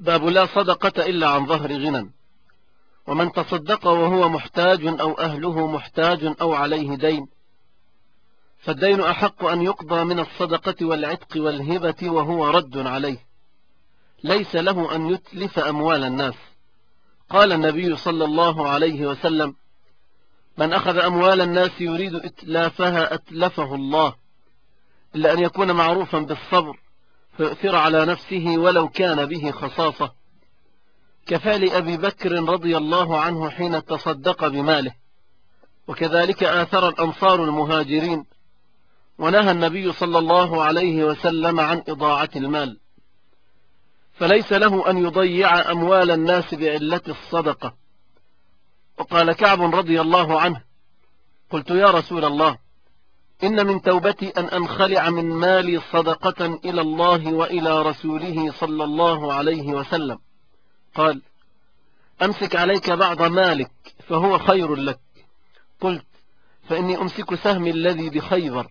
باب لا صدقة إلا عن ظهر غنى. ومن تصدق وهو محتاج أو أهله محتاج أو عليه دين، فالدين أحق أن يقضى من الصدقة والعتق والهبة وهو رد عليه، ليس له أن يتلف أموال الناس. قال النبي صلى الله عليه وسلم: من أخذ أموال الناس يريد إتلافها أتلفه الله، إلا أن يكون معروفا بالصبر فيؤثر على نفسه ولو كان به خصاصة، كفعل أبي بكر رضي الله عنه حين تصدق بماله، وكذلك آثر الأنصار المهاجرين. ونهى النبي صلى الله عليه وسلم عن إضاعة المال، فليس له أن يضيع أموال الناس بعلة الصدقة. وقال كعب رضي الله عنه: قلت يا رسول الله، إن من توبتي أن أنخلع من مالي صدقة إلى الله وإلى رسوله صلى الله عليه وسلم. قال: أمسك عليك بعض مالك فهو خير لك. قلت: فإني أمسك سهمي الذي بخيبر.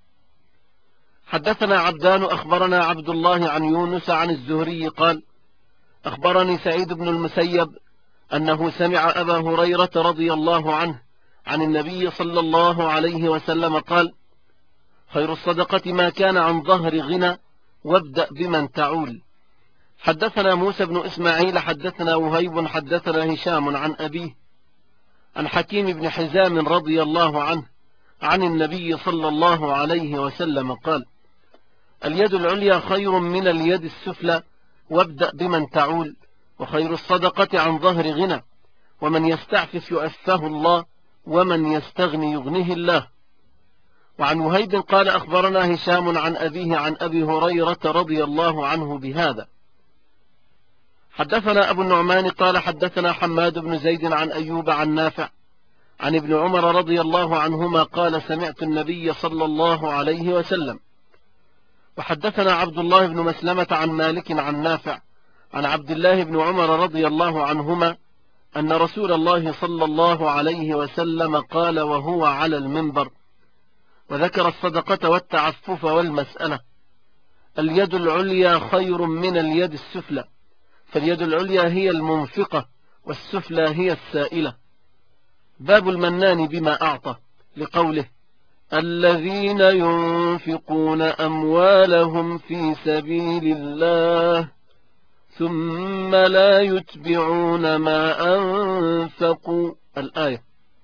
حدثنا عبدان أخبرنا عبد الله عن يونس عن الزهري قال: أخبرني سعيد بن المسيب أنه سمع أبا هريرة رضي الله عنه عن النبي صلى الله عليه وسلم قال: خير الصدقة ما كان عن ظهر غنى، وابدأ بمن تعول. حدثنا موسى بن إسماعيل حدثنا وهيب حدثنا هشام عن أبيه عن حكيم بن حزام رضي الله عنه عن النبي صلى الله عليه وسلم قال: اليد العليا خير من اليد السفلى، وابدأ بمن تعول. وخير الصدقة عن ظهر غنى، ومن يستعفف يؤفه الله، ومن يستغني يغنيه الله. وعن وهيب قال: أخبرنا هشام عن أبيه عن أبي هريرة رضي الله عنه بهذا. حدثنا أبو النعمان قال: حدثنا حماد بن زيد عن أيوب عن نافع عن ابن عمر رضي الله عنهما قال: سمعت النبي صلى الله عليه وسلم. وحدثنا عبد الله بن مسلمة عن مالك عن نافع عن عبد الله بن عمر رضي الله عنهما أن رسول الله صلى الله عليه وسلم قال وهو على المنبر، وذكر الصدقة والتعفف والمسألة: اليد العليا خير من اليد السفلى، فاليد العليا هي المنفقة، والسفلى هي السائلة. باب المنان بما أعطى، لقوله: الذين ينفقون أموالهم في سبيل الله ثم لا يتبعون ما أنفقوا، الآية.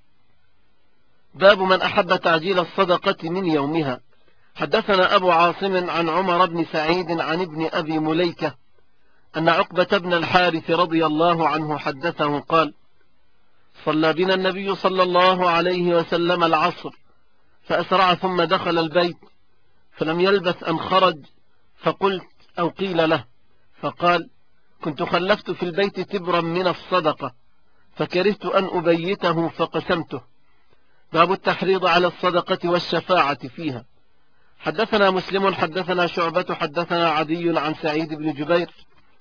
باب من أحب تعجيل الصدقة من يومها. حدثنا أبو عاصم عن عمر بن سعيد عن ابن أبي مليكة أن عقبة بن الحارث رضي الله عنه حدثه قال: صلى بنا النبي صلى الله عليه وسلم العصر، فأسرع ثم دخل البيت، فلم يلبث أن خرج، فقلت أو قيل له، فقال: كنت خلفت في البيت تبرا من الصدقة، فكرهت أن أبيته فقسمته. باب التحريض على الصدقة والشفاعة فيها. حدثنا مسلم حدثنا شعبة حدثنا عدي عن سعيد بن جبير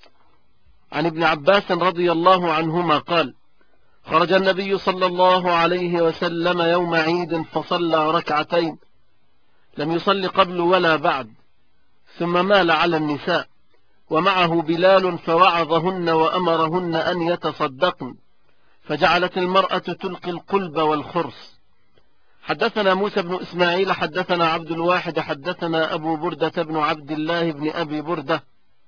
عن ابن عباس رضي الله عنهما قال: خرج النبي صلى الله عليه وسلم يوم عيد فصلى ركعتين، لم يصل قبل ولا بعد، ثم مال على النساء، ومعه بلال فوعظهن وأمرهن أن يتصدقن، فجعلت المرأة تلقي القلب والخرص. حدثنا موسى بن إسماعيل حدثنا عبد الواحد حدثنا أبو بردة بن عبد الله بن أبي بردة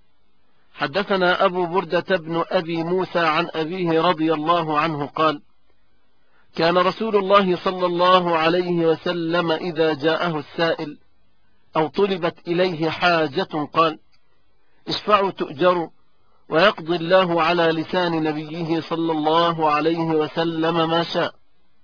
حدثنا أبو بردة بن أبي موسى عن أبيه رضي الله عنه قال: كان رسول الله صلى الله عليه وسلم إذا جاءه السائل أو طلبت إليه حاجة قال: اشفعوا تؤجروا، ويقضي الله على لسان نبيه صلى الله عليه وسلم ما شاء.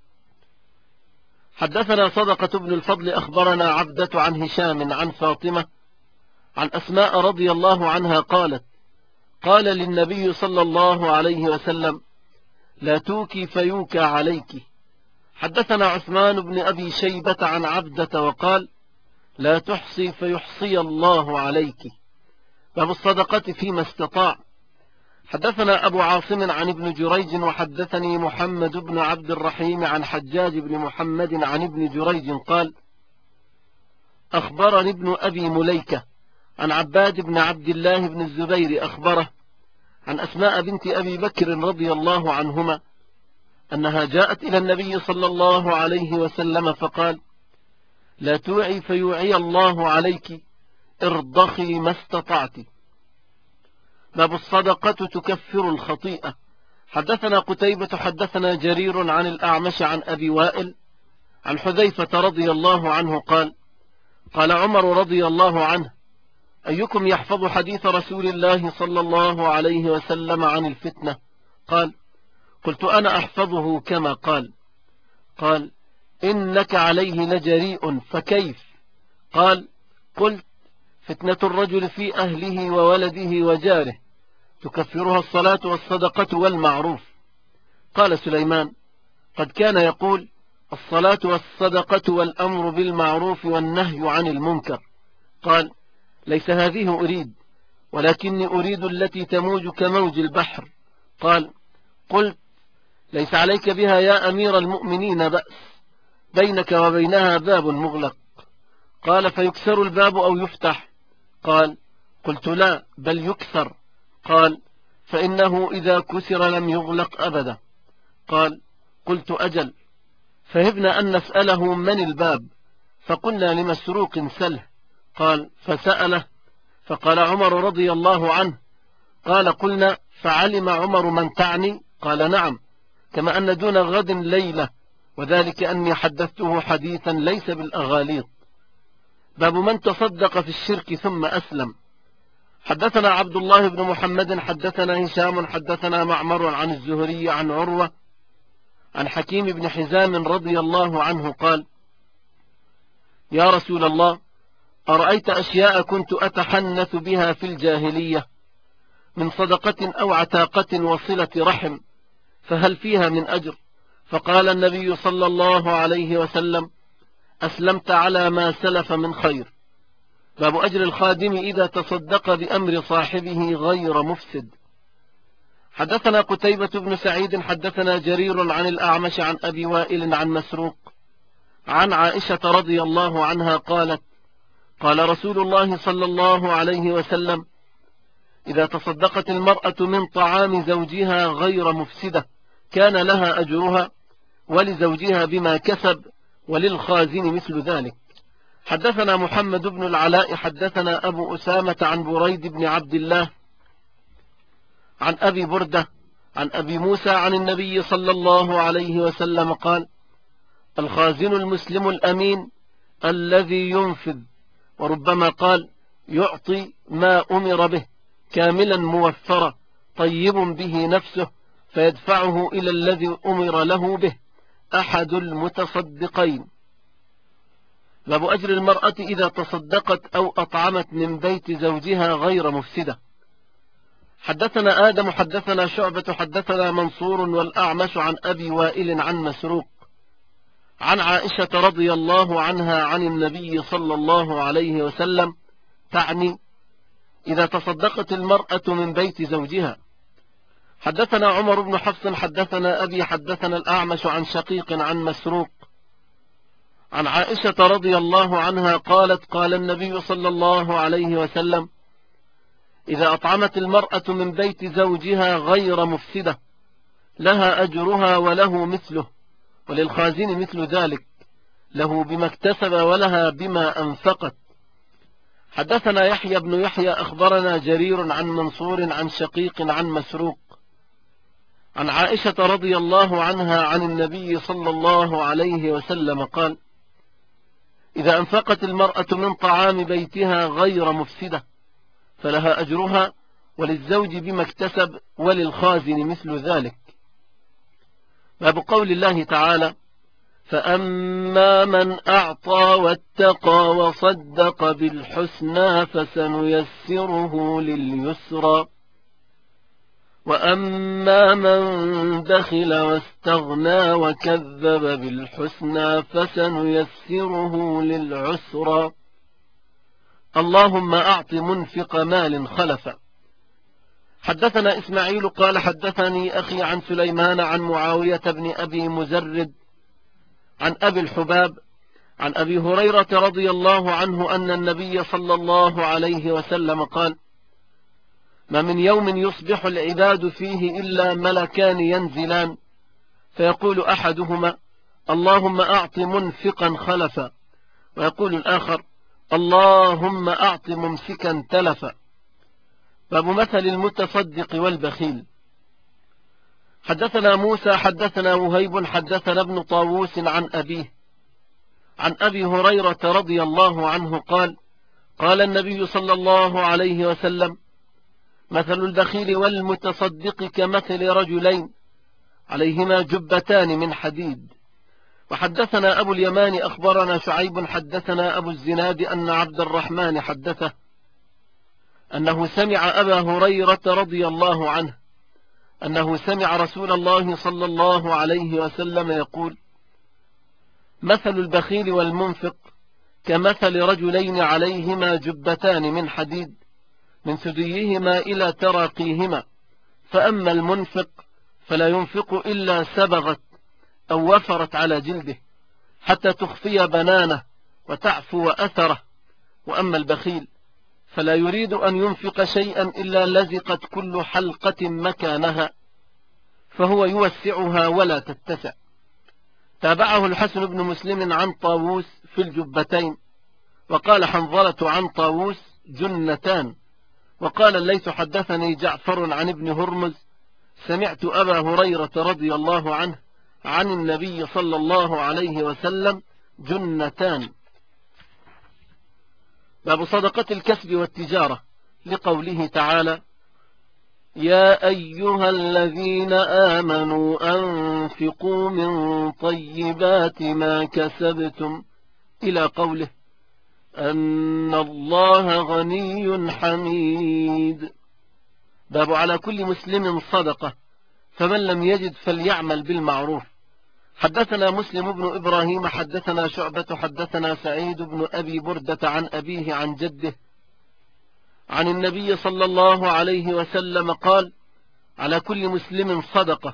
حدثنا صدقة بن الفضل أخبرنا عبدة عن هشام عن فاطمة عن أسماء رضي الله عنها قالت: قال للنبي صلى الله عليه وسلم: لا توكي فيوكى عليك. حدثنا عثمان بن أبي شيبة عن عبدة وقال: لا تحصي فيحصي الله عليك. باب الصدقة فيما استطاع. حدثنا أبو عاصم عن ابن جريج وحدثني محمد بن عبد الرحيم عن حجاج بن محمد عن ابن جريج قال: أخبرني ابن أبي مليكة عن عباد بن عبد الله بن الزبير أخبره عن أسماء بنت أبي بكر رضي الله عنهما أنها جاءت إلى النبي صلى الله عليه وسلم فقال: لا توعي فيوعي الله عليك، ارضخي ما استطعت. باب الصدقة تكفر الخطيئة. حدثنا قتيبة حدثنا جرير عن الأعمش عن أبي وائل عن حذيفة رضي الله عنه قال: قال عمر رضي الله عنه: أيكم يحفظ حديث رسول الله صلى الله عليه وسلم عن الفتنة؟ قال: قلت أنا أحفظه كما قال. قال: إنك عليه لجريء، فكيف؟ قال: قلت: فتنة الرجل في أهله وولده وجاره تكفرها الصلاة والصدقة والمعروف. قال سليمان: قد كان يقول: الصلاة والصدقة والأمر بالمعروف والنهي عن المنكر. قال: ليس هذه أريد، ولكني أريد التي تموج كموج البحر. قال: قلت: ليس عليك بها يا أمير المؤمنين بأس، بينك وبينها باب مغلق. قال: فيكسر الباب أو يفتح؟ قال: قلت: لا، بل يكسر. قال: فإنه إذا كسر لم يغلق أبدا. قال: قلت: أجل. فهبنا أن نسأله من الباب، فقلنا لمسروق سله. قال: فسأله، فقال عمر رضي الله عنه. قال: قلنا: فعلم عمر من تعني؟ قال: نعم، كما أن دون غد ليلة، وذلك أني حدثته حديثا ليس بالأغاليط. باب من تصدق في الشرك ثم أسلم. حدثنا عبد الله بن محمد حدثنا هشام حدثنا معمر عن الزهري عن عروة عن حكيم بن حزام رضي الله عنه قال: يا رسول الله، أرأيت أشياء كنت أتحنث بها في الجاهلية من صدقة أو عتاقة وصلة رحم، فهل فيها من أجر؟ فقال النبي صلى الله عليه وسلم: أسلمت على ما سلف من خير. باب أجر الخادم إذا تصدق بأمر صاحبه غير مفسد. حدثنا قتيبة بن سعيد حدثنا جرير عن الأعمش عن أبي وائل عن مسروق عن عائشة رضي الله عنها قالت: قال رسول الله صلى الله عليه وسلم: إذا تصدقت المرأة من طعام زوجها غير مفسدة كان لها أجرها، ولزوجها بما كسب، وللخازن مثل ذلك. حدثنا محمد بن العلاء حدثنا أبو أسامة عن بريد بن عبد الله عن أبي بردة عن أبي موسى عن النبي صلى الله عليه وسلم قال: الخازن المسلم الأمين الذي ينفذ، وربما قال يعطي ما أمر به كاملا موفرا طيب به نفسه فيدفعه إلى الذي أمر له به، أحد المتصدقين. باب أجر المرأة إذا تصدقت أو أطعمت من بيت زوجها غير مفسدة. حدثنا آدم حدثنا شعبة حدثنا منصور والأعمش عن أبي وائل عن مسروق عن عائشة رضي الله عنها عن النبي صلى الله عليه وسلم تعني: إذا تصدقت المرأة من بيت زوجها. حدثنا عمر بن حفص حدثنا أبي حدثنا الأعمش عن شقيق عن مسروق عن عائشة رضي الله عنها قالت: قال النبي صلى الله عليه وسلم: إذا أطعمت المرأة من بيت زوجها غير مفسدة لها أجرها وله مثله، وللخازن مثل ذلك، له بما اكتسب ولها بما أنفقت. حدثنا يحيى بن يحيى أخبرنا جرير عن منصور عن شقيق عن مسروق عن عائشة رضي الله عنها عن النبي صلى الله عليه وسلم قال: إذا أنفقت المرأة من طعام بيتها غير مفسدة فلها أجرها، وللزوج بما اكتسب، وللخازن مثل ذلك. باب قول الله تعالى: فأما من أعطى واتقى وصدق بالحسنى فسنيسره لليسرى، وأما من بخل واستغنى وكذب بالحسنى فسنيسره للعسرى. اللهم أعط منفق مال خلفا. حدثنا إسماعيل قال حدثني أخي عن سليمان عن معاوية بن أبي مزرد عن أبي الحباب عن أبي هريرة رضي الله عنه أن النبي صلى الله عليه وسلم قال: ما من يوم يصبح العباد فيه إلا ملكان ينزلان، فيقول أحدهما: اللهم أعط منفقا خلفا، ويقول الآخر: اللهم أعط ممسكا تلفا. باب مثل المتصدق والبخيل. حدثنا موسى حدثنا وهيب حدثنا ابن طاووس عن أبيه عن أبي هريرة رضي الله عنه قال: قال النبي صلى الله عليه وسلم: مثل البخيل والمتصدق كمثل رجلين عليهما جبتان من حديد. وحدثنا أبو اليمان أخبرنا شعيب حدثنا أبو الزناد أن عبد الرحمن حدثه أنه سمع أبا هريرة رضي الله عنه أنه سمع رسول الله صلى الله عليه وسلم يقول: مثل البخيل والمنفق كمثل رجلين عليهما جبتان من حديد من ثديهما إلى تراقيهما، فأما المنفق فلا ينفق إلا سبغت أو وفرت على جلده حتى تخفي بنانه وتعفو أثره، وأما البخيل فلا يريد أن ينفق شيئا إلا لزقت كل حلقة مكانها، فهو يوسعها ولا تتسع. تابعه الحسن بن مسلم عن طاووس في الجبتين، وقال حنظلة عن طاووس: جنتان. وقال الليث: حدثني جعفر عن ابن هرمز سمعت أبا هريرة رضي الله عنه عن النبي صلى الله عليه وسلم: جنتان. باب صدقة الكسب والتجارة، لقوله تعالى: يا أيها الذين آمنوا أنفقوا من طيبات ما كسبتم، إلى قوله: أن الله غني حميد. باب على كل مسلم صدقة، فمن لم يجد فليعمل بالمعروف. حدثنا مسلم بن إبراهيم حدثنا شعبة حدثنا سعيد بن أبي بردة عن أبيه عن جده عن النبي صلى الله عليه وسلم قال: على كل مسلم صدقة.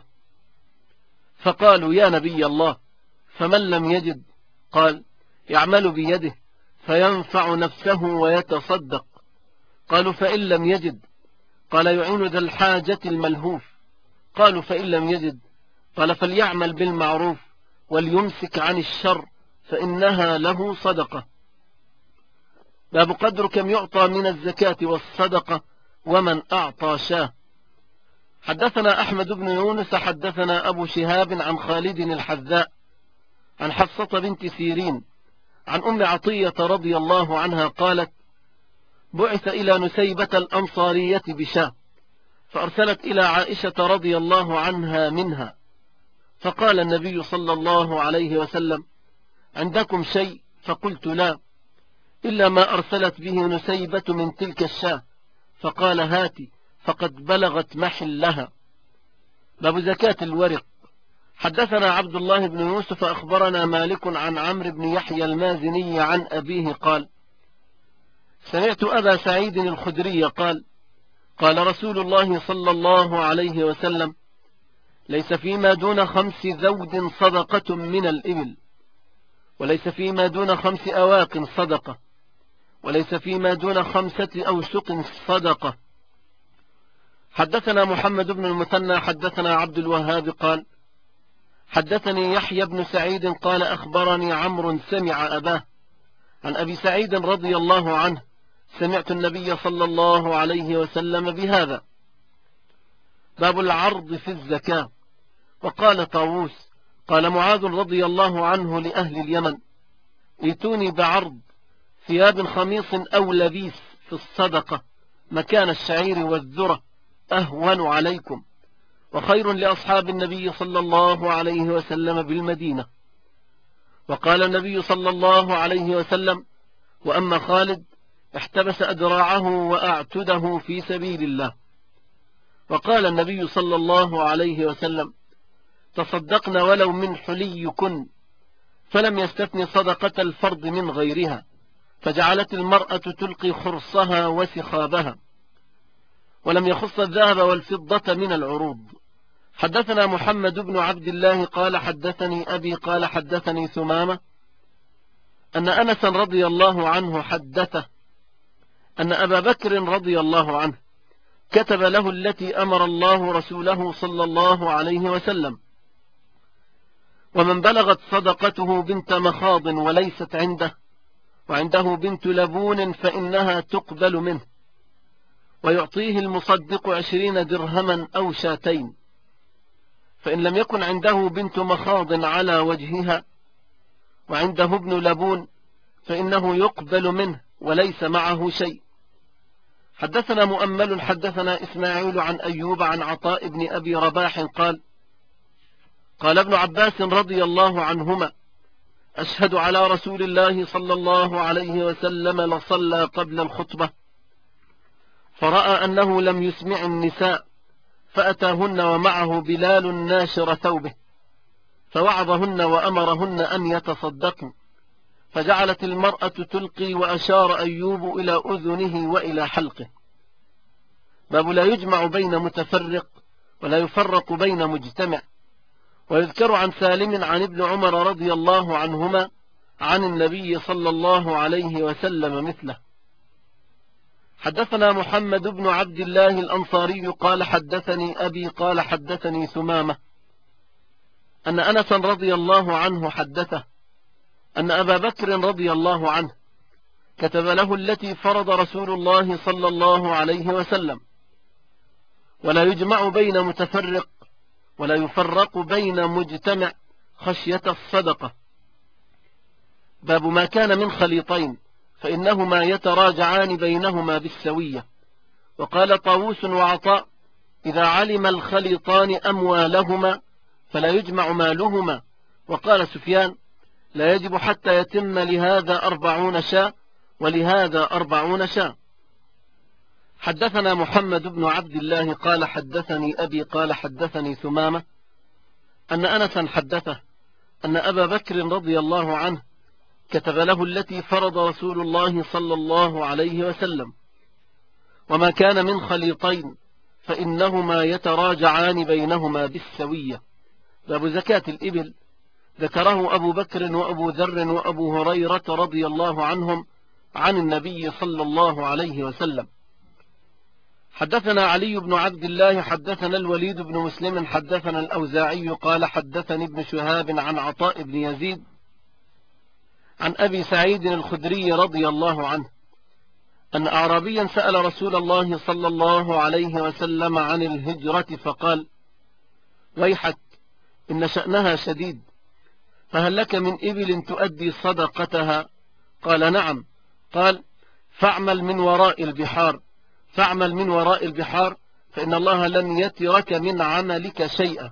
فقالوا: يا نبي الله، فمن لم يجد؟ قال: يعمل بيده فينفع نفسه ويتصدق. قالوا: فإن لم يجد؟ قال: يعين ذا الحاجة الملهوف. قالوا: فإن لم يجد؟ قال: فليعمل بالمعروف وليمسك عن الشر فإنها له صدقة. باب قدر كم يعطى من الزكاة والصدقة ومن أعطى شاه. حدثنا أحمد بن يونس حدثنا أبو شهاب عن خالد الحذاء عن حفصة بنت سيرين عن أم عطية رضي الله عنها قالت: بعث إلى نسيبة الأنصارية بشاه، فأرسلت إلى عائشة رضي الله عنها منها، فقال النبي صلى الله عليه وسلم: عندكم شيء؟ فقلت: لا، إلا ما أرسلت به نسيبة من تلك الشاه. فقال: هاتي، فقد بلغت محلها. باب زكاة الورق. حدثنا عبد الله بن يوسف أخبرنا مالك عن عمرو بن يحيى المازني عن أبيه قال: سمعت أبا سعيد الخدري قال: قال رسول الله صلى الله عليه وسلم: ليس فيما دون 5 ذود صدقة من الإبل، وليس فيما دون 5 أواق صدقة، وليس فيما دون 5 أوسق صدقة. حدثنا محمد بن المثنى حدثنا عبد الوهاب قال: حدثني يحيى بن سعيد قال: أخبرني عمرو سمع أباه عن أبي سعيد رضي الله عنه: سمعت النبي صلى الله عليه وسلم بهذا. باب العرض في الزكاة. وقال طاووس: قال معاذ رضي الله عنه لأهل اليمن: ائتوني بعرض ثياب خميص أو لبيس في الصدقة مكان الشعير والذرة، أهون عليكم وخير لأصحاب النبي صلى الله عليه وسلم بالمدينة. وقال النبي صلى الله عليه وسلم: وأما خالد احتبس أدراعه وأعتده في سبيل الله. وقال النبي صلى الله عليه وسلم: تصدقن ولو من حليكن، فلم يستثن صدقة الفرض من غيرها، فجعلت المرأة تلقي خرصها وسخابها، ولم يخص الذهب والفضة من العروض. حدثنا محمد بن عبد الله قال: حدثني أبي قال: حدثني ثمامة أن أنس رضي الله عنه حدثه أن أبا بكر رضي الله عنه كتب له التي أمر الله رسوله صلى الله عليه وسلم. ومن بلغت صدقته بنت مخاض وليست عنده وعنده بنت لبون فإنها تقبل منه، ويعطيه المصدق 20 درهما أو شاتين. فإن لم يكن عنده بنت مخاض على وجهها وعنده ابن لبون فإنه يقبل منه وليس معه شيء. حدثنا مؤمل حدثنا إسماعيل عن أيوب عن عطاء بن أبي رباح قال: قال ابن عباس رضي الله عنهما: أشهد على رسول الله صلى الله عليه وسلم لصلى قبل الخطبة، فرأى أنه لم يسمع النساء، فأتاهن ومعه بلال ناشر ثوبه، فوعظهن وأمرهن أن يتصدقن، فجعلت المرأة تلقي، وأشار أيوب إلى أذنه وإلى حلقه. باب لا يجمع بين متفرق ولا يفرق بين مجتمع. ويذكر عن سالم عن ابن عمر رضي الله عنهما عن النبي صلى الله عليه وسلم مثله. حدثنا محمد بن عبد الله الأنصاري قال حدثني أبي قال حدثني ثمامة أن أنس رضي الله عنه حدثه أن أبا بكر رضي الله عنه كتب له التي فرض رسول الله صلى الله عليه وسلم: ولا يجمع بين متفرق ولا يفرق بين مجتمع خشية الصدقة. باب ما كان من خليطين فإنهما يتراجعان بينهما بالسوية. وقال طاووس وعطاء: إذا علم الخليطان أموالهما فلا يجمع مالهما. وقال سفيان: لا يجب حتى يتم لهذا 40 شاة ولهذا 40 شاة. حدثنا محمد بن عبد الله قال حدثني أبي قال حدثني ثمامة أن أنسا حدثه أن أبا بكر رضي الله عنه كتب له التي فرض رسول الله صلى الله عليه وسلم: وما كان من خليطين فإنهما يتراجعان بينهما بالسوية. باب زكاة الإبل. ذكره أبو بكر وأبو ذر وأبو هريرة رضي الله عنهم عن النبي صلى الله عليه وسلم. حدثنا علي بن عبد الله حدثنا الوليد بن مسلم حدثنا الأوزاعي قال حدثني ابن شهاب عن عطاء بن يزيد عن أبي سعيد الخدري رضي الله عنه أن أعرابيا سأل رسول الله صلى الله عليه وسلم عن الهجرة فقال: ويحك، إن شأنها شديد، فهل لك من إبل تؤدي صدقتها؟ قال: نعم. قال: فاعمل من وراء البحار، فاعمل من وراء البحار، فإن الله لن يترك من عملك شيئا.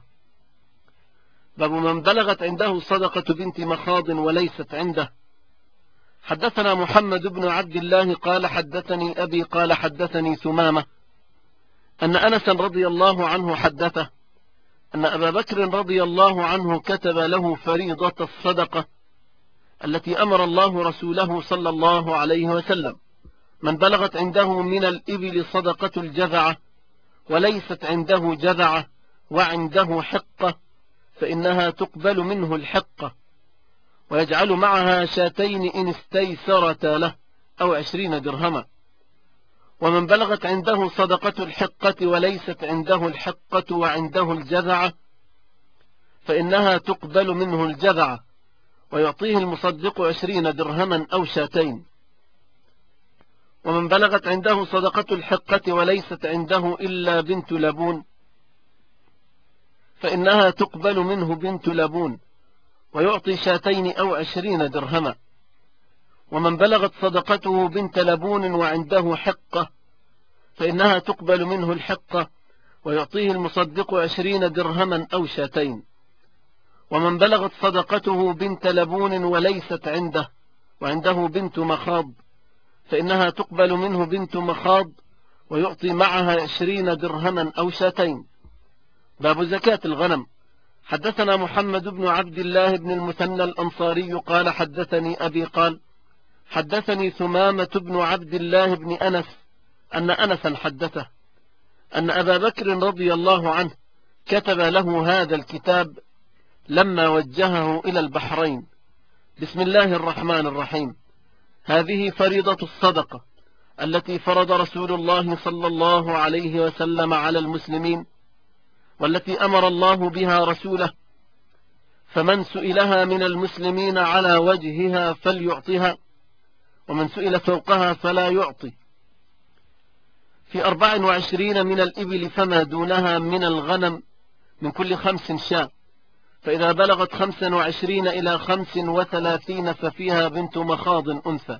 باب من بلغت عنده صدقة بنت مخاض وليست عنده. حدثنا محمد بن عبد الله قال حدثني أبي قال حدثني ثمامة أن أنسا رضي الله عنه حدثه أن أبا بكر رضي الله عنه كتب له فريضة الصدقة التي أمر الله رسوله صلى الله عليه وسلم: من بلغت عنده من الإبل صدقة الجذعة وليست عنده جذعة وعنده حقة فإنها تقبل منه الحقة، ويجعل معها شاتين إن استيسرتا له أو 20 درهما. ومن بلغت عنده صدقة الحقة وليست عنده الحقة وعنده الجذعة فإنها تقبل منه الجذعة، ويعطيه المصدق 20 درهما أو شاتين. ومن بلغت عنده صدقة الحقة وليست عنده إلا بنت لبون فإنها تقبل منه بنت لبون، ويعطي شاتين أو 20 درهما. ومن بلغت صدقته بنت لبون وعنده حقة فإنها تقبل منه الحقة، ويعطيه المصدق 20 درهما أو شاتين. ومن بلغت صدقته بنت لبون وليست عنده وعنده بنت مخاض فإنها تقبل منه بنت مخاض، ويعطي معها 20 درهما أو شاتين. باب زكاة الغنم. حدثنا محمد بن عبد الله بن المثنى الأنصاري قال حدثني أبي قال حدثني ثمامة بن عبد الله بن أنس أن أنسا حدثه أن أبا بكر رضي الله عنه كتب له هذا الكتاب لما وجهه إلى البحرين: بسم الله الرحمن الرحيم، هذه فريضة الصدقة التي فرض رسول الله صلى الله عليه وسلم على المسلمين، والتي أمر الله بها رسوله، فمن سئلها من المسلمين على وجهها فليعطها، ومن سئل فوقها فلا يعطي. في 24 من الإبل فما دونها من الغنم من كل 5 شاة، فإذا بلغت 25 إلى 35 ففيها بنت مخاض أنثى،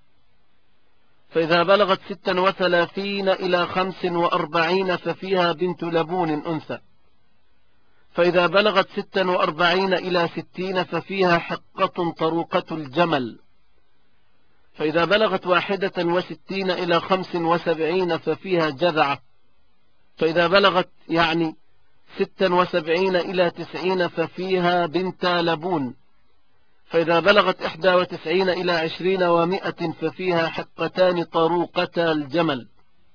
فإذا بلغت 36 إلى 45 ففيها بنت لبون أنثى، فإذا بلغت 46 إلى 60 ففيها حقة طروقة الجمل، فإذا بلغت 61 إلى 75 ففيها جذعة، فإذا بلغت 76 إلى 90 ففيها بنت لبون، فإذا بلغت 91 إلى 20 و100 ففيها حقتان طروقتا الجمل،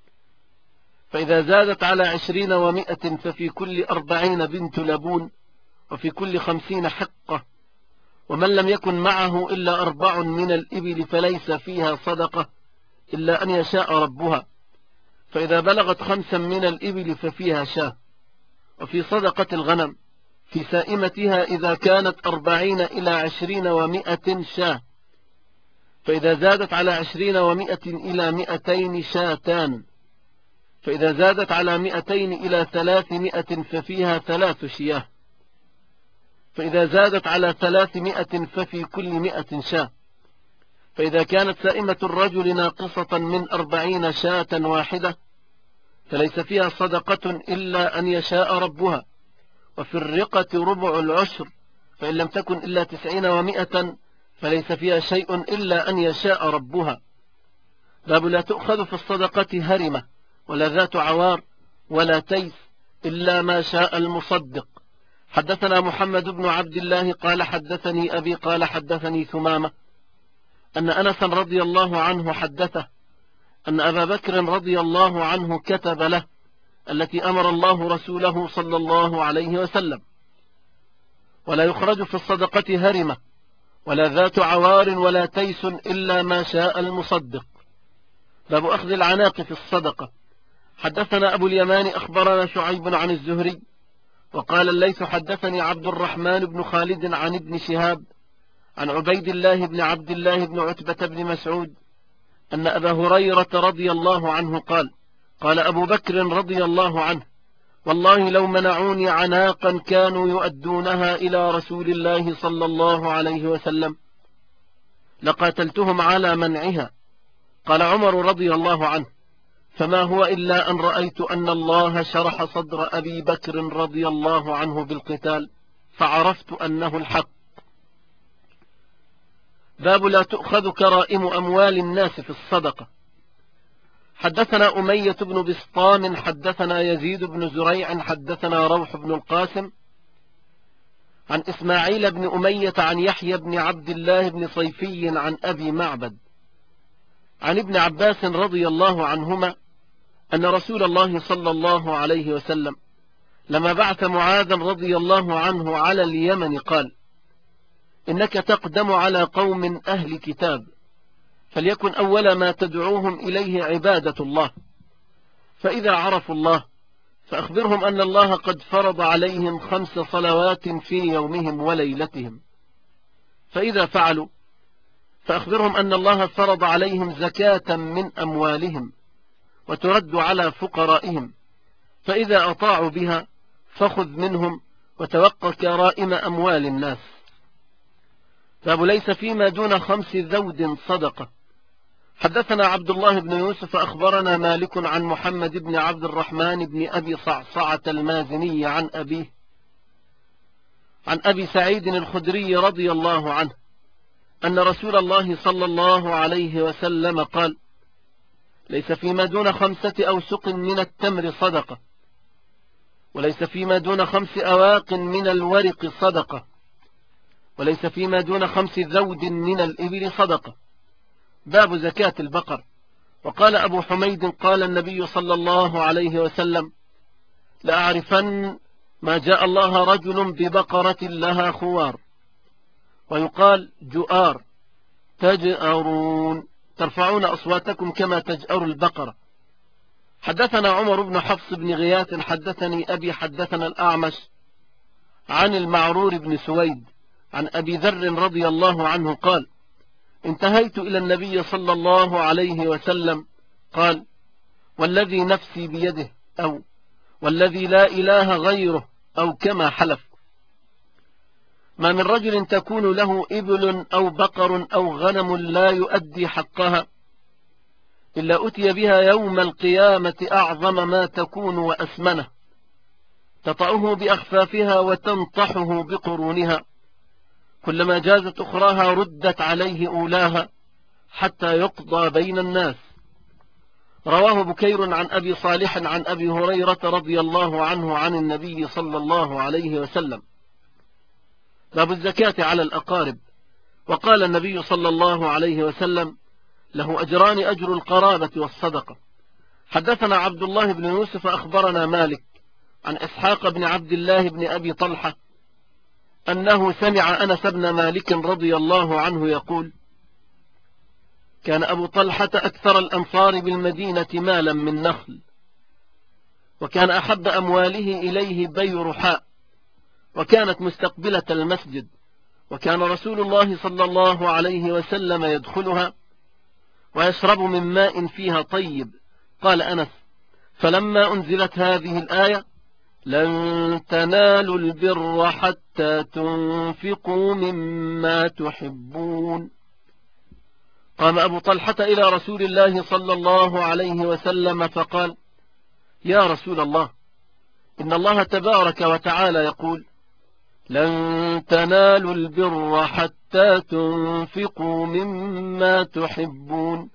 فإذا زادت على 20 و100 ففي كل 40 بنت لبون، وفي كل 50 حقة. ومن لم يكن معه إلا 4 من الإبل فليس فيها صدقة إلا أن يشاء ربها، فإذا بلغت 5 من الإبل ففيها شاة. وفي صدقة الغنم في سائمتها إذا كانت 40 إلى 20 و100 شاة، فإذا زادت على 20 و100 إلى 200 شاتان، فإذا زادت على 200 إلى 300 ففيها 3 شياه، فإذا زادت على 300 ففي كل 100 شاة. فإذا كانت سائمة الرجل ناقصة من 40 شاة واحدة فليس فيها صدقة إلا أن يشاء ربها. وفي الرقة ربع العشر، فإن لم تكن إلا 90 و100 فليس فيها شيء إلا أن يشاء ربها. باب لا تؤخذ في الصدقة هرمة ولا ذات عوار ولا تيس إلا ما شاء المصدق. حدثنا محمد بن عبد الله قال حدثني أبي قال حدثني ثمامة أن أنس رضي الله عنه حدثه أن أبا بكر رضي الله عنه كتب له التي أمر الله رسوله صلى الله عليه وسلم: ولا يخرج في الصدقة هرمة ولا ذات عوار ولا تيس إلا ما شاء المصدق. باب أخذ العناق في الصدقة. حدثنا أبو اليمان أخبرنا شعيب عن الزهري وقال الليث حدثني عبد الرحمن بن خالد عن ابن شهاب عن عبيد الله بن عبد الله بن عتبة بن مسعود أن أبا هريرة رضي الله عنه قال: قال أبو بكر رضي الله عنه: والله لو منعوني عناقا كانوا يؤدونها إلى رسول الله صلى الله عليه وسلم لقاتلتهم على منعها. قال عمر رضي الله عنه: فما هو إلا أن رأيت أن الله شرح صدر أبي بكر رضي الله عنه بالقتال فعرفت أنه الحق. باب لا تؤخذ كرائم أموال الناس في الصدقة. حدثنا أمية بن بسطام حدثنا يزيد بن زريع حدثنا روح بن القاسم عن إسماعيل بن أمية عن يحيى بن عبد الله بن صيفي عن أبي معبد عن ابن عباس رضي الله عنهما أن رسول الله صلى الله عليه وسلم لما بعث معاذا رضي الله عنه على اليمن قال: إنك تقدم على قوم أهل كتاب، فليكن أول ما تدعوهم إليه عبادة الله، فإذا عرفوا الله فأخبرهم أن الله قد فرض عليهم 5 صلوات في يومهم وليلتهم، فإذا فعلوا فأخبرهم أن الله فرض عليهم زكاة من أموالهم وترد على فقرائهم، فإذا أطاعوا بها فخذ منهم وتوقع كرائم أموال الناس. باب ليس فيما دون 5 ذود صدقة. حدثنا عبد الله بن يوسف أخبرنا مالك عن محمد بن عبد الرحمن بن أبي صعصعة المازني عن أبيه عن أبي سعيد الخدري رضي الله عنه أن رسول الله صلى الله عليه وسلم قال: ليس فيما دون 5 أوسق من التمر صدقة، وليس فيما دون 5 أواق من الورق صدقة، وليس فيما دون 5 ذود من الإبل صدقة. باب زكاة البقر. وقال أبو حميد قال النبي صلى الله عليه وسلم: لأعرفن ما جاء الله رجل ببقرة لها خوار، ويقال جؤار، ترفعون أصواتكم كما تجأر البقرة. حدثنا عمر بن حفص بن غياث حدثني أبي حدثنا الأعمش عن المعرور بن سويد عن أبي ذر رضي الله عنه قال: انتهيت إلى النبي صلى الله عليه وسلم قال: والذي نفسي بيده، أو والذي لا إله غيره، أو كما حلف: ما من رجل تكون له إبل أو بقر أو غنم لا يؤدي حقها إلا أتي بها يوم القيامة أعظم ما تكون وأسمنه، تطأه بأخفافها وتنطحه بقرونها، كلما جازت أخراها ردت عليه أولاها حتى يقضى بين الناس. رواه بكير عن أبي صالح عن أبي هريرة رضي الله عنه عن النبي صلى الله عليه وسلم. باب الزكاة على الأقارب. وقال النبي صلى الله عليه وسلم: له أجران، أجر القرابة والصدقة. حدثنا عبد الله بن يوسف أخبرنا مالك عن إسحاق بن عبد الله بن أبي طلحة أنه سمع أنس بن مالك رضي الله عنه يقول: كان أبو طلحة أكثر الأنصار بالمدينة مالا من نخل، وكان أحب أمواله إليه بيرحاء، وكانت مستقبلة المسجد، وكان رسول الله صلى الله عليه وسلم يدخلها ويشرب من ماء فيها طيب. قال أنس: فلما أنزلت هذه الآية: لن تنالوا البر حتى تنفقوا مما تحبون، قام أبو طلحة إلى رسول الله صلى الله عليه وسلم فقال: يا رسول الله، إن الله تبارك وتعالى يقول: لن تنالوا البر حتى تنفقوا مما تحبون،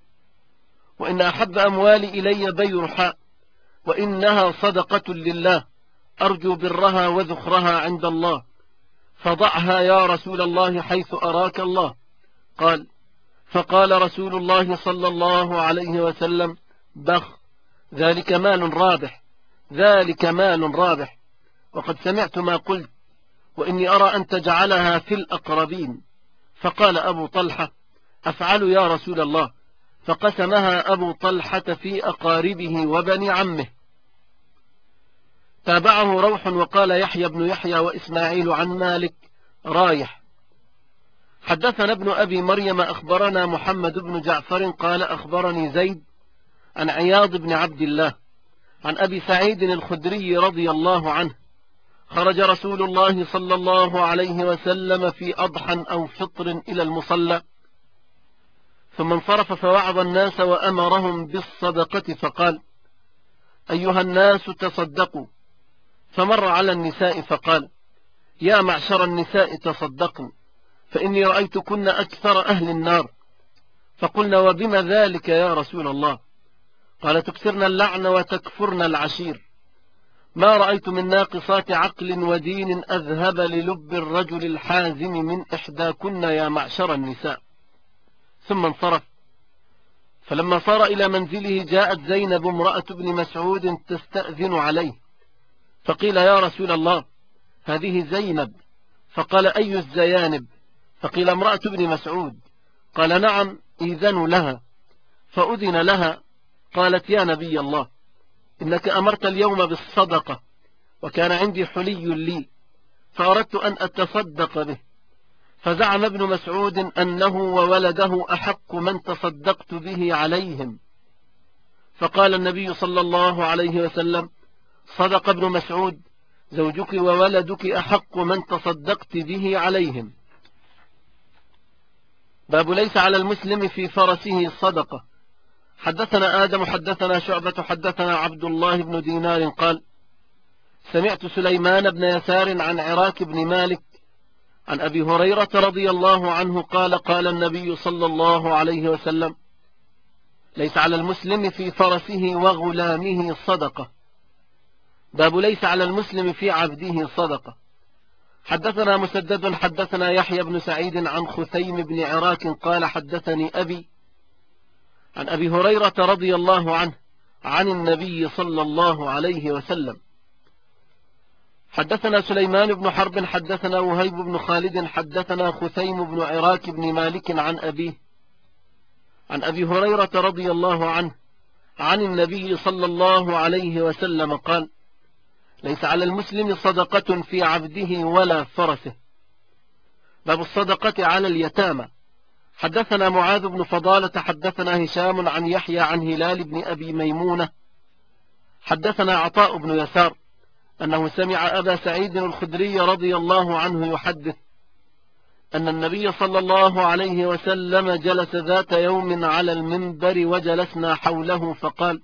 وإن أحب أموالي إلي بيرحاء، وإنها صدقة لله، أرجو برها وذخرها عند الله، فضعها يا رسول الله حيث أراك الله. قال: فقال رسول الله صلى الله عليه وسلم: بخ، ذلك مال رابح، ذلك مال رابح، وقد سمعت ما قلت، وإني أرى أن تجعلها في الأقربين. فقال أبو طلحة: أفعل يا رسول الله. فقسمها أبو طلحة في أقاربه وبني عمه. تابعه روح وقال يحيى بن يحيى وإسماعيل عن مالك رايح. حدثنا ابن أبي مريم أخبرنا محمد بن جعفر قال أخبرني زيد عن عياض بن عبد الله عن أبي سعيد الخدري رضي الله عنه: خرج رسول الله صلى الله عليه وسلم في أضحى أو فطر إلى المصلى، ثم انصرف فوعظ الناس وأمرهم بالصدقة، فقال: أيها الناس تصدقوا. فمر على النساء فقال: يا معشر النساء تصدقن، فإني رأيتكن أكثر أهل النار. فقلنا: وبما ذلك يا رسول الله؟ قال: تكثرن اللعن وتكفرن العشير. ما رأيت من ناقصات عقل ودين أذهب للب الرجل الحازم من إحداكن يا معشر النساء. ثم انصرف. فلما صار إلى منزله جاءت زينب امرأة ابن مسعود تستأذن عليه، فقيل: يا رسول الله، هذه زينب. فقال: أي الزيانب؟ فقيل: امرأة ابن مسعود. قال: نعم، إذن لها. فأذن لها. قالت: يا نبي الله، إنك أمرت اليوم بالصدقة، وكان عندي حلي لي، فأردت أن أتصدق به. فزعم ابن مسعود أنه وولده أحق من تصدقت به عليهم. فقال النبي صلى الله عليه وسلم: صدق ابن مسعود، زوجك وولدك أحق من تصدقت به عليهم. باب ليس على المسلم في فرسه صدقة. حدثنا آدم حدثنا شعبة حدثنا عبد الله بن دينار قال: سمعت سليمان بن يسار عن عراك بن مالك عن أبي هريرة رضي الله عنه قال: قال النبي صلى الله عليه وسلم: ليس على المسلم في فرسه وغلامه صدقة. باب ليس على المسلم في عبده صدقة. حدثنا مسدد حدثنا يحيى بن سعيد عن خثيم بن عراك قال: حدثني أبي عن أبي هريرة رضي الله عنه عن النبي صلى الله عليه وسلم. حدثنا سليمان بن حرب حدثنا وهيب بن خالد حدثنا خثيم بن عراك بن مالك عن أبيه عن أبي هريرة رضي الله عنه عن النبي صلى الله عليه وسلم قال: ليس على المسلم صدقة في عبده ولا فرسه. باب الصدقة على اليتامى. حدثنا معاذ بن فضالة حدثنا هشام عن يحيى عن هلال بن أبي ميمونة حدثنا عطاء بن يسار أنه سمع أبا سعيد الخدري رضي الله عنه يحدث أن النبي صلى الله عليه وسلم جلس ذات يوم على المنبر وجلسنا حوله فقال: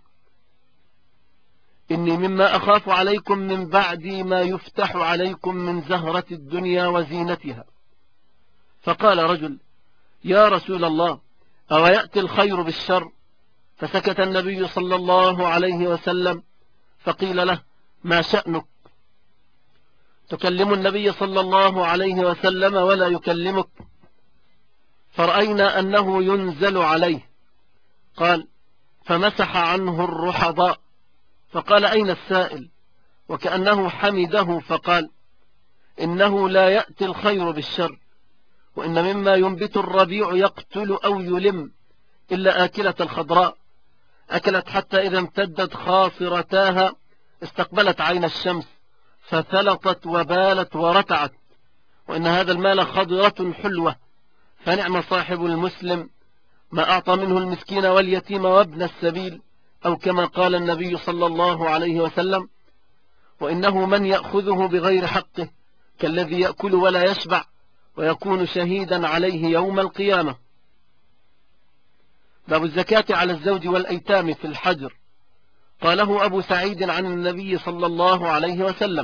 إني مما أخاف عليكم من بعدي ما يفتح عليكم من زهرة الدنيا وزينتها. فقال رجل: يا رسول الله، أو يأتي الخير بالشر؟ فسكت النبي صلى الله عليه وسلم فقيل له: ما شأنك؟ تكلم النبي صلى الله عليه وسلم ولا يكلمك؟ فرأينا أنه ينزل عليه. قال: فمسح عنه الرحضاء. فقال: أين السائل؟ وكأنه حمده فقال: إنه لا يأتي الخير بالشر، وإن مما ينبت الربيع يقتل أو يلم إلا آكلة الخضراء، أكلت حتى إذا امتدت خاصرتاها استقبلت عين الشمس فثلطت وبالت ورتعت، وإن هذا المال خضرة حلوة، فنعم صاحب المسلم ما أعطى منه المسكين واليتيم وابن السبيل، أو كما قال النبي صلى الله عليه وسلم: وإنه من يأخذه بغير حقه كالذي يأكل ولا يشبع ويكون شهيدا عليه يوم القيامة. باب الزكاة على الزوج والأيتام في الحجر. قاله أبو سعيد عن النبي صلى الله عليه وسلم.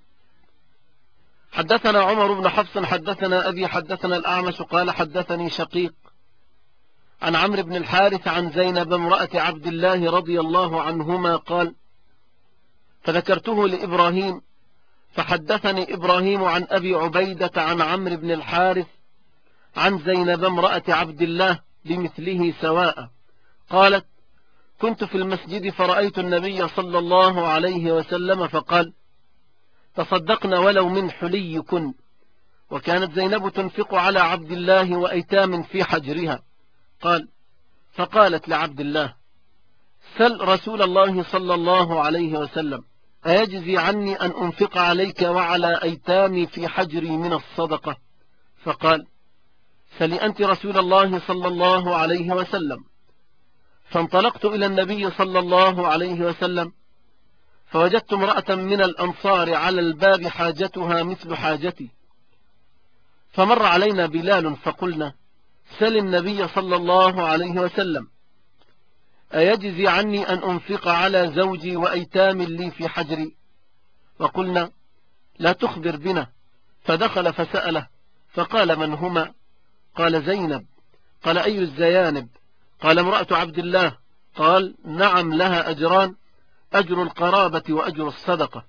حدثنا عمر بن حفص حدثنا أبي حدثنا الأعمش قال حدثني شقيق عن عمرو بن الحارث عن زينب امرأة عبد الله رضي الله عنهما قال: فذكرته لإبراهيم فحدثني إبراهيم عن أبي عبيدة عن عمرو بن الحارث عن زينب امرأة عبد الله بمثله سواء. قالت: كنت في المسجد فرأيت النبي صلى الله عليه وسلم فقال: تصدقنا ولو من حليكن. وكانت زينب تنفق على عبد الله وأيتام في حجرها. قال: فقالت لعبد الله: سل رسول الله صلى الله عليه وسلم أيجزي عني أن أنفق عليك وعلى أيتامي في حجري من الصدقة؟ فقال: سل أنت رسول الله صلى الله عليه وسلم. فانطلقت إلى النبي صلى الله عليه وسلم فوجدت امرأة من الأنصار على الباب حاجتها مثل حاجتي، فمر علينا بلال فقلنا: سل النبي صلى الله عليه وسلم أيجزي عني أن أنفق على زوجي وأيتام لي في حجري؟ وقلنا: لا تخبر بنا. فدخل فسأله فقال: من هما؟ قال: زينب. قال: أي الزيانب؟ قال: امرأة عبد الله. قال: نعم، لها أجران، أجر القرابة وأجر الصدقة.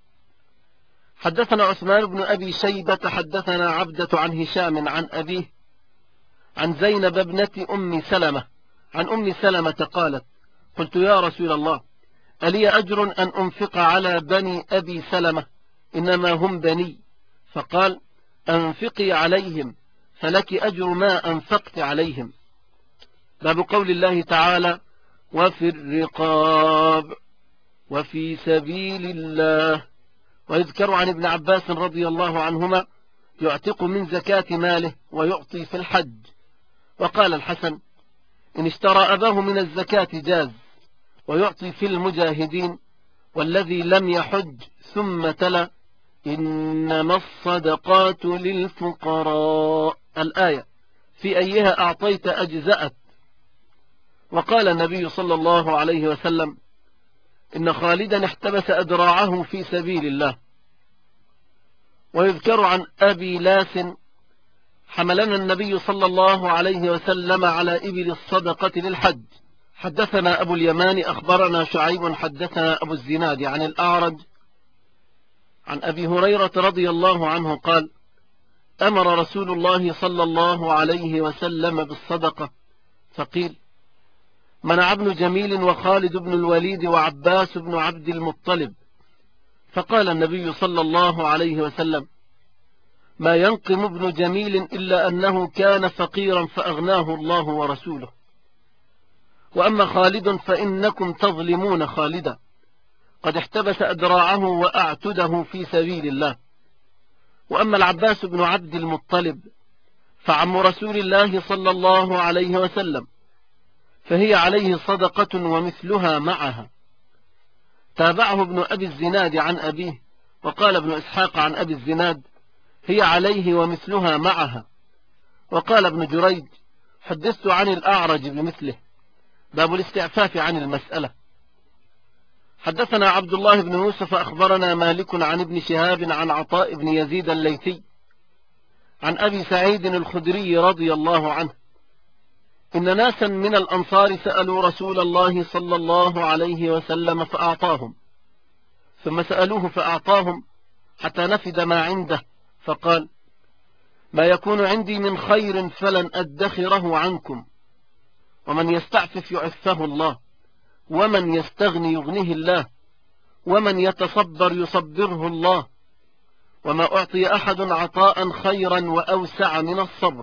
حدثنا عثمان بن أبي شيبة حدثنا عبدة عن هشام عن أبيه عن زينب ابنة أم سلمة عن أم سلمة قالت: قلت يا رسول الله، ألي أجر أن أنفق على بني أبي سلمة؟ إنما هم بني. فقال: أنفقي عليهم فلك أجر ما أنفقت عليهم. باب قول الله تعالى: وفي الرقاب وفي سبيل الله. ويذكر عن ابن عباس رضي الله عنهما: يعتق من زكاة ماله ويعطي في الحج. وقال الحسن: إن اشترى أباه من الزكاة جاز، ويعطي في المجاهدين والذي لم يحج. ثم تلا: إنما الصدقات للفقراء الآية، في أيها أعطيت أجزأت. وقال النبي صلى الله عليه وسلم: إن خالدا احتبس أدراعه في سبيل الله. ويذكر عن أبي لاس: حملنا النبي صلى الله عليه وسلم على إبل الصدقة للحج. حدثنا أبو اليمان أخبرنا شعيب حدثنا أبو الزناد عن الأعرج عن أبي هريرة رضي الله عنه قال: أمر رسول الله صلى الله عليه وسلم بالصدقة، فقيل: منع ابن جميل وخالد بن الوليد وعباس بن عبد المطلب. فقال النبي صلى الله عليه وسلم: ما ينقم ابن جميل إلا أنه كان فقيرا فأغناه الله ورسوله. وأما خالد فإنكم تظلمون خالدا، قد احتبس أدراعه وأعتده في سبيل الله. وأما العباس بن عبد المطلب فعم رسول الله صلى الله عليه وسلم، فهي عليه صدقة ومثلها معها. تابعه ابن أبي الزناد عن أبيه، وقال ابن إسحاق عن أبي الزناد هي عليه ومثلها معها. وقال ابن جريج حدثت عن الأعرج بمثله. باب الاستعفاف عن المسألة. حدثنا عبد الله بن يوسف أخبرنا مالك عن ابن شهاب عن عطاء بن يزيد الليثي عن أبي سعيد الخدري رضي الله عنه إن ناسا من الأنصار سألوا رسول الله صلى الله عليه وسلم فأعطاهم، ثم سألوه فأعطاهم حتى نفد ما عنده، فقال ما يكون عندي من خير فلن أدخره عنكم، ومن يستعفف يعفه الله، ومن يستغني يغنيه الله، ومن يتصبر يصبره الله، وما أعطي أحد عطاء خيرا وأوسع من الصبر.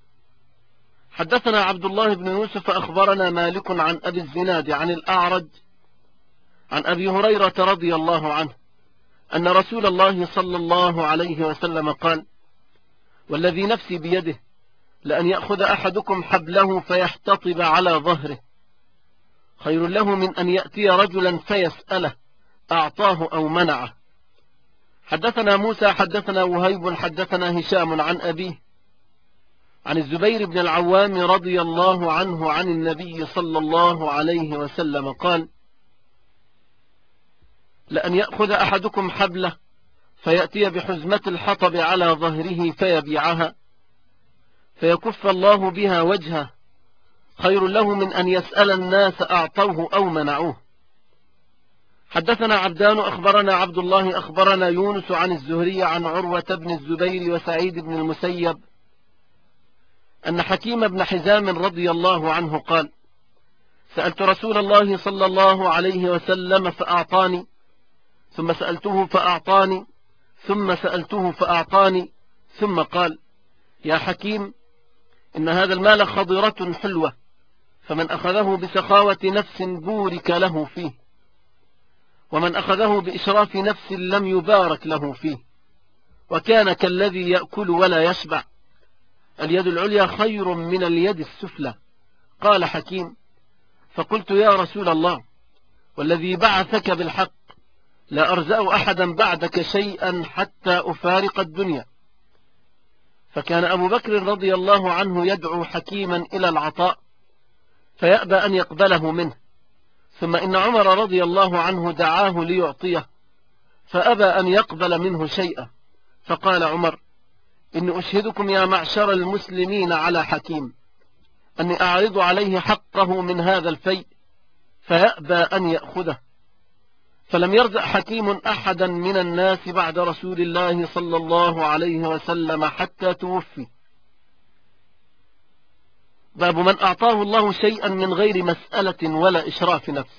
حدثنا عبد الله بن يوسف أخبرنا مالك عن أبي الزناد عن الأعرج عن أبي هريرة رضي الله عنه أن رسول الله صلى الله عليه وسلم قال والذي نفسي بيده لأن يأخذ أحدكم حبله فيحتطب على ظهره خير له من أن يأتي رجلا فيسأله أعطاه أو منعه. حدثنا موسى حدثنا وهيب حدثنا هشام عن أبيه عن الزبير بن العوام رضي الله عنه عن النبي صلى الله عليه وسلم قال لأن يأخذ أحدكم حبله فيأتي بحزمة الحطب على ظهره فيبيعها فيكف الله بها وجهه خير له من أن يسأل الناس أعطوه أو منعوه. حدثنا عبدان أخبرنا عبد الله أخبرنا يونس عن الزهري عن عروة بن الزبير وسعيد بن المسيب أن حكيم بن حزام رضي الله عنه قال سألت رسول الله صلى الله عليه وسلم فأعطاني، ثم سألته فأعطاني، ثم سألته فأعطاني، ثم قال يا حكيم إن هذا المال خضرة حلوة، فمن أخذه بسخاوة نفس بورك له فيه، ومن أخذه بإشراف نفس لم يبارك له فيه، وكان كالذي يأكل ولا يشبع، اليد العليا خير من اليد السفلى. قال حكيم فقلت يا رسول الله والذي بعثك بالحق لا أرزأ أحدا بعدك شيئا حتى أفارق الدنيا. فكان أبو بكر رضي الله عنه يدعو حكيما إلى العطاء فيأبى أن يقبله منه، ثم إن عمر رضي الله عنه دعاه ليعطيه فأبى أن يقبل منه شيئا، فقال عمر إني أشهدكم يا معشر المسلمين على حكيم أني أعرض عليه حقه من هذا الفيء فيأبى أن يأخذه. فلم يرزق حكيم أحدا من الناس بعد رسول الله صلى الله عليه وسلم حتى توفي. باب من أعطاه الله شيئا من غير مسألة ولا إشراف نفس.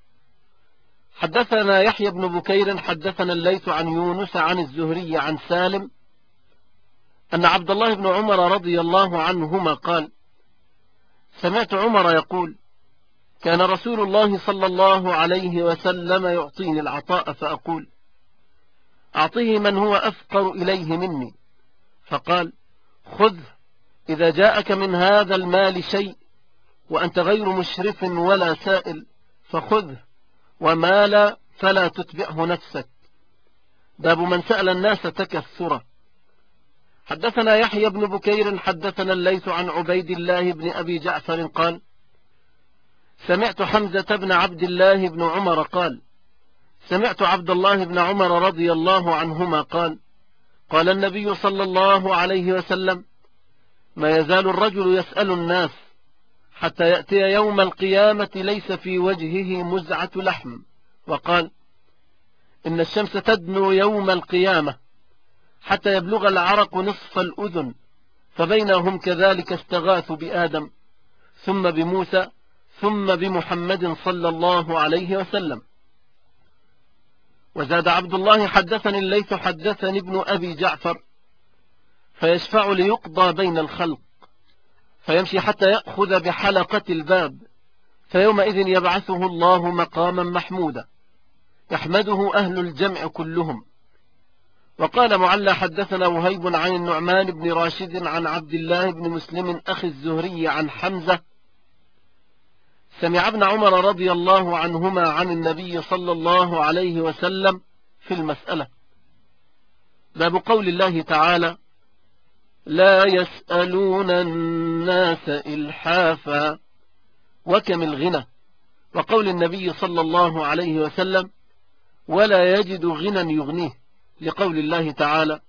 حدثنا يحيى بن بكير حدثنا الليث عن يونس عن الزهري عن سالم أن عبد الله بن عمر رضي الله عنهما قال سمعت عمر يقول كان رسول الله صلى الله عليه وسلم يعطيني العطاء فأقول أعطيه من هو أفقر إليه مني، فقال خذ إذا جاءك من هذا المال شيء وأنت غير مشرف ولا سائل فخذه، وما لا فلا تتبعه نفسك. باب من سأل الناس تكثرا. حدثنا يحيى بن بكير حدثنا الليث عن عبيد الله بن أبي جعفر قال سمعت حمزة بن عبد الله بن عمر قال سمعت عبد الله بن عمر رضي الله عنهما قال قال النبي صلى الله عليه وسلم ما يزال الرجل يسأل الناس حتى يأتي يوم القيامة ليس في وجهه مزعة لحم، وقال إن الشمس تدنو يوم القيامة حتى يبلغ العرق نصف الأذن، فبينهم كذلك استغاثوا بآدم ثم بموسى ثم بمحمد صلى الله عليه وسلم. وزاد عبد الله حدثني الليث حدثني ابن أبي جعفر فيشفع ليقضى بين الخلق فيمشي حتى يأخذ بحلقة الباب فيومئذ يبعثه الله مقاما محمودا يحمده أهل الجمع كلهم. وقال معلى حدثنا وهيب عن النعمان بن راشد عن عبد الله بن مسلم أخي الزهري عن حمزة سمع ابن عمر رضي الله عنهما عن النبي صلى الله عليه وسلم في المسألة. باب قول الله تعالى: لا يسألون الناس إلحافا، وكم الغنى. وقول النبي صلى الله عليه وسلم: ولا يجد غنى يغنيه، لقول الله تعالى: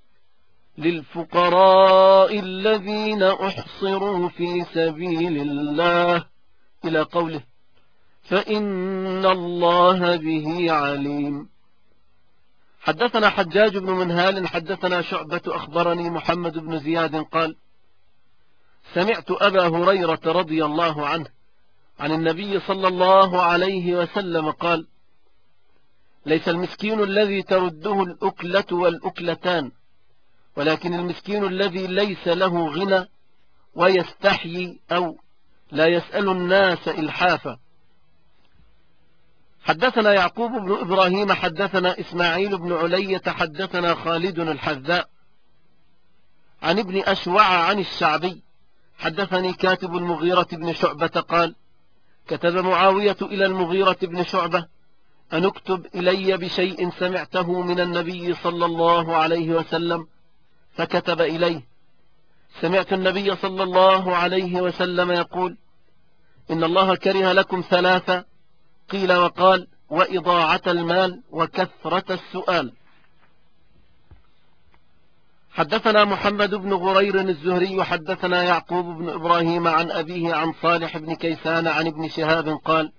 للفقراء الذين أحصروا في سبيل الله، إلى قوله: فإن الله به عليم. حدثنا حجاج بن منهال حدثنا شعبة أخبرني محمد بن زياد قال: سمعت أبا هريرة رضي الله عنه عن النبي صلى الله عليه وسلم قال: ليس المسكين الذي ترده الأكلة والأكلتان، ولكن المسكين الذي ليس له غنى ويستحيي أو لا يسأل الناس إلحافا. حدثنا يعقوب بن إبراهيم حدثنا إسماعيل بن علية حدثنا خالد الحذاء عن ابن أشوع عن الشعبي حدثني كاتب المغيرة بن شعبة قال: كتب معاوية إلى المغيرة بن شعبة أن اكتب إلي بشيء سمعته من النبي صلى الله عليه وسلم، فكتب إليه: سمعت النبي صلى الله عليه وسلم يقول: إن الله كره لكم ثلاثة، قيل وقال: وإضاعة المال وكثرة السؤال. حدثنا محمد بن غرير الزهري حدثنا يعقوب بن إبراهيم عن أبيه عن صالح بن كيسان عن ابن شهاب قال: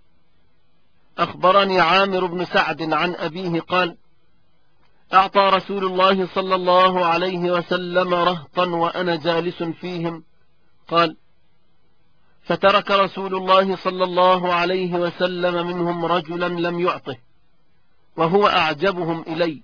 أخبرني عامر بن سعد عن أبيه قال: أعطى رسول الله صلى الله عليه وسلم رهطا وأنا جالس فيهم. قال: فترك رسول الله صلى الله عليه وسلم منهم رجلا لم يعطه وهو أعجبهم إلي،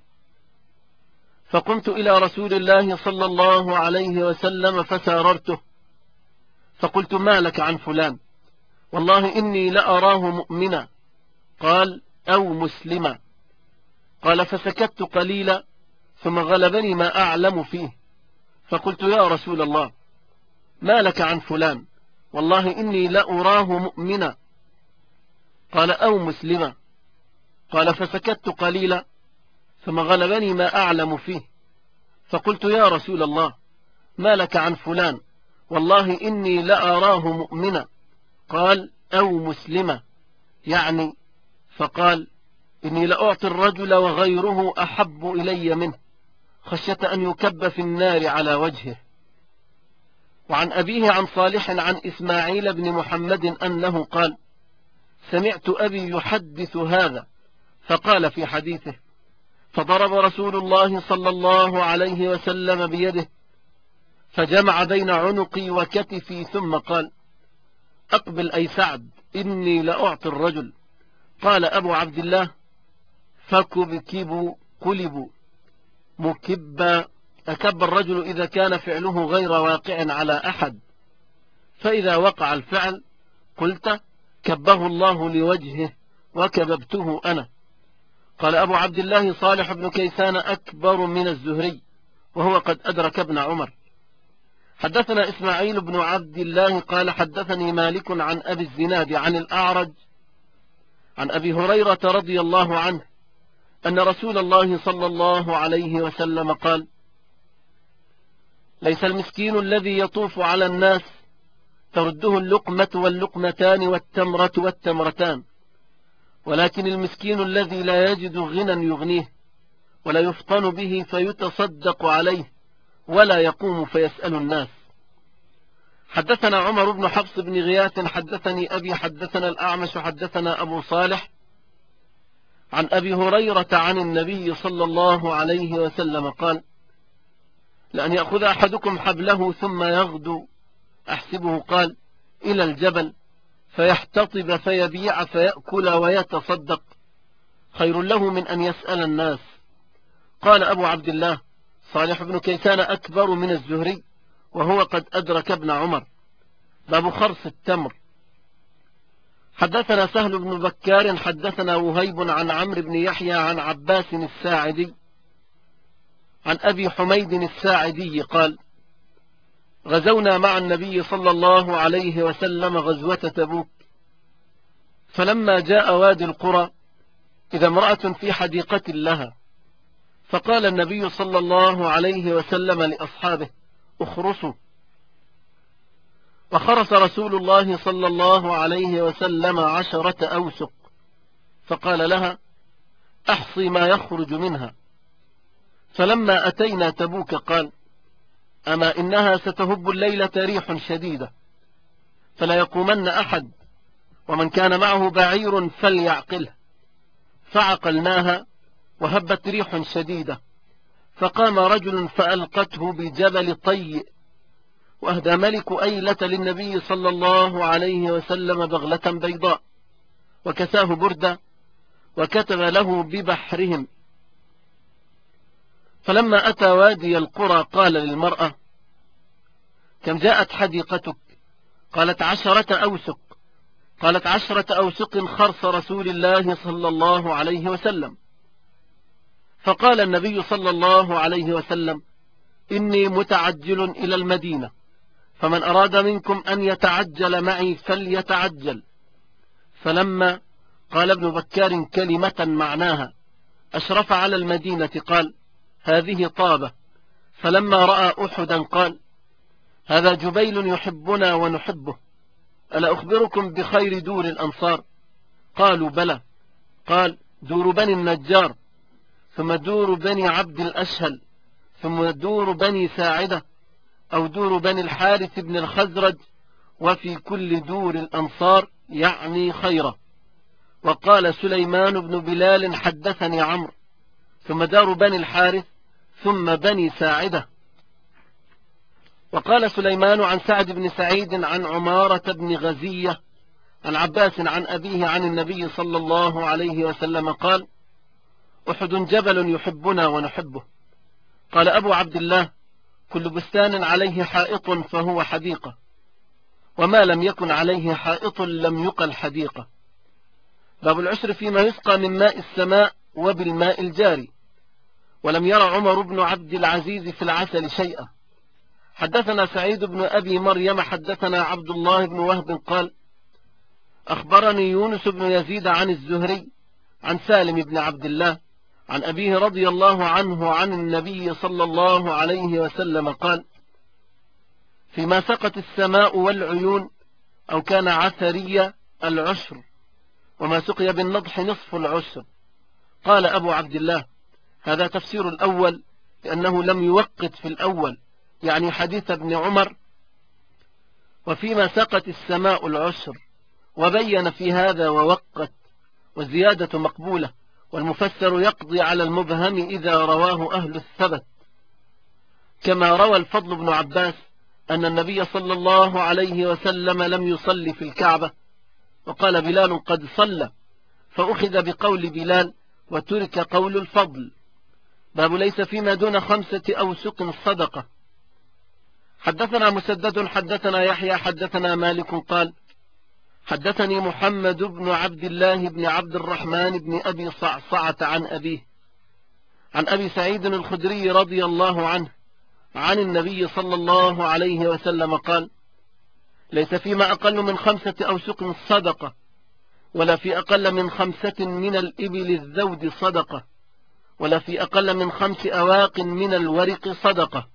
فقمت إلى رسول الله صلى الله عليه وسلم فساررته فقلت: ما لك عن فلان؟ والله إني لأراه مؤمنا. قال: أو مسلما. قال: فسكت قليلا ثم غلبني ما أعلم فيه، فقلت: يا رسول الله، ما لك عن فلان؟ والله إني لأراه مؤمنا. قال: أو مسلما. قال: فسكت قليلا ثم غلبني ما أعلم فيه، فقلت: يا رسول الله، ما لك عن فلان؟ والله إني لأراه مؤمنا. قال: أو مسلما، يعني. فقال: إني لأعطي الرجل وغيره أحب إلي منه، خشية أن يكب في النار على وجهه. وعن أبيه عن صالح عن إسماعيل بن محمد أنه قال: سمعت أبي يحدث هذا، فقال في حديثه: فضرب رسول الله صلى الله عليه وسلم بيده فجمع بين عنقي وكتفي ثم قال: أقبل أي سعد، إني لأعطي الرجل. قال أبو عبد الله: فكبكبوا قلبوا مكبا، أكب الرجل إذا كان فعله غير واقع على أحد، فإذا وقع الفعل قلت: كبه الله لوجهه وكببته أنا. قال أبو عبد الله: صالح بن كيسان أكبر من الزهري، وهو قد أدرك ابن عمر. حدثنا إسماعيل بن عبد الله قال: حدثني مالك عن أبي الزناد عن الأعرج عن أبي هريرة رضي الله عنه أن رسول الله صلى الله عليه وسلم قال: ليس المسكين الذي يطوف على الناس ترده اللقمة واللقمتان والتمرة والتمرتان، ولكن المسكين الذي لا يجد غنى يغنيه ولا يفطن به فيتصدق عليه ولا يقوم فيسأل الناس. حدثنا عمر بن حفص بن غياث حدثني أبي حدثنا الأعمش حدثنا أبو صالح عن أبي هريرة عن النبي صلى الله عليه وسلم قال: لأن يأخذ أحدكم حبله ثم يغدو، أحسبه قال إلى الجبل، فيحتطب فيبيع فيأكل ويتصدق، خير له من أن يسأل الناس. قال أبو عبد الله: صالح بن كيسان أكبر من الزهري، وهو قد أدرك ابن عمر. باب خرص التمر. حدثنا سهل بن بكار حدثنا وهيب عن عمرو بن يحيى عن عباس الساعدي عن أبي حميد الساعدي قال: غزونا مع النبي صلى الله عليه وسلم غزوة تبوك، فلما جاء وادي القرى إذا امرأة في حديقة لها، فقال النبي صلى الله عليه وسلم لأصحابه: اخرسوا. وخرس رسول الله صلى الله عليه وسلم 10 أوسق، فقال لها: أحصي ما يخرج منها. فلما أتينا تبوك قال: أما إنها ستهب الليلة ريح شديدة، فلا يقومن أحد، ومن كان معه بعير فليعقله. فعقلناها وهبت ريح شديدة، فقام رجل فألقته بجبل طي، وأهدى ملك أيلة للنبي صلى الله عليه وسلم بغلة بيضاء، وكساه بردة، وكتب له ببحرهم. فلما أتى وادي القرى قال للمرأة: كم جاءت حديقتك؟ قالت: 10 أوسق. قالت: 10 أوسق خرص رسول الله صلى الله عليه وسلم. فقال النبي صلى الله عليه وسلم: إني متعجل إلى المدينة، فمن أراد منكم أن يتعجل معي فليتعجل. فلما قال ابن بكار كلمة معناها أشرف على المدينة قال: هذه طابة. فلما رأى أحدا قال: هذا جبيل يحبنا ونحبه، ألا أخبركم بخير دور الأنصار؟ قالوا: بلى. قال: دور بني النجار، ثم دور بني عبد الأشهل، ثم دور بني ساعدة، أو دور بني الحارث بن الخزرج، وفي كل دور الأنصار يعني خيرا. وقال سليمان بن بلال: حدثني عمرو، ثم دار بني الحارث، ثم بني ساعدة. وقال سليمان عن سعد بن سعيد عن عمارة بن غزية عن عباس عن أبيه عن النبي صلى الله عليه وسلم قال: أحد جبل يحبنا ونحبه. قال أبو عبد الله: كل بستان عليه حائط فهو حديقة، وما لم يكن عليه حائط لم يقل حديقة. باب العشر فيما يسقى من ماء السماء وبالماء الجاري. ولم ير عمر بن عبد العزيز في العسل شيئا. حدثنا سعيد بن أبي مريم حدثنا عبد الله بن وهب قال: أخبرني يونس بن يزيد عن الزهري عن سالم بن عبد الله عن أبيه رضي الله عنه عن النبي صلى الله عليه وسلم قال: فيما سقت السماء والعيون أو كان عثريا العشر، وما سقي بالنضح نصف العشر. قال أبو عبد الله: هذا تفسير الأول، لأنه لم يوقت في الأول، يعني حديث ابن عمر: وفيما سقت السماء العشر، وبين في هذا ووقت، والزيادة مقبولة، والمفسر يقضي على المبهم إذا رواه أهل الثبت، كما روى الفضل بن عباس أن النبي صلى الله عليه وسلم لم يصلي في الكعبة، وقال بلال: قد صلى، فأخذ بقول بلال وترك قول الفضل. باب ليس فيما دون 5 أوسق صدقة. حدثنا مسدد حدثنا يحيى حدثنا مالك قال: حدثني محمد بن عبد الله بن عبد الرحمن بن أبي صعصعة عن أبيه عن أبي سعيد الخدري رضي الله عنه عن النبي صلى الله عليه وسلم قال: ليس فيما أقل من 5 أوسق صدقة، ولا في أقل من 5 من الإبل الذود صدقة، ولا في أقل من 5 أواق من الورق صدقة.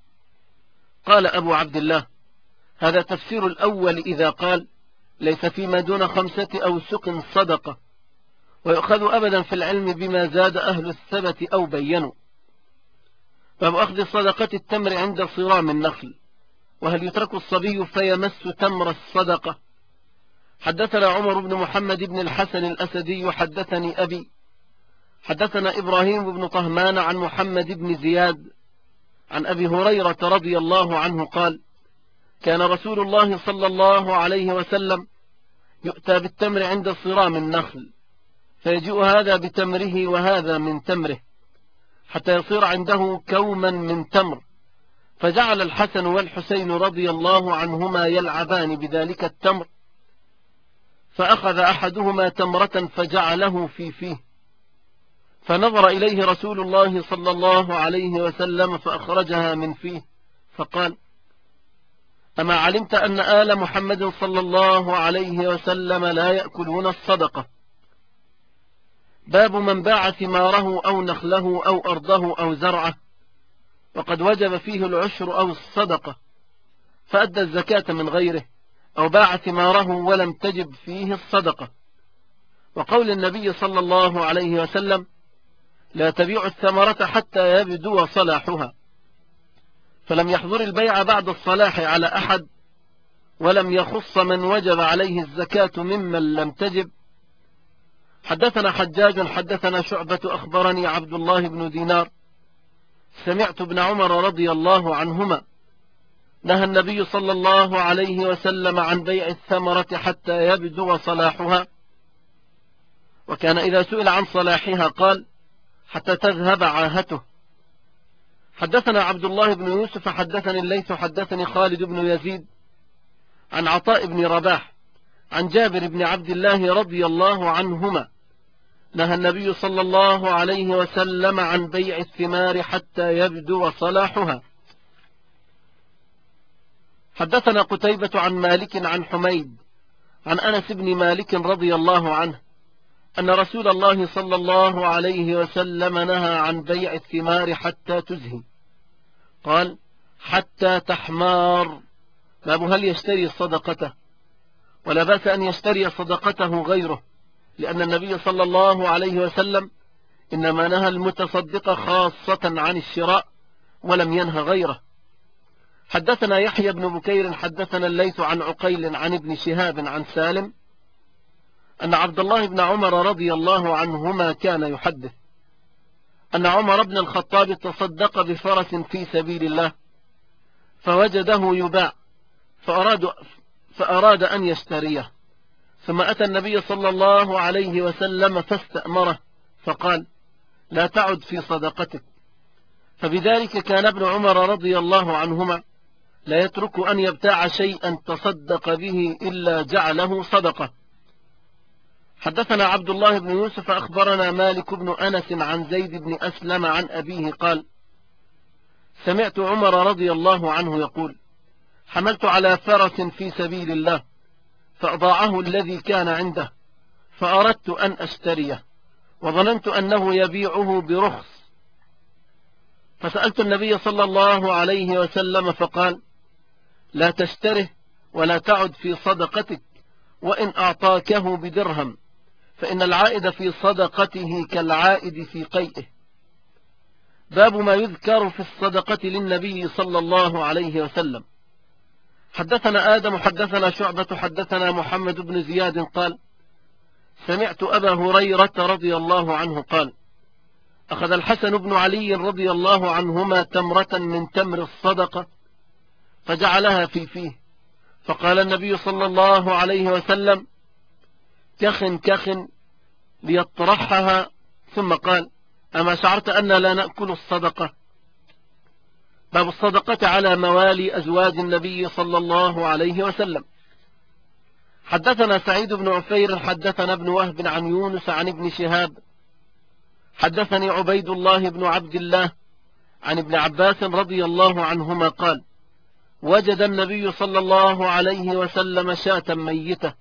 قال أبو عبد الله: هذا تفسير الأول إذا قال: ليس فيما دون 5 أوسق صدقة، ويؤخذ أبدا في العلم بما زاد أهل الثبت أو بينوا. باب أخذ صدقة التمر عند صرام النخل، وهل يترك الصبي فيمس تمر الصدقة. حدثنا عمر بن محمد بن الحسن الأسدي حدثني أبي حدثنا إبراهيم بن طهمان عن محمد بن زياد عن أبي هريرة رضي الله عنه قال: كان رسول الله صلى الله عليه وسلم يؤتى بالتمر عند صرام النخل، فيجيء هذا بتمره وهذا من تمره، حتى يصير عنده كوما من تمر، فجعل الحسن والحسين رضي الله عنهما يلعبان بذلك التمر، فأخذ أحدهما تمرة فجعله في فيه، فنظر إليه رسول الله صلى الله عليه وسلم فأخرجها من فيه فقال: أما علمت أن آل محمد صلى الله عليه وسلم لا يأكلون الصدقة؟ باب من باع ثماره أو نخله أو أرضه أو زرعه وقد وجب فيه العشر أو الصدقة، فأدى الزكاة من غيره، أو باع ثماره ولم تجب فيه الصدقة، وقول النبي صلى الله عليه وسلم: لا تبيع الثمرة حتى يبدو صلاحها، فلم يحضر البيع بعد الصلاح على أحد، ولم يخص من وجب عليه الزكاة ممن لم تجب. حدثنا حجاج حدثنا شعبة أخبرني عبد الله بن دينار سمعت ابن عمر رضي الله عنهما نهى النبي صلى الله عليه وسلم عن بيع الثمرة حتى يبدو صلاحها، وكان إذا سئل عن صلاحها قال: حتى تذهب عاهته. حدثنا عبد الله بن يوسف حدثني الليث حدثني خالد بن يزيد عن عطاء بن رباح عن جابر بن عبد الله رضي الله عنهما نهى النبي صلى الله عليه وسلم عن بيع الثمار حتى يبدو صلاحها. حدثنا قتيبة عن مالك عن حميد عن أنس بن مالك رضي الله عنه أن رسول الله صلى الله عليه وسلم نهى عن بيع الثمار حتى تزهي، قال: حتى تحمار. باب هل يشتري صدقته؟ ولا بأس أن يشتري صدقته غيره، لأن النبي صلى الله عليه وسلم إنما نهى المتصدق خاصة عن الشراء ولم ينهى غيره. حدثنا يحيى بن بكير حدثنا الليث عن عقيل عن ابن شهاب عن سالم أن عبد الله بن عمر رضي الله عنهما كان يحدث أن عمر بن الخطاب تصدق بفرس في سبيل الله فوجده يباع فأراد أن يشتريه، ثم أتى النبي صلى الله عليه وسلم فاستأمره فقال: لا تعد في صدقتك. فبذلك كان ابن عمر رضي الله عنهما لا يترك أن يبتاع شيئا تصدق به إلا جعله صدقة. حدثنا عبد الله بن يوسف أخبرنا مالك بن أنس عن زيد بن أسلم عن أبيه قال: سمعت عمر رضي الله عنه يقول: حملت على فرس في سبيل الله فأضاعه الذي كان عنده، فأردت أن أشتريه وظننت أنه يبيعه برخص، فسألت النبي صلى الله عليه وسلم فقال: لا تشتره ولا تعد في صدقتك، وإن أعطاكه بدرهم فإن العائد في صدقته كالعائد في قيئه. باب ما يذكر في الصدقة للنبي صلى الله عليه وسلم. حدثنا آدم حدثنا شعبة حدثنا محمد بن زياد قال: سمعت أبا هريرة رضي الله عنه قال: أخذ الحسن بن علي رضي الله عنهما تمرة من تمر الصدقة فجعلها في فيه، فقال النبي صلى الله عليه وسلم: كخ كخ ليطرحها، ثم قال: أما شعرت أن لا نأكل الصدقة؟ باب الصدقة على موالي أزواج النبي صلى الله عليه وسلم. حدثنا سعيد بن عفير حدثنا ابن وهب عن يونس عن ابن شهاب حدثني عبيد الله بن عبد الله عن ابن عباس رضي الله عنهما قال: وجد النبي صلى الله عليه وسلم شاة ميتة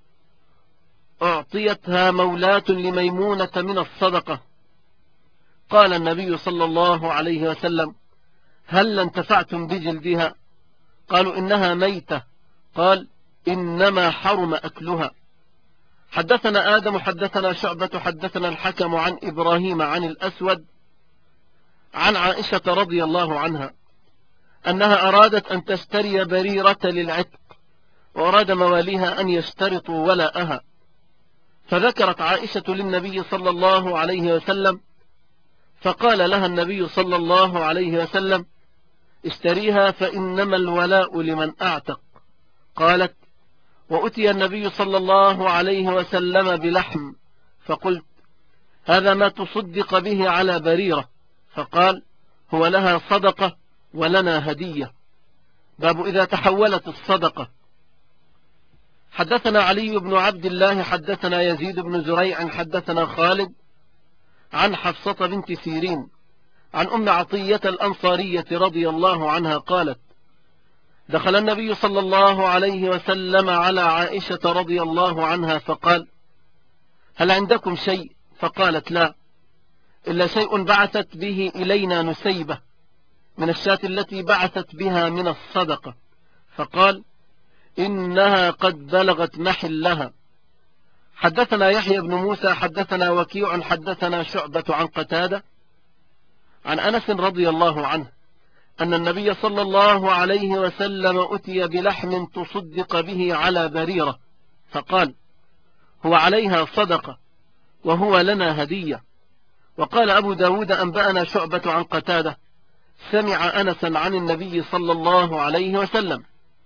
أعطيتها مولاة لميمونة من الصدقة، قال النبي صلى الله عليه وسلم: هل انتفعتم بجلدها؟ قالوا: إنها ميتة. قال: إنما حرم أكلها. حدثنا آدم حدثنا شعبة حدثنا الحكم عن إبراهيم عن الأسود عن عائشة رضي الله عنها أنها أرادت أن تشتري بريرة للعتق، وأراد مواليها أن يشترطوا ولاءها، فذكرت عائشة للنبي صلى الله عليه وسلم، فقال لها النبي صلى الله عليه وسلم: اشتريها فإنما الولاء لمن أعتق. قالت: وأتي النبي صلى الله عليه وسلم بلحم، فقلت: هذا ما تصدق به على بريرة؟ فقال: هو لها صدقة ولنا هدية. باب إذا تحولت الصدقة. حدثنا علي بن عبد الله حدثنا يزيد بن زريع حدثنا خالد عن حفصة بنت سيرين عن أم عطية الأنصارية رضي الله عنها قالت: دخل النبي صلى الله عليه وسلم على عائشة رضي الله عنها فقال: هل عندكم شيء؟ فقالت: لا، إلا شيء بعثت به إلينا نسيبة من الشاة التي بعثت بها من الصدقة. فقال: إنها قد بلغت محلها. حدثنا يحيى بن موسى حدثنا وكيع حدثنا شعبة عن قتادة عن أنس رضي الله عنه أن النبي صلى الله عليه وسلم أتي بلحم تصدق به على بريرة، فقال: هو عليها صدقة وهو لنا هدية. وقال أبو داود أنبأنا شعبة عن قتادة سمع أنسا عن النبي صلى الله عليه وسلم.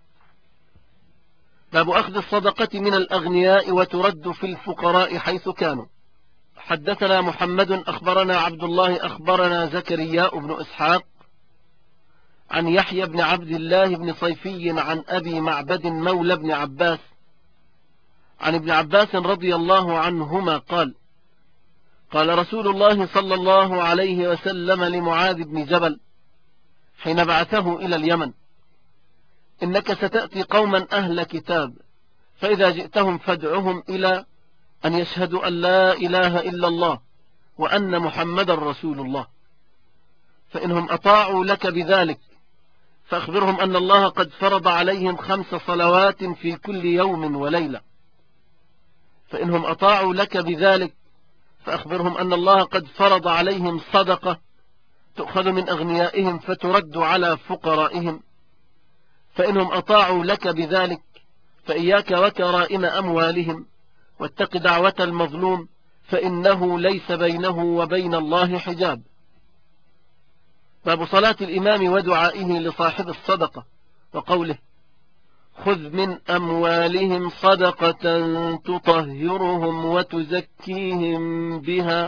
باب أخذ الصدقة من الأغنياء وترد في الفقراء حيث كانوا. حدثنا محمد أخبرنا عبد الله أخبرنا زكرياء بن إسحاق عن يحيى بن عبد الله بن صيفي عن أبي معبد مولى بن عباس عن ابن عباس رضي الله عنهما قال: قال رسول الله صلى الله عليه وسلم لمعاذ بن جبل حين بعثه إلى اليمن: إنك ستأتي قوما أهل كتاب، فإذا جئتهم فادعهم إلى أن يشهدوا أن لا إله إلا الله وأن محمد رسول الله، فإنهم أطاعوا لك بذلك فأخبرهم أن الله قد فرض عليهم 5 صلوات في كل يوم وليلة. فإنهم أطاعوا لك بذلك فأخبرهم أن الله قد فرض عليهم صدقة تؤخذ من أغنيائهم فترد على فقرائهم. فإنهم أطاعوا لك بذلك فإياك وكرائم أموالهم، واتق دعوة المظلوم فإنه ليس بينه وبين الله حجاب. باب صلاة الإمام ودعائه لصاحب الصدقة وقوله: خذ من أموالهم صدقة تطهرهم وتزكيهم بها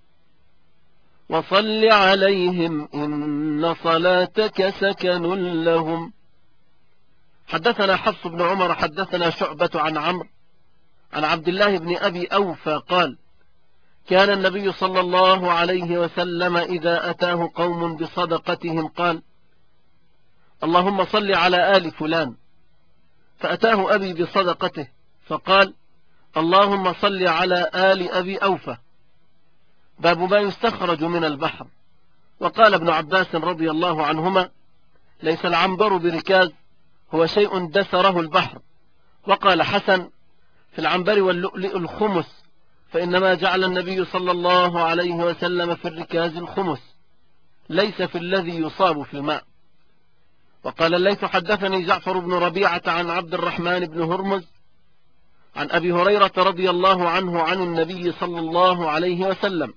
وصل عليهم إن صلاتك سكن لهم. حدثنا حفص بن عمر حدثنا شعبة عن عمرو عن عبد الله بن أبي أوفى قال: كان النبي صلى الله عليه وسلم إذا أتاه قوم بصدقتهم قال: اللهم صل على آل فلان. فأتاه أبي بصدقته فقال: اللهم صل على آل أبي أوفى. باب ما يستخرج من البحر. وقال ابن عباس رضي الله عنهما: ليس العنبر بركاز، هو شيء دثره البحر. وقال حسن: في العنبر واللؤلؤ الخمس، فإنما جعل النبي صلى الله عليه وسلم في الركاز الخمس، ليس في الذي يصاب في الماء. وقال الليث: حدثني جعفر بن ربيعة عن عبد الرحمن بن هرمز عن أبي هريرة رضي الله عنه عن النبي صلى الله عليه وسلم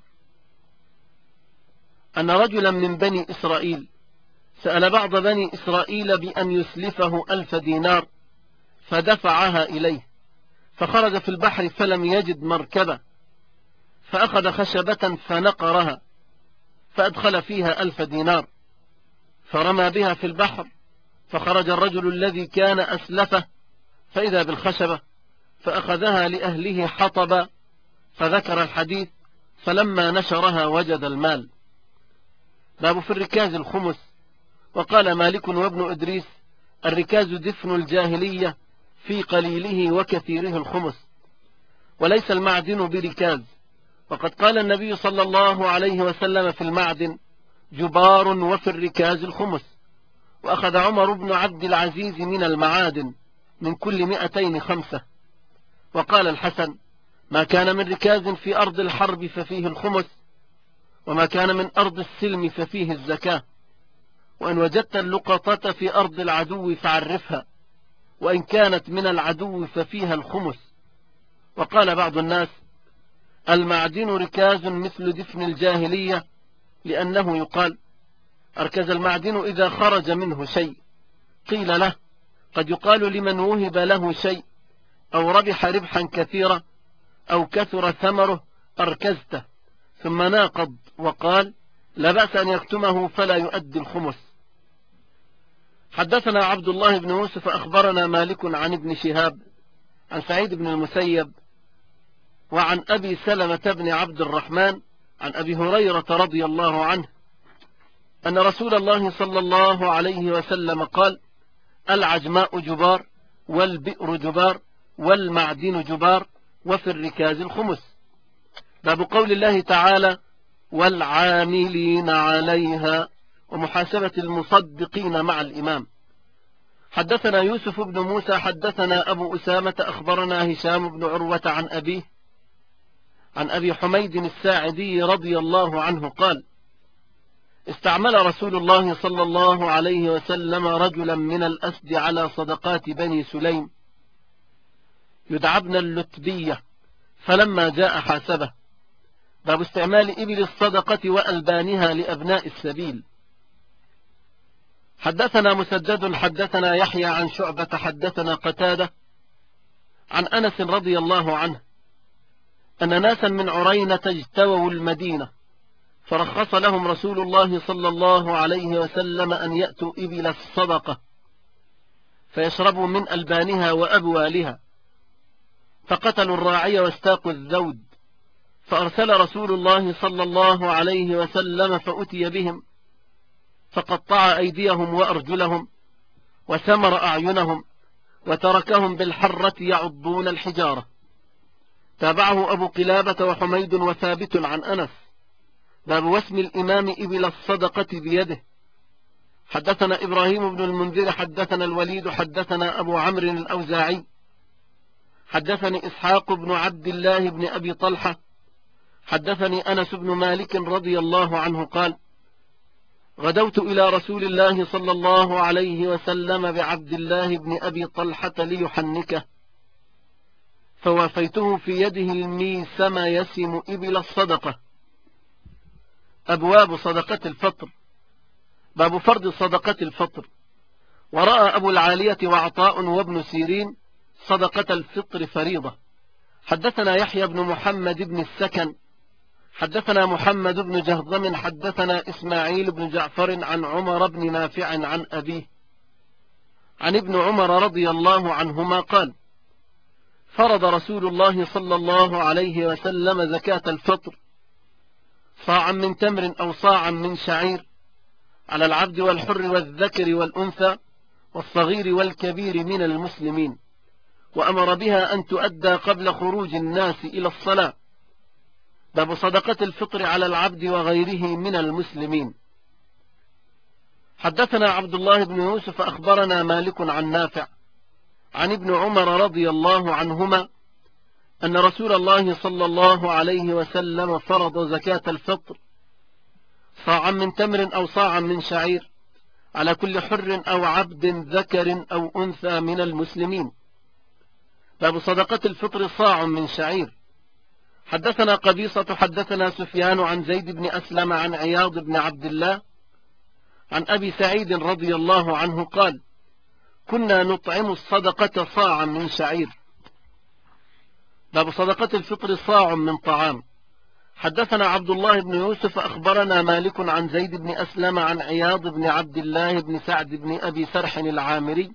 أن رجلا من بني إسرائيل سأل بعض بني إسرائيل بأن يسلفه 1000 دينار فدفعها إليه، فخرج في البحر فلم يجد مركبة، فأخذ خشبة فنقرها فأدخل فيها 1000 دينار فرمى بها في البحر، فخرج الرجل الذي كان أسلفه فإذا بالخشبة فأخذها لأهله حطبا، فذكر الحديث، فلما نشرها وجد المال. باب في الركاز الخمس. وقال مالك وابن إدريس: الركاز دفن الجاهلية في قليله وكثيره الخمس، وليس المعدن بركاز. وقد قال النبي صلى الله عليه وسلم في المعدن: جبار، وفي الركاز الخمس. وأخذ عمر بن عبد العزيز من المعادن من كل 200 5. وقال الحسن: ما كان من ركاز في أرض الحرب ففيه الخمس، وما كان من أرض السلم ففيه الزكاة. وإن وجدت اللقطة في أرض العدو فعرفها، وإن كانت من العدو ففيها الخمس. وقال بعض الناس: المعدن ركاز مثل دفن الجاهلية، لأنه يقال: أركز المعدن إذا خرج منه شيء. قيل له: قد يقال لمن وهب له شيء أو ربح ربحا كثيرا أو كثر ثمره أركزته، ثم ناقض وقال: لا بأس أن يكتمه فلا يؤدي الخمس. حدثنا عبد الله بن يوسف أخبرنا مالك عن ابن شهاب عن سعيد بن المسيب وعن أبي سلمة بن عبد الرحمن عن أبي هريرة رضي الله عنه أن رسول الله صلى الله عليه وسلم قال: العجماء جبار، والبئر جبار، والمعدن جبار، وفي الركاز الخمس. باب قول الله تعالى: والعاملين عليها، ومحاسبة المصدقين مع الإمام. حدثنا يوسف بن موسى حدثنا أبو أسامة أخبرنا هشام بن عروة عن أبيه عن أبي حميد الساعدي رضي الله عنه قال: استعمل رسول الله صلى الله عليه وسلم رجلا من الأسد على صدقات بني سليم يدعى ابن اللتبية، فلما جاء حاسبه. باب استعمال إبل الصدقة وألبانها لأبناء السبيل. حدثنا مسدد حدثنا يحيى عن شعبة حدثنا قتادة عن أنس رضي الله عنه أن ناسا من عرينة اجتووا المدينة، فرخص لهم رسول الله صلى الله عليه وسلم أن يأتوا إبل الصدقة فيشربوا من ألبانها وأبوالها، فقتلوا الراعي واستاقوا الذود، فأرسل رسول الله صلى الله عليه وسلم فأتي بهم، فقطع أيديهم وأرجلهم وسمر أعينهم وتركهم بالحرة يعضون الحجارة. تابعه أبو قلابة وحميد وثابت عن أنس. باب وسم الإمام إبل الصدقة بيده. حدثنا إبراهيم بن المنذر حدثنا الوليد حدثنا أبو عمرو الأوزاعي حدثني إسحاق بن عبد الله بن أبي طلحة حدثني أنس بن مالك رضي الله عنه قال: غدوت إلى رسول الله صلى الله عليه وسلم بعبد الله بن أبي طلحة ليحنكه، فوافيته في يده الميسم يسم إبل الصدقة. أبواب صدقة الفطر. باب فرض صدقة الفطر. ورأى أبو العالية وعطاء وابن سيرين صدقة الفطر فريضة. حدثنا يحيى بن محمد بن السكن حدثنا محمد بن جهضم حدثنا إسماعيل بن جعفر عن عمر بن نافع عن أبيه عن ابن عمر رضي الله عنهما قال: فرض رسول الله صلى الله عليه وسلم زكاة الفطر صاعا من تمر أو صاعا من شعير على العبد والحر والذكر والأنثى والصغير والكبير من المسلمين، وأمر بها أن تؤدى قبل خروج الناس إلى الصلاة. باب صدقة الفطر على العبد وغيره من المسلمين. حدثنا عبد الله بن يوسف أخبرنا مالك عن نافع عن ابن عمر رضي الله عنهما أن رسول الله صلى الله عليه وسلم فرض زكاة الفطر صاعا من تمر أو صاعا من شعير على كل حر أو عبد ذكر أو أنثى من المسلمين. باب صدقة الفطر صاع من شعير. حدثنا قبيصة حدثنا سفيان عن زيد بن أسلم عن عياض بن عبد الله عن أبي سعيد رضي الله عنه قال: كنا نطعم الصدقة صاعا من شعير. باب صدقة الفطر صاع من طعام. حدثنا عبد الله بن يوسف أخبرنا مالك عن زيد بن أسلم عن عياض بن عبد الله بن سعد بن أبي سرح العامري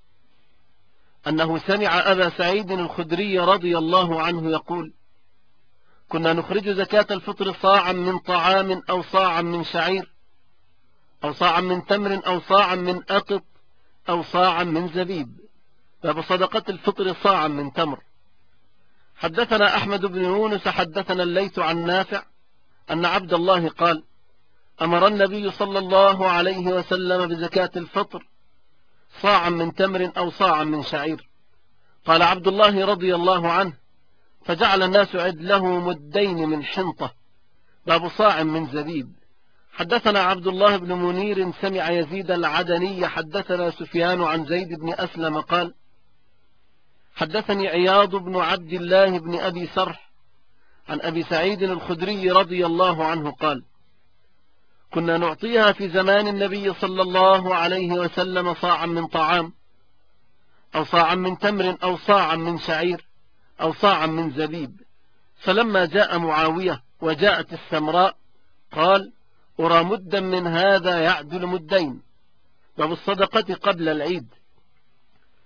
أنه سمع أبا سعيد الخدري رضي الله عنه يقول: كنا نخرج زكاة الفطر صاعا من طعام أو صاعا من شعير أو صاعا من تمر أو صاعا من أقط أو صاعا من زبيب. باب صدقة الفطر صاعا من تمر. حدثنا أحمد بن يونس حدثنا الليث عن نافع أن عبد الله قال: أمر النبي صلى الله عليه وسلم بزكاة الفطر صاعا من تمر أو صاعا من شعير. قال عبد الله رضي الله عنه: فجعل الناس عدله مدين من حنطة. باب صاع من زبيب. حدثنا عبد الله بن منير سمع يزيد العدني حدثنا سفيان عن زيد بن أسلم قال: حدثني عياض بن عبد الله بن أبي سرح عن أبي سعيد الخدري رضي الله عنه قال: كنا نعطيها في زمان النبي صلى الله عليه وسلم صاعا من طعام أو صاعا من تمر أو صاعا من شعير أو صاعا من زبيب، فلما جاء معاوية وجاءت السمراء قال: أرى مدا من هذا يعدل مدين. باب الصدقة قبل العيد.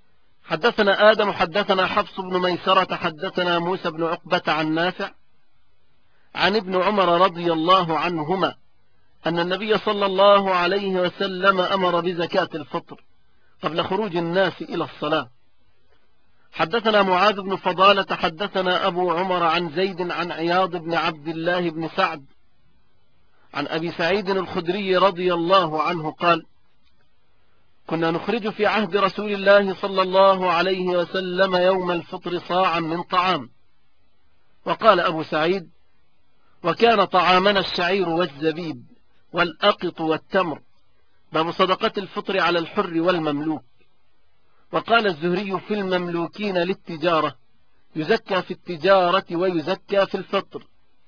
حدثنا آدم حدثنا حفص بن ميسرة حدثنا موسى بن عقبة عن نافع عن ابن عمر رضي الله عنهما أن النبي صلى الله عليه وسلم أمر بزكاة الفطر قبل خروج الناس إلى الصلاة. حدثنا معاذ بن فضالة حدثنا أبو عمر عن زيد عن عياض بن عبد الله بن سعد عن أبي سعيد الخدري رضي الله عنه قال: كنا نخرج في عهد رسول الله صلى الله عليه وسلم يوم الفطر صاعا من طعام. وقال أبو سعيد: وكان طعامنا الشعير والزبيب والأقط والتمر، باب صدقة الفطر على الحر والمملوك. وقال الزهري: في المملوكين للتجارة، يزكى في التجارة ويزكى في الفطر.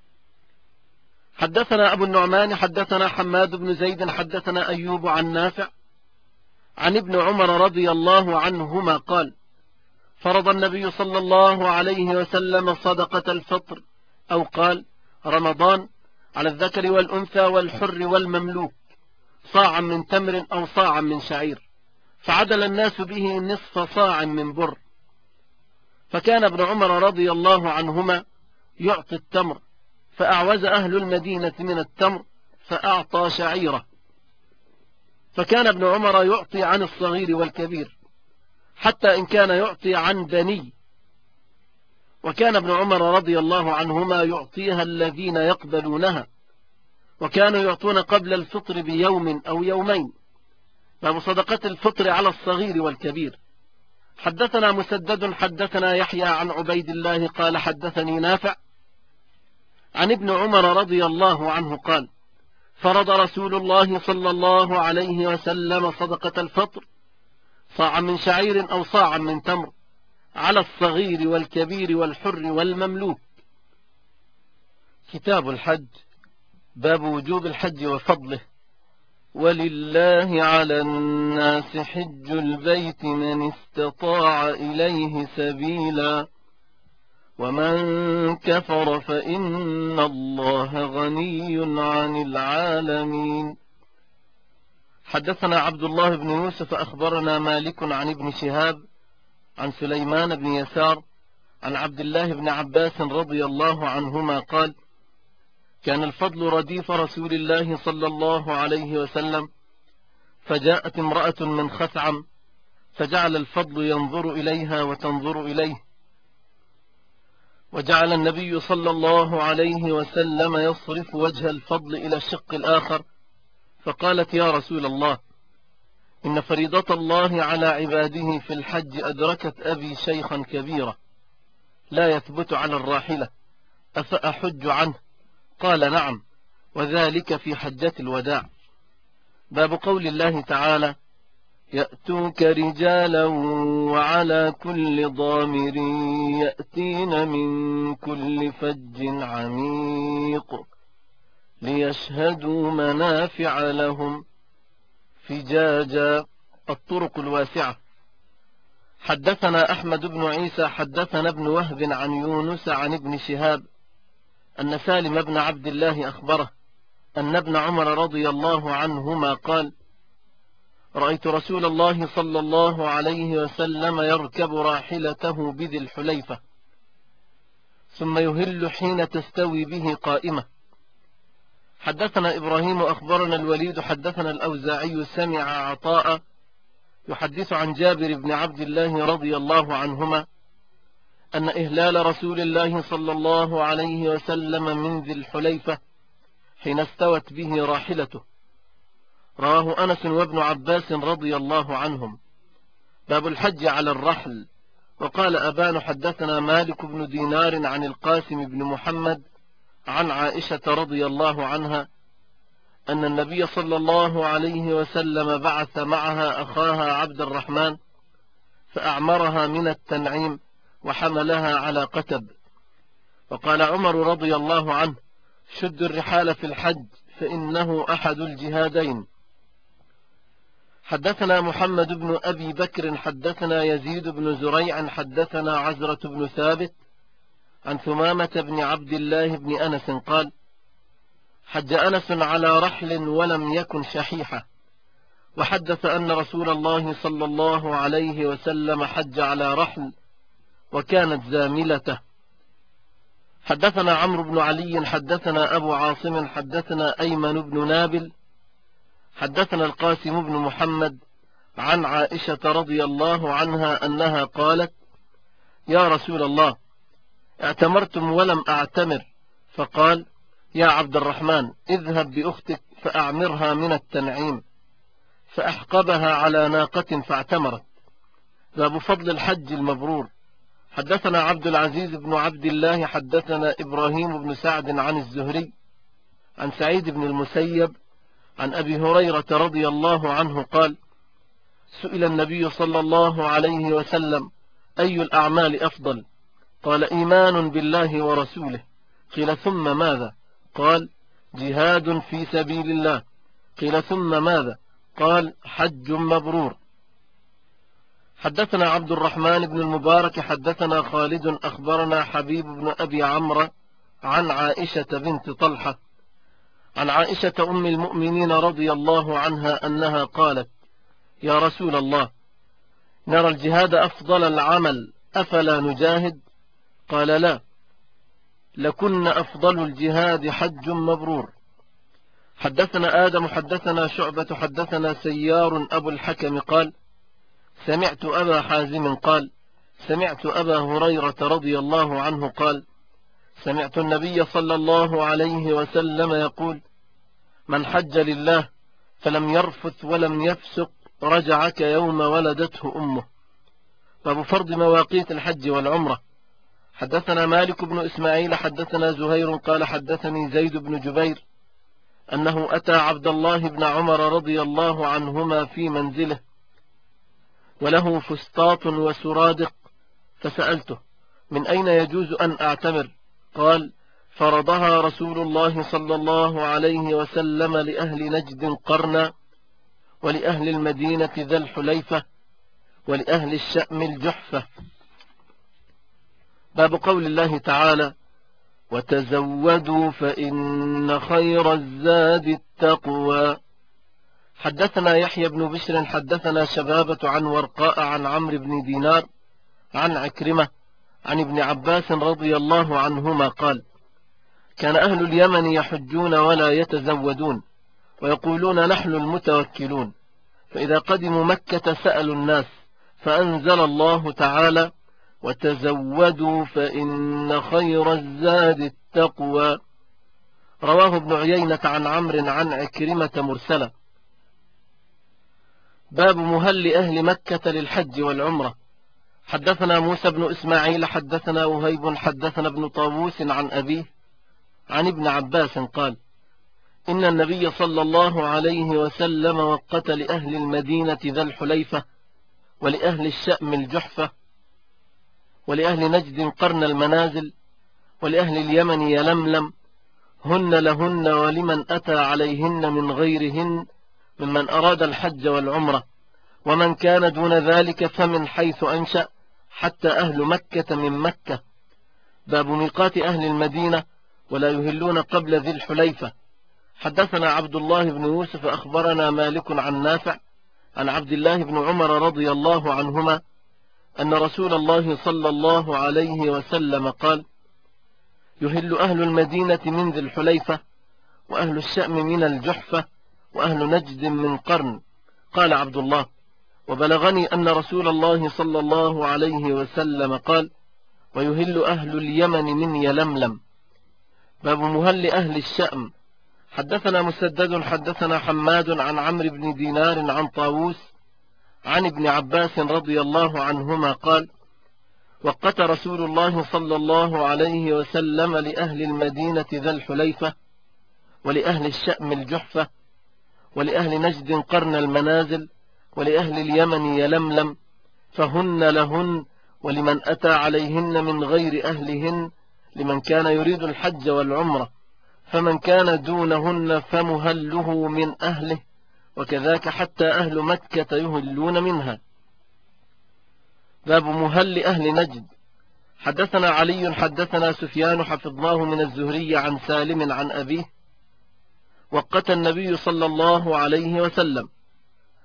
حدثنا أبو النعمان حدثنا حماد بن زيد حدثنا أيوب عن نافع عن ابن عمر رضي الله عنهما قال: فرض النبي صلى الله عليه وسلم صدقة الفطر، أو قال رمضان، على الذكر والأنثى والحر والمملوك، صاعا من تمر أو صاعا من شعير، فعدل الناس به نصف صاع من بر. فكان ابن عمر رضي الله عنهما يعطي التمر، فأعوز أهل المدينة من التمر فأعطى شعيره. فكان ابن عمر يعطي عن الصغير والكبير، حتى إن كان يعطي عن بني. وكان ابن عمر رضي الله عنهما يعطيها الذين يقبلونها، وكانوا يعطون قبل الفطر بيوم أو يومين، باب صدقة الفطر على الصغير والكبير. حدثنا مسدد حدثنا يحيى عن عبيد الله قال: حدثني نافع عن ابن عمر رضي الله عنه قال: فرض رسول الله صلى الله عليه وسلم صدقة الفطر، صاعا من شعير أو صاعا من تمر، على الصغير والكبير والحر والمملوك. كتاب الحج، باب وجوب الحج وفضله. ولله على الناس حج البيت من استطاع إليه سبيلا، ومن كفر فإن الله غني عن العالمين. حدثنا عبد الله بن يوسف أخبرنا مالك عن ابن شهاب عن سليمان بن يسار عن عبد الله بن عباس رضي الله عنهما قال: كان الفضل رديف رسول الله صلى الله عليه وسلم، فجاءت امرأة من خثعم، فجعل الفضل ينظر إليها وتنظر إليه، وجعل النبي صلى الله عليه وسلم يصرف وجه الفضل إلى الشق الآخر، فقالت: يا رسول الله، إن فريضة الله على عباده في الحج أدركت أبي شيخا كبيرا لا يثبت على الراحلة، أفأحج عنه؟ قال: نعم، وذلك في حجة الوداع. باب قول الله تعالى: يأتوك رجالا وعلى كل ضامر يأتين من كل فج عميق ليشهدوا منافع لهم. فجاجا، الطرق الواسعة. حدثنا أحمد بن عيسى حدثنا ابن وهب عن يونس عن ابن شهاب أن سالم بن عبد الله أخبره أن ابن عمر رضي الله عنهما قال: رأيت رسول الله صلى الله عليه وسلم يركب راحلته بذي الحليفة، ثم يهل حين تستوي به قائمة. حدثنا إبراهيم أخبرنا الوليد حدثنا الأوزاعي سمع عطاء يحدث عن جابر بن عبد الله رضي الله عنهما أن إهلال رسول الله صلى الله عليه وسلم من ذي الحليفة حين استوت به راحلته. رواه أنس وابن عباس رضي الله عنهم. باب الحج على الرحل. وقال أبان حدثنا مالك بن دينار عن القاسم بن محمد عن عائشة رضي الله عنها أن النبي صلى الله عليه وسلم بعث معها أخاها عبد الرحمن فأعمرها من التنعيم وحملها على قتب. وقال عمر رضي الله عنه: شد الرحال في الحج فإنه أحد الجهادين. حدثنا محمد بن أبي بكر حدثنا يزيد بن زريع حدثنا عزرة بن ثابت عن ثمامة بن عبد الله بن أنس قال: حج أنس على رحل ولم يكن شحيحة، وحدث أن رسول الله صلى الله عليه وسلم حج على رحل وكانت زاملته. حدثنا عمرو بن علي حدثنا أبو عاصم حدثنا أيمن بن نابل حدثنا القاسم بن محمد عن عائشة رضي الله عنها أنها قالت: يا رسول الله، اعتمرتم ولم أعتمر. فقال: يا عبد الرحمن، اذهب بأختك فأعمرها من التنعيم. فأحقبها على ناقة فاعتمرت. باب فضل الحج المبرور. حدثنا عبد العزيز بن عبد الله حدثنا إبراهيم بن سعد عن الزهري عن سعيد بن المسيب عن أبي هريرة رضي الله عنه قال: سئل النبي صلى الله عليه وسلم: أي الأعمال أفضل؟ قال: إيمان بالله ورسوله. قيل: ثم ماذا؟ قال: جهاد في سبيل الله. قيل: ثم ماذا؟ قال: حج مبرور. حدثنا عبد الرحمن بن المبارك حدثنا خالد أخبرنا حبيب بن أبي عمرو عن عائشة بنت طلحة عن عائشة أم المؤمنين رضي الله عنها أنها قالت: يا رسول الله، نرى الجهاد أفضل العمل، أفلا نجاهد؟ قال: لا، لكن أفضل الجهاد حج مبرور. حدثنا آدم حدثنا شعبة حدثنا سيار أبو الحكم قال: سمعت أبا حازم قال: سمعت أبا هريرة رضي الله عنه قال: سمعت النبي صلى الله عليه وسلم يقول: من حج لله فلم يرفث ولم يفسق رجع كيوم ولدته أمه. باب فرض مواقيت الحج والعمرة. حدثنا مالك بن إسماعيل حدثنا زهير قال: حدثني زيد بن جبير أنه أتى عبد الله بن عمر رضي الله عنهما في منزله وله فسطاط وسرادق، فسألته: من أين يجوز أن أعتمر؟ قال: فرضها رسول الله صلى الله عليه وسلم لأهل نجد قرنا، ولأهل المدينة ذا الحليفة، ولأهل الشأم الجحفة. باب قول الله تعالى: وتزودوا فإن خير الزاد التقوى. حدثنا يحيى بن بشر حدثنا شبابة عن ورقاء عن عمرو بن دينار عن عكرمة عن ابن عباس رضي الله عنهما قال: كان أهل اليمن يحجون ولا يتزودون، ويقولون نحن المتوكلون، فإذا قدموا مكة سألوا الناس، فأنزل الله تعالى: وتزودوا فإن خير الزاد التقوى. رواه ابن عيينة عن عمرو عن عكرمة مرسلة. باب مهل أهل مكة للحج والعمرة. حدثنا موسى بن إسماعيل حدثنا وهيب حدثنا ابن طاووس عن أبيه عن ابن عباس قال: إن النبي صلى الله عليه وسلم وقت لأهل المدينة ذا الحليفة، ولأهل الشأم الجحفة، ولأهل نجد قرن المنازل، ولأهل اليمن يلملم، هن لهن ولمن أتى عليهن من غيرهن ممن أراد الحج والعمرة، ومن كان دون ذلك فمن حيث أنشأ، حتى أهل مكة من مكة. باب ميقات أهل المدينة ولا يهلون قبل ذي الحليفة. حدثنا عبد الله بن يوسف أخبرنا مالك عن نافع عن عبد الله بن عمر رضي الله عنهما أن رسول الله صلى الله عليه وسلم قال: يهل أهل المدينة من ذي الحليفة، وأهل الشأم من الجحفة، وأهل نجد من قرن. قال عبد الله: وبلغني أن رسول الله صلى الله عليه وسلم قال: ويهل أهل اليمن من يلملم. باب مهل أهل الشأم. حدثنا مسدد حدثنا حماد عن عمرو بن دينار عن طاووس عن ابن عباس رضي الله عنهما قال: وقت رسول الله صلى الله عليه وسلم لأهل المدينة ذا الحليفة، ولأهل الشأم الجحفة، ولأهل نجد قرن المنازل، ولأهل اليمن يلملم، فهن لهن ولمن أتى عليهن من غير أهلهن، لمن كان يريد الحج والعمرة، فمن كان دونهن فمهله من أهله، وكذاك حتى أهل مكة يهلون منها. باب مهل أهل نجد. حدثنا علي حدثنا سفيان حفظناه من الزهري عن سالم عن أبيه: وقت النبي صلى الله عليه وسلم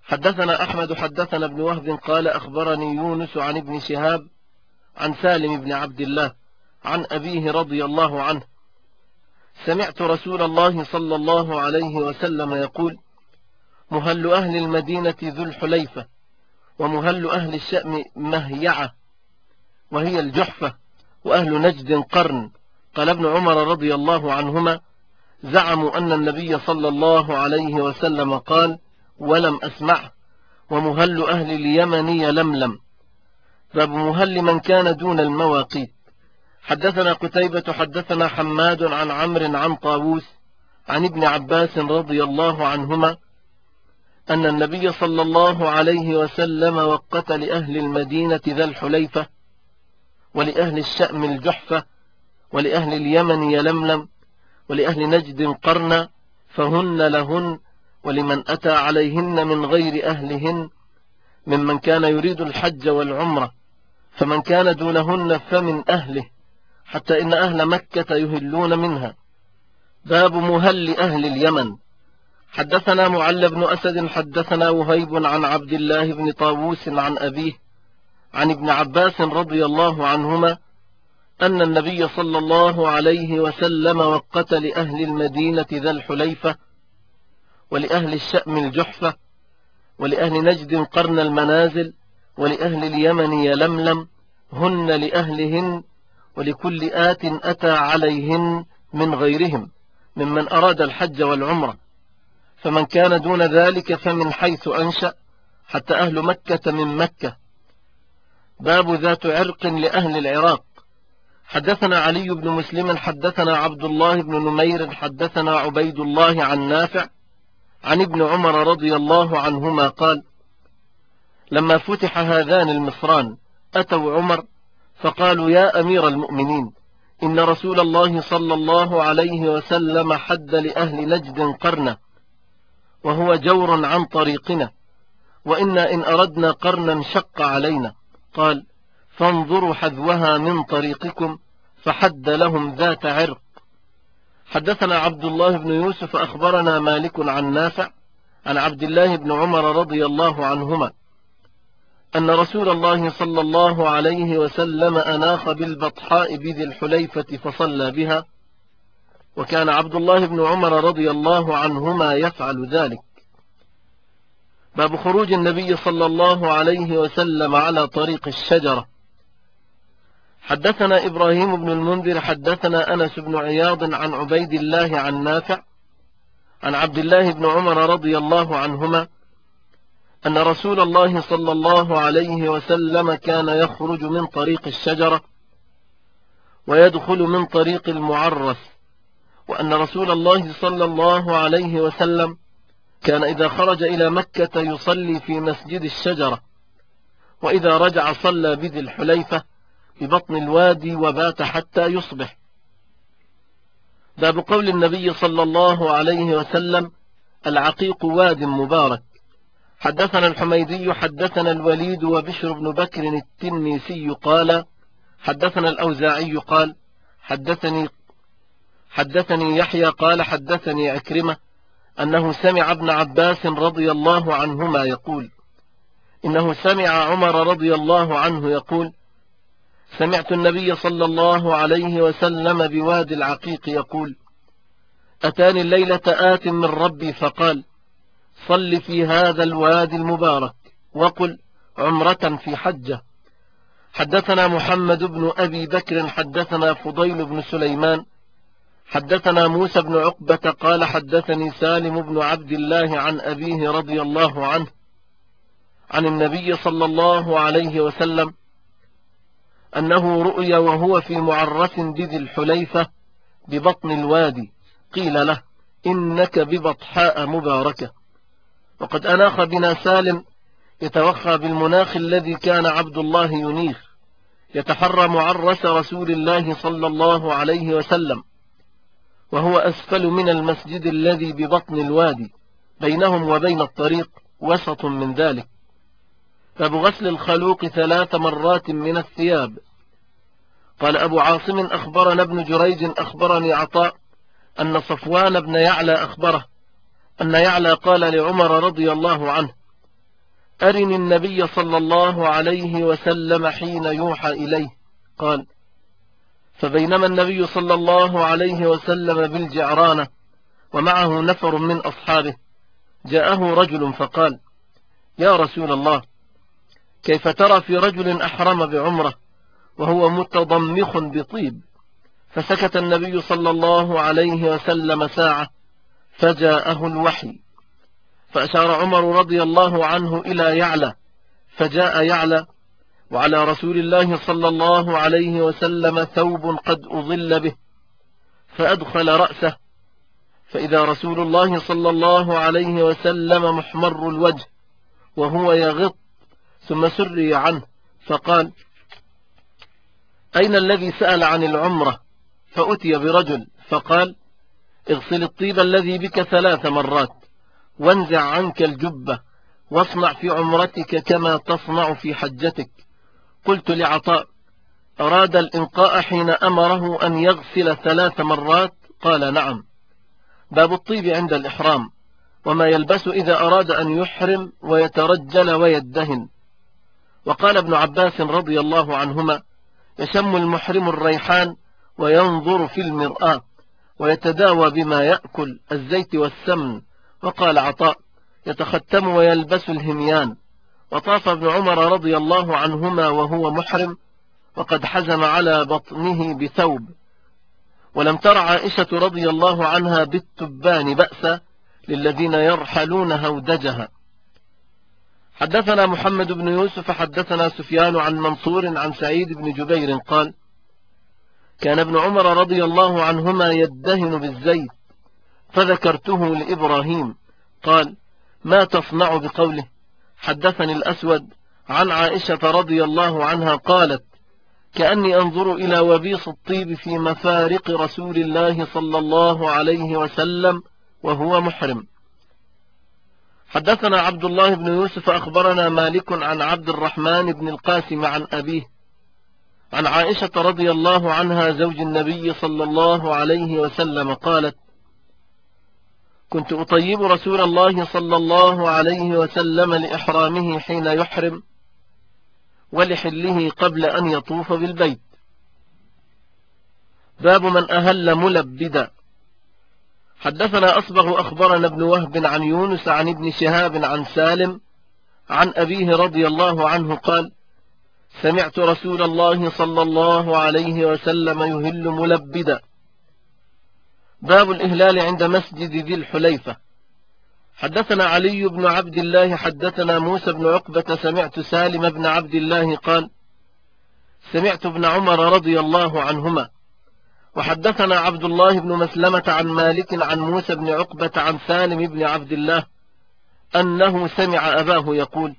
حدثنا أحمد حدثنا ابن وهب قال أخبرني يونس عن ابن شهاب عن سالم بن عبد الله عن أبيه رضي الله عنه: سمعت رسول الله صلى الله عليه وسلم يقول: مهل أهل المدينة ذو الحليفة، ومهل أهل الشأم مهيعة وهي الجحفة، وأهل نجد قرن. قال ابن عمر رضي الله عنهما: زعموا أن النبي صلى الله عليه وسلم قال ولم أسمعه: ومهل أهل اليمن يلملم. باب مهل من كان دون المواقيت. حدثنا قتيبة حدثنا حماد عن عمرو عن طاووس عن ابن عباس رضي الله عنهما أن النبي صلى الله عليه وسلم وقت لأهل المدينة ذا الحليفة، ولأهل الشأم الجحفة، ولأهل اليمن يلملم، ولأهل نجد قرن، فهن لهن، ولمن أتى عليهن من غير أهلهن ممن كان يريد الحج والعمرة، فمن كان دونهن فمن أهله، حتى إن أهل مكة يهلون منها. باب مهل أهل اليمن. حدثنا معل بن أسد حدثنا وهيب عن عبد الله بن طاووس عن أبيه عن ابن عباس رضي الله عنهما أن النبي صلى الله عليه وسلم وقت لأهل المدينة ذا الحليفة، ولأهل الشأم الجحفة، ولأهل نجد قرن المنازل، ولأهل اليمن يلملم، هن لأهلهن، ولكل آت أتى عليهن من غيرهم ممن أراد الحج والعمرة، فمن كان دون ذلك فمن حيث أنشأ، حتى أهل مكة من مكة. باب ذات عرق لأهل العراق. حدثنا علي بن مسلم حدثنا عبد الله بن نمير حدثنا عبيد الله عن نافع عن ابن عمر رضي الله عنهما قال: لما فتح هذان المصران أتوا عمر فقالوا: يا أمير المؤمنين، إن رسول الله صلى الله عليه وسلم حد لأهل نجد قرنا، وهو جور عن طريقنا، وإنا إن أردنا قرنا شق علينا. قال: فانظروا حذوها من طريقكم، فحد لهم ذات عرق. حدثنا عبد الله بن يوسف أخبرنا مالك عن نافع عن عبد الله بن عمر رضي الله عنهما أن رسول الله صلى الله عليه وسلم أناخ بالبطحاء بذي الحليفة فصلى بها، وكان عبد الله بن عمر رضي الله عنهما يفعل ذلك. باب خروج النبي صلى الله عليه وسلم على طريق الشجرة. حدثنا إبراهيم بن المنذر حدثنا أنس بن عياض عن عبيد الله عن نافع عن عبد الله بن عمر رضي الله عنهما أن رسول الله صلى الله عليه وسلم كان يخرج من طريق الشجرة ويدخل من طريق المعرس، وأن رسول الله صلى الله عليه وسلم كان إذا خرج إلى مكة يصلي في مسجد الشجرة، وإذا رجع صلى بذي الحليفة ببطن الوادي وبات حتى يصبح. باب قول النبي صلى الله عليه وسلم: العقيق واد مبارك. حدثنا الحميدي حدثنا الوليد وبشر بن بكر التنيسي قال: حدثنا الأوزاعي قال: حدثني يحيى قال: حدثني عكرمة أنه سمع ابن عباس رضي الله عنهما يقول: إنه سمع عمر رضي الله عنه يقول: سمعت النبي صلى الله عليه وسلم بوادي العقيق يقول: أتاني الليلة آت من ربي فقال: صل في هذا الوادي المبارك وقل عمرة في حجة. حدثنا محمد بن أبي بكر حدثنا فضيل بن سليمان حدثنا موسى بن عقبة قال: حدثني سالم بن عبد الله عن أبيه رضي الله عنه عن النبي صلى الله عليه وسلم أنه رؤي وهو في معرس بذي الحليفة ببطن الوادي، قيل له: إنك ببطحاء مباركة. وقد أناخ بنا سالم يتوخى بالمناخ الذي كان عبد الله ينيخ، يتحرى معرس رسول الله صلى الله عليه وسلم، وهو أسفل من المسجد الذي ببطن الوادي، بينهم وبين الطريق وسط من ذلك. باب غسل الخلوق 3 مرات من الثياب. قال أبو عاصم: أخبرنا ابن جريج أخبرني عطاء أن صفوان بن يعلى أخبره أن يعلى قال لعمر رضي الله عنه: أرني النبي صلى الله عليه وسلم حين يوحى إليه. قال: فبينما النبي صلى الله عليه وسلم بالجعرانة ومعه نفر من أصحابه، جاءه رجل فقال: يا رسول الله، كيف ترى في رجل أحرم بعمرة وهو متضمخ بطيب؟ فسكت النبي صلى الله عليه وسلم ساعة، فجاءه الوحي، فأشار عمر رضي الله عنه إلى يعلى، فجاء يعلى، وعلى رسول الله صلى الله عليه وسلم ثوب قد أظل به، فأدخل رأسه، فإذا رسول الله صلى الله عليه وسلم محمر الوجه وهو يغط، ثم سري عنه، فقال: أين الذي سأل عن العمرة؟ فأتي برجل فقال: اغسل الطيب الذي بك 3 مرات، وانزع عنك الجبة، واصنع في عمرتك كما تصنع في حجتك. قلت لعطاء: أراد الإنقاء حين أمره أن يغسل 3 مرات؟ قال: نعم. باب الطيب عند الإحرام، وما يلبس إذا أراد أن يحرم ويترجل ويدهن. وقال ابن عباس رضي الله عنهما: يشم المحرم الريحان وينظر في المرآة ويتداوى بما يأكل الزيت والسمن. وقال عطاء: يتختم ويلبس الهميان. وطاف ابن عمر رضي الله عنهما وهو محرم وقد حزم على بطنه بثوب. ولم تر عائشة رضي الله عنها بالتبان بأسا للذين يرحلون هودجها. حدثنا محمد بن يوسف حدثنا سفيان عن منصور عن سعيد بن جبير قال: كان ابن عمر رضي الله عنهما يدهن بالزيت، فذكرته لإبراهيم، قال: ما تصنع بقوله؟ حدثني الأسود عن عائشة رضي الله عنها قالت: كأني أنظر إلى وبيص الطيب في مفارق رسول الله صلى الله عليه وسلم وهو محرم. حدثنا عبد الله بن يوسف أخبرنا مالك عن عبد الرحمن بن القاسم عن أبيه عن عائشة رضي الله عنها زوج النبي صلى الله عليه وسلم قالت: كنت أطيب رسول الله صلى الله عليه وسلم لإحرامه حين يحرم ولحله قبل أن يطوف بالبيت. باب من أهل ملبدا. حدثنا أصبغ أخبرنا ابن وهب عن يونس عن ابن شهاب عن سالم عن أبيه رضي الله عنه قال: سمعت رسول الله صلى الله عليه وسلم يهل ملبدا. باب الإهلال عند مسجد ذي الحليفة. حدثنا علي بن عبد الله حدثنا موسى بن عقبة سمعت سالم بن عبد الله قال: سمعت ابن عمر رضي الله عنهما. وحدثنا عبد الله بن مسلمة عن مالك عن موسى بن عقبة عن سالم بن عبد الله أنه سمع أباه يقول: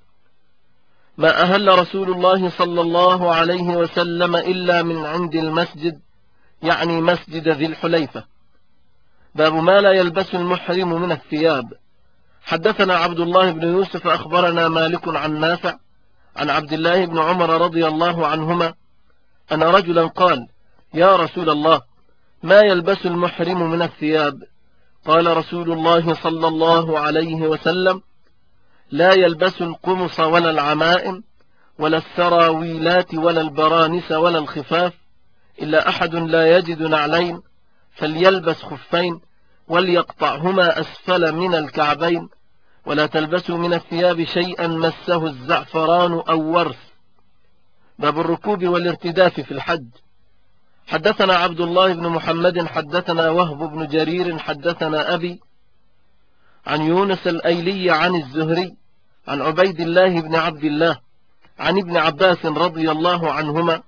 ما أهل رسول الله صلى الله عليه وسلم إلا من عند المسجد، يعني مسجد ذي الحليفة. باب ما لا يلبس المحرم من الثياب. حدثنا عبد الله بن يوسف أخبرنا مالك عن نافع عن عبد الله بن عمر رضي الله عنهما أن رجلا قال: يا رسول الله، ما يلبس المحرم من الثياب؟ قال رسول الله صلى الله عليه وسلم: لا يلبس القمص ولا العمائم ولا السراويلات ولا البرانس ولا الخفاف إلا أحد لا يجد نعلين، فليلبس خفين وليقطعهما أسفل من الكعبين، ولا تلبسوا من الثياب شيئا مسه الزعفران أو ورث. باب الركوب والارتداف في الحج. حدثنا عبد الله بن محمد حدثنا وهب بن جرير حدثنا أبي عن يونس الأيلي عن الزهري عن عبيد الله بن عبد الله عن ابن عباس رضي الله عنهما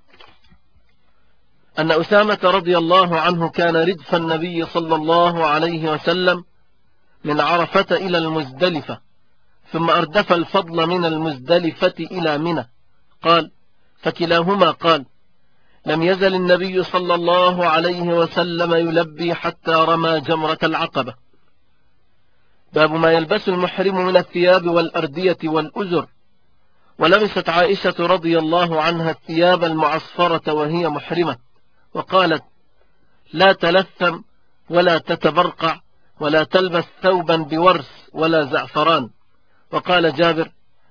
أن أسامة رضي الله عنه كان ردف النبي صلى الله عليه وسلم من عرفة إلى المزدلفة، ثم أردف الفضل من المزدلفة إلى منى. قال: فكلاهما قال: لم يزل النبي صلى الله عليه وسلم يلبي حتى رمى جمرة العقبة. باب ما يلبس المحرم من الثياب والأردية والأزر. ولبست عائشة رضي الله عنها الثياب المعصفرة وهي محرمة، وقالت: لا تلثم ولا تتبرقع ولا تلبس ثوبا بورس ولا زعفران. وقال جابر: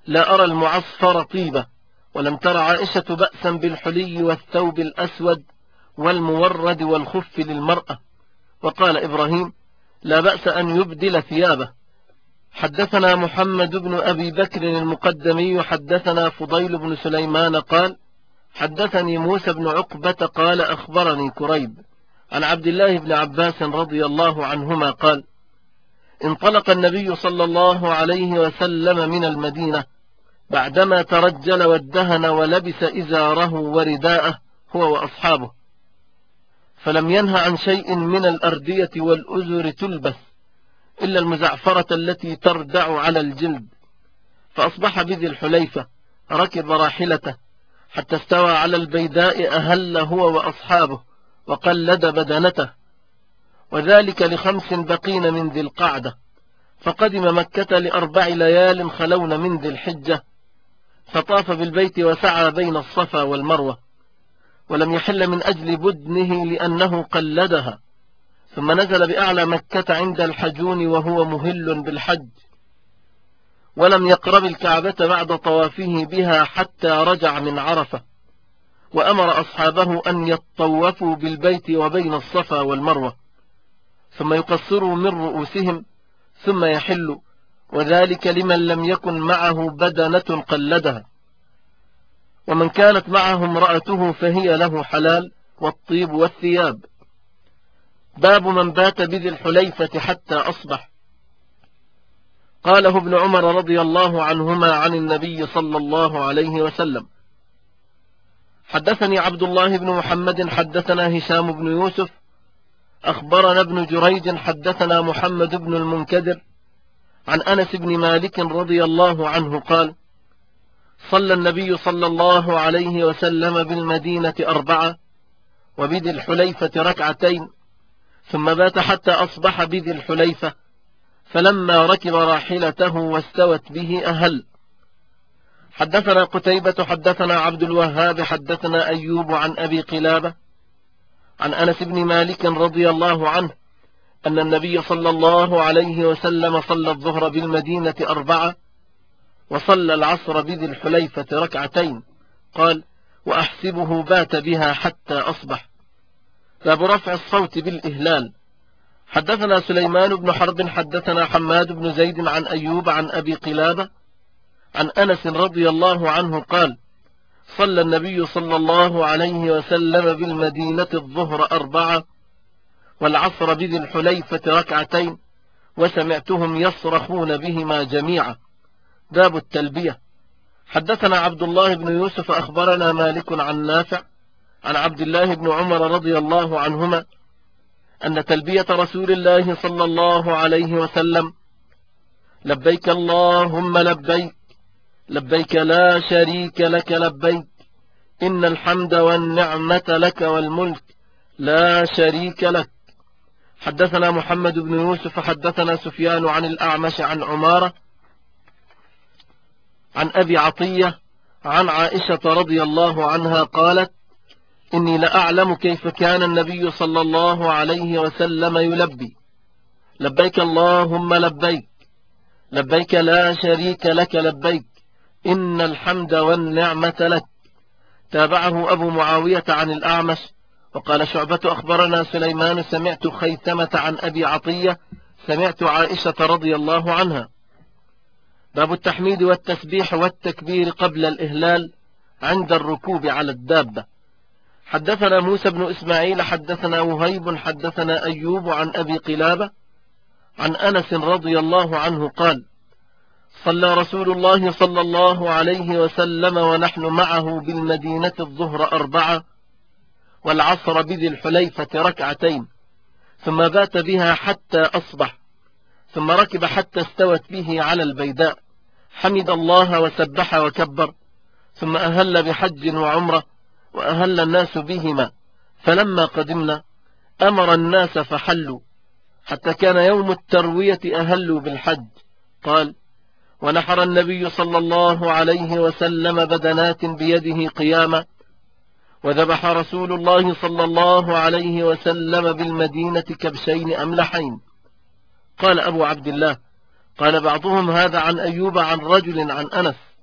لا أرى المعصفر طيبة، ولم تر عائشة بأسا بالحلي والثوب الأسود والمورد والخف للمرأة. وقال إبراهيم: لا بأس أن يبدل ثيابه. حدثنا محمد بن أبي بكر المقدمي حدثنا فضيل بن سليمان قال: حدثني موسى بن عقبة قال: أخبرني كريب عن عبد الله بن عباس رضي الله عنهما قال: انطلق النبي صلى الله عليه وسلم من المدينة بعدما ترجل وادهن ولبس إزاره ورداءه هو وأصحابه، فلم ينه عن شيء من الأردية والأزر تلبس إلا المزعفرة التي تردع على الجلد. فأصبح بذي الحليفة، ركب راحلته حتى استوى على البيداء، أهل هو وأصحابه وقلد بدنته، وذلك ل5 بقين من ذي القعدة. فقدم مكة ل4 ليال خلون من ذي الحجة، فطاف بالبيت وسعى بين الصفا والمروة، ولم يحل من أجل بدنه لأنه قلدها. ثم نزل بأعلى مكة عند الحجون وهو مهل بالحج، ولم يقرب الكعبة بعد طوافه بها حتى رجع من عرفة، وأمر أصحابه أن يطوفوا بالبيت وبين الصفا والمروة، ثم يقصروا من رؤوسهم ثم يحلوا، وذلك لمن لم يكن معه بدنة قلدها. ومن كانت معه امرأته فهي له حلال، والطيب والثياب. باب من بات بذي الحليفة حتى أصبح. قاله ابن عمر رضي الله عنهما عن النبي صلى الله عليه وسلم. حدثني عبد الله بن محمد حدثنا هشام بن يوسف أخبرنا ابن جريج حدثنا محمد بن المنكدر عن أنس بن مالك رضي الله عنه قال: صلى النبي صلى الله عليه وسلم بالمدينة 4 وبذي الحليفة 2 ثم بات حتى أصبح بذي الحليفة، فلما ركب راحلته واستوت به أهل. حدثنا قتيبة حدثنا عبد الوهاب حدثنا أيوب عن أبي قلابة عن أنس بن مالك رضي الله عنه أن النبي صلى الله عليه وسلم صلى الظهر بالمدينة 4 وصلى العصر بذي الحليفة 2. قال: وأحسبه بات بها حتى أصبح. باب رفع الصوت بالإهلال. حدثنا سليمان بن حرب حدثنا حماد بن زيد عن أيوب عن أبي قلابة عن أنس رضي الله عنه قال: صلى النبي صلى الله عليه وسلم بالمدينة الظهر 4 والعصر بذي الحليفة 2 وسمعتهم يصرخون بهما جميعا. باب التلبية. حدثنا عبد الله بن يوسف أخبرنا مالك عن نافع عن عبد الله بن عمر رضي الله عنهما أن تلبية رسول الله صلى الله عليه وسلم: لبيك اللهم لبيك، لبيك لا شريك لك لبيك، إن الحمد والنعمة لك والملك لا شريك لك. حدثنا محمد بن يوسف حدثنا سفيان عن الأعمش عن عمارة عن أبي عطية عن عائشة رضي الله عنها قالت: إني لأعلم كيف كان النبي صلى الله عليه وسلم يلبي: لبيك اللهم لبيك، لبيك لا شريك لك لبيك، إن الحمد والنعمة لك. تابعه أبو معاوية عن الأعمش. وقال شعبة: أخبرنا سليمان سمعت خيثمة عن أبي عطية سمعت عائشة رضي الله عنها. باب التحميد والتسبيح والتكبير قبل الإهلال عند الركوب على الدابة. حدثنا موسى بن إسماعيل حدثنا وهيب حدثنا أيوب عن أبي قلابة عن أنس رضي الله عنه قال: صلى رسول الله صلى الله عليه وسلم ونحن معه بالمدينة الظهر 4 والعصر بذي الحليفة 2 ثم بات بها حتى أصبح، ثم ركب حتى استوت به على البيداء، حمد الله وسبح وكبر، ثم أهل بحج وعمرة وأهل الناس بهما. فلما قدمنا أمر الناس فحلوا حتى كان يوم التروية أهلوا بالحج. قال: ونحر النبي صلى الله عليه وسلم بدنات بيده قياما، وذبح رسول الله صلى الله عليه وسلم بالمدينة كبشين أملحين. قال أبو عبد الله: قال بعضهم هذا عن أيوب عن رجل عن أنس،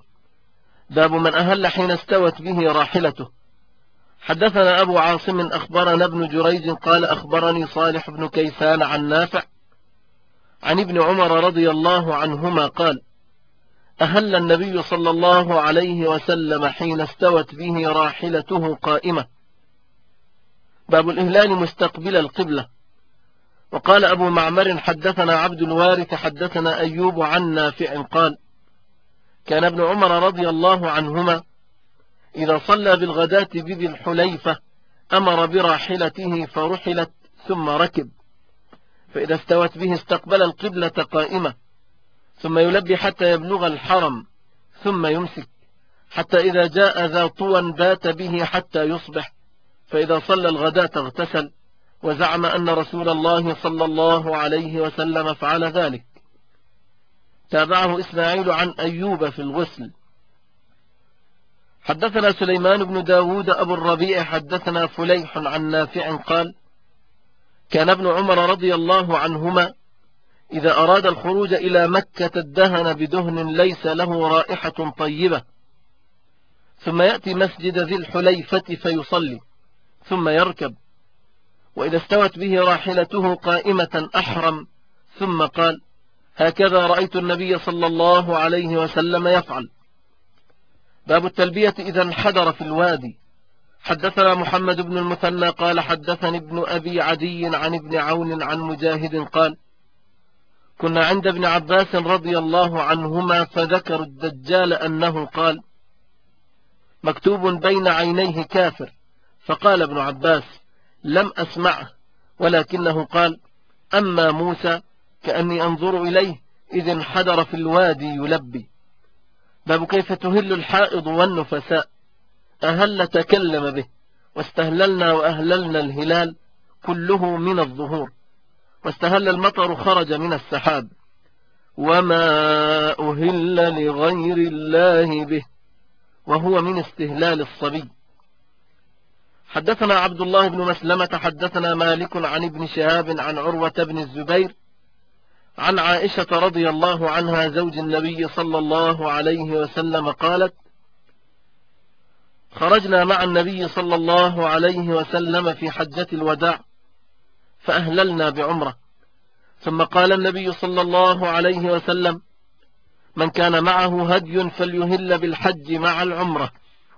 باب من أهل حين استوت به راحلته. حدثنا أبو عاصم أخبرنا ابن جريج قال أخبرني صالح بن كيسان عن نافع عن ابن عمر رضي الله عنهما قال أهل النبي صلى الله عليه وسلم حين استوت به راحلته قائمة. باب الإهلال مستقبل القبلة. وقال أبو معمر حدثنا عبد الوارث حدثنا أيوب عن نافع قال كان ابن عمر رضي الله عنهما إذا صلى بالغداة بذي الحليفة أمر براحلته فرحلت ثم ركب، فإذا استوت به استقبل القبلة قائمة، ثم يلبي حتى يبلغ الحرم، ثم يمسك حتى إذا جاء ذا طوى بات به حتى يصبح، فإذا صلى الغداة اغتسل، وزعم أن رسول الله صلى الله عليه وسلم فعل ذلك. تابعه إسماعيل عن أيوب في الغسل. حدثنا سليمان بن داود أبو الربيع حدثنا فليح عن نافع قال كان ابن عمر رضي الله عنهما إذا أراد الخروج إلى مكة ادهن بدهن ليس له رائحة طيبة، ثم يأتي مسجد ذي الحليفة فيصلي ثم يركب، وإذا استوت به راحلته قائمة أحرم، ثم قال هكذا رأيت النبي صلى الله عليه وسلم يفعل. باب التلبية إذا انحدر في الوادي. حدثنا محمد بن المثنى قال حدثني ابن أبي عدي عن ابن عون عن مجاهد قال كنا عند ابن عباس رضي الله عنهما فذكروا الدجال أنه قال مكتوب بين عينيه كافر، فقال ابن عباس لم أسمعه، ولكنه قال أما موسى كأني أنظر إليه إذ انحدر في الوادي يلبي. باب كيف تهل الحائض والنفساء. أهل تكلم به، واستهللنا وأهللنا الهلال كله من الظهور، واستهل المطر خرج من السحاب، وما أهل لغير الله به، وهو من استهلال الصبي. حدثنا عبد الله بن مسلمة حدثنا مالك عن ابن شهاب عن عروة بن الزبير عن عائشة رضي الله عنها زوج النبي صلى الله عليه وسلم قالت خرجنا مع النبي صلى الله عليه وسلم في حجة الوداع فأهللنا بعمرة، ثم قال النبي صلى الله عليه وسلم من كان معه هدي فليهل بالحج مع العمرة،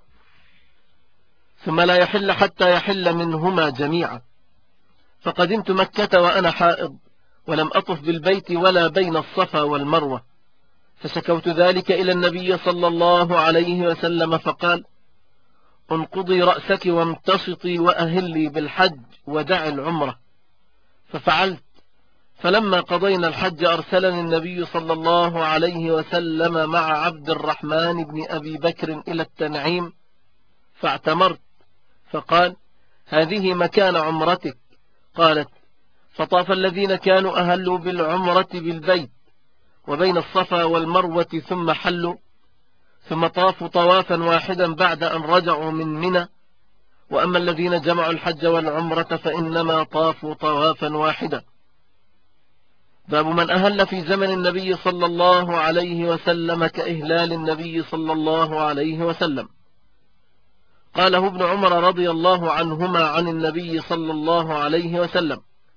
ثم لا يحل حتى يحل منهما جميعا. فقدمت مكة وأنا حائض، ولم أطف بالبيت ولا بين الصفا والمروة، فشكوت ذلك إلى النبي صلى الله عليه وسلم فقال انقضي رأسك وامتشطي وأهلي بالحج ودع العمرة، ففعلت. فلما قضينا الحج أرسلني النبي صلى الله عليه وسلم مع عبد الرحمن بن أبي بكر إلى التنعيم فاعتمرت، فقال هذه مكان عمرتك. قالت فطاف الذين كانوا أهلوا بالعمرة بالبيت وبين الصفا والمروة ثم حلوا، ثم طافوا طوافا واحدا بعد أن رجعوا من منى، وأما الذين جمعوا الحج والعمرة فإنما طافوا طوافا واحدا. باب من أهل في زمن النبي صلى الله عليه وسلم كإهلال النبي صلى الله عليه وسلم. قاله ابن عمر رضي الله عنهما عن النبي صلى الله عليه وسلم.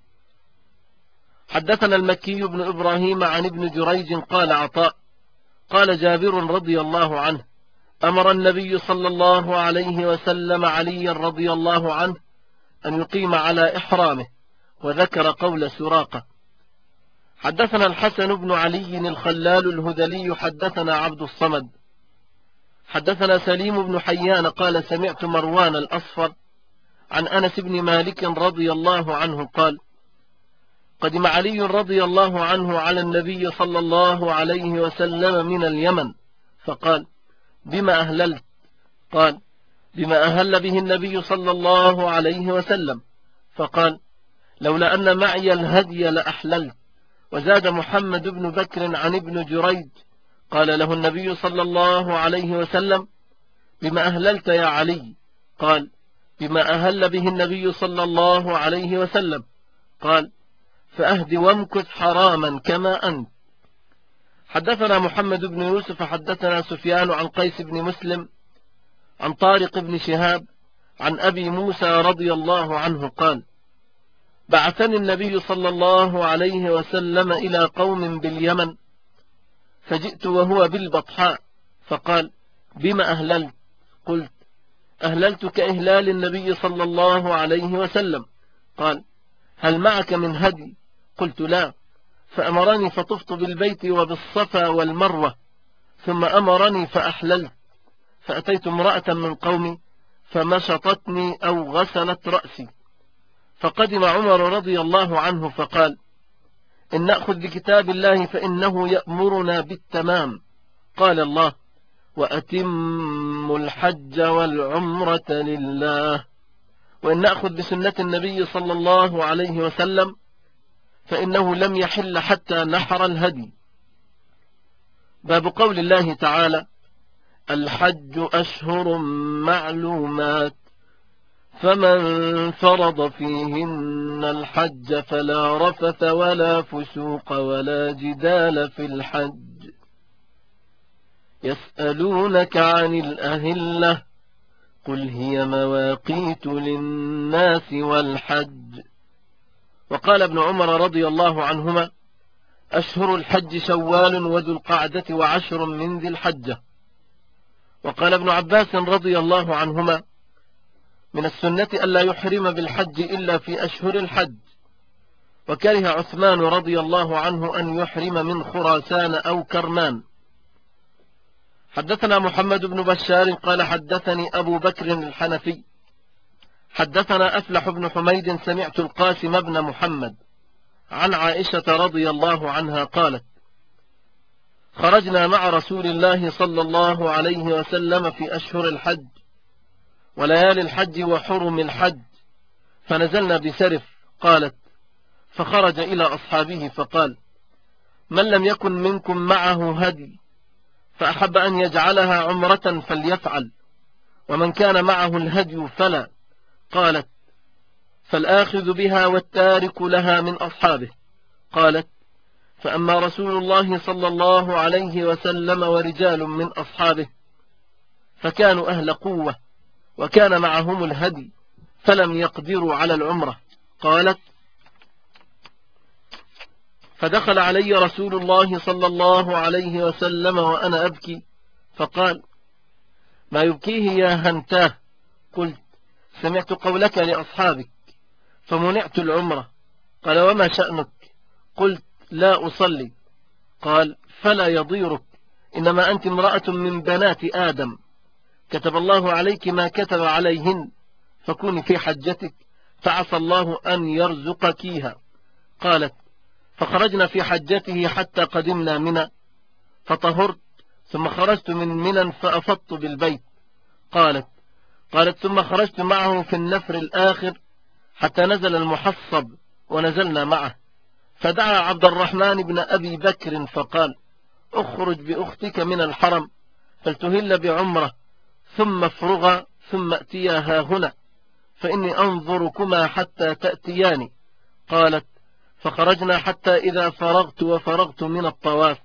حدثنا المكي بن إبراهيم عن ابن جريج قال عطاء قال جابر رضي الله عنه أمر النبي صلى الله عليه وسلم عليا رضي الله عنه أن يقيم على إحرامه، وذكر قول سراقة. حدثنا الحسن بن علي الخلال الهذلي حدثنا عبد الصمد حدثنا سليم بن حيان قال سمعت مروان الأصفر عن أنس بن مالك رضي الله عنه قال قدم علي رضي الله عنه على النبي صلى الله عليه وسلم من اليمن، فقال بما أهللت؟ قال بما أهل به النبي صلى الله عليه وسلم، فقال لولا أن معي الهدي لأحللت. وزاد محمد بن بكر عن ابن جريج قال له النبي صلى الله عليه وسلم بما أهللت يا علي؟ قال بما أهل به النبي صلى الله عليه وسلم. قال فأهد وامكث حراما كما أنت. حدثنا محمد بن يوسف حدثنا سفيان عن قيس بن مسلم عن طارق بن شهاب عن أبي موسى رضي الله عنه قال: بعثني النبي صلى الله عليه وسلم إلى قوم باليمن، فجئت وهو بالبطحاء، فقال: بما أهللت؟ قلت: أهللت كإهلال النبي صلى الله عليه وسلم. قال: هل معك من هدي؟ قلت: لا. فأمرني فطفت بالبيت وبالصفا والمروة، ثم أمرني فأحللت، فأتيت امرأة من قومي فمشطتني أو غسلت رأسي، فقدم عمر رضي الله عنه فقال: إن نأخذ بكتاب الله فإنه يأمرنا بالتمام. قال الله: وأتموا الحج والعمرة لله. وإن نأخذ بسنة النبي صلى الله عليه وسلم فإنه لم يحل حتى نحر الهدي. باب قول الله تعالى: الحج أشهر معلومات، فمن فرض فيهن الحج فلا رفث ولا فسوق ولا جدال في الحج. يسألونك عن الأهلة، قل هي مواقيت للناس والحج. وقال ابن عمر رضي الله عنهما: أشهر الحج شوال وذو القعدة وعشر من ذي الحجة. وقال ابن عباس رضي الله عنهما: من السنة ألا يحرم بالحج إلا في أشهر الحج. وكره عثمان رضي الله عنه أن يحرم من خراسان أو كرمان. حدثنا محمد بن بشار قال حدثني أبو بكر الحنفي حدثنا أفلح بن حميد سمعت القاسم بن محمد عن عائشة رضي الله عنها قالت: خرجنا مع رسول الله صلى الله عليه وسلم في أشهر الحج وليالي الحج وحرم الحج، فنزلنا بسرف. قالت: فخرج إلى أصحابه فقال: من لم يكن منكم معه هدي فأحب أن يجعلها عمرة فليفعل، ومن كان معه الهدي فلا. قالت: فالآخذ بها والتارك لها من أصحابه. قالت: فأما رسول الله صلى الله عليه وسلم ورجال من أصحابه فكانوا أهل قوة وكان معهم الهدي فلم يقدروا على العمرة. قالت: فدخل علي رسول الله صلى الله عليه وسلم وأنا أبكي، فقال: ما يبكيه يا هنتاه؟ قلت: سمعت قولك لأصحابك فمنعت العمرة. قال: وما شأنك؟ قلت: لا أصلي. قال: فلا يضيرك، إنما أنت امرأة من بنات آدم، كتب الله عليك ما كتب عليهن، فكوني في حجتك فعسى الله أن يرزقكيها. قالت: فخرجنا في حجته حتى قدمنا منى، فطهرت ثم خرجت من منى فأفضت بالبيت. قالت: ثم خرجت معه في النفر الآخر حتى نزل المحصب ونزلنا معه، فدعا عبد الرحمن بن أبي بكر فقال: اخرج بأختك من الحرم فلتهل بعمرة ثم افرغا ثم ائتيا هاهنا، فإني أنظركما حتى تأتياني. قالت: فخرجنا حتى إذا فرغت من الطواف،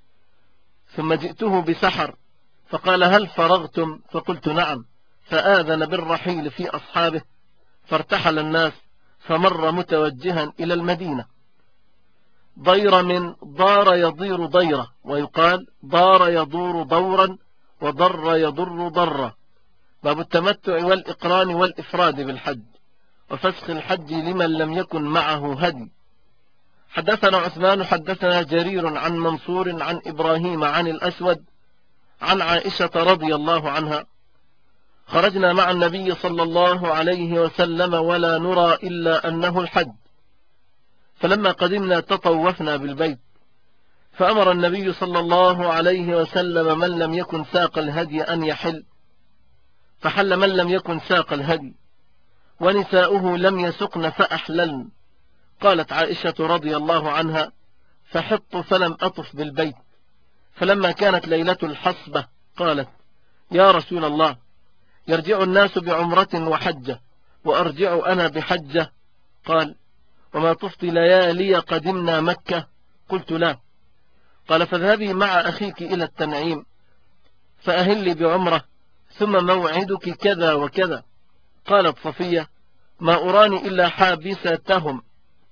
ثم جئته بسحر فقال: هل فرغتم؟ فقلت: نعم. فآذن بالرحيل في أصحابه، فارتحل الناس، فمر متوجها إلى المدينة. ضير من ضار يضير ضيرة، ويقال ضار يضور ضورا، وضر يضر ضرا. باب التمتع والإقران والإفراد بالحج وفسخ الحج لمن لم يكن معه هدي. حدثنا عثمان حدثنا جرير عن منصور عن إبراهيم عن الأسود عن عائشة رضي الله عنها: خرجنا مع النبي صلى الله عليه وسلم ولا نرى إلا أنه الحج، فلما قدمنا تطوفنا بالبيت، فأمر النبي صلى الله عليه وسلم من لم يكن ساق الهدي أن يحل، فحل من لم يكن ساق الهدي، ونساؤه لم يسقن فأحللن. قالت عائشة رضي الله عنها: فحط فلم أطف بالبيت، فلما كانت ليلة الحصبة قالت: يا رسول الله، يرجع الناس بعمرة وحجة وأرجع أنا بحجة. قال: وما طفت ليالي قدمنا مكة؟ قلت: لا. قال فاذهبي مع أخيك إلى التنعيم فأهلي بعمرة ثم موعدك كذا وكذا. قالت صفية ما أراني إلا حابستهم.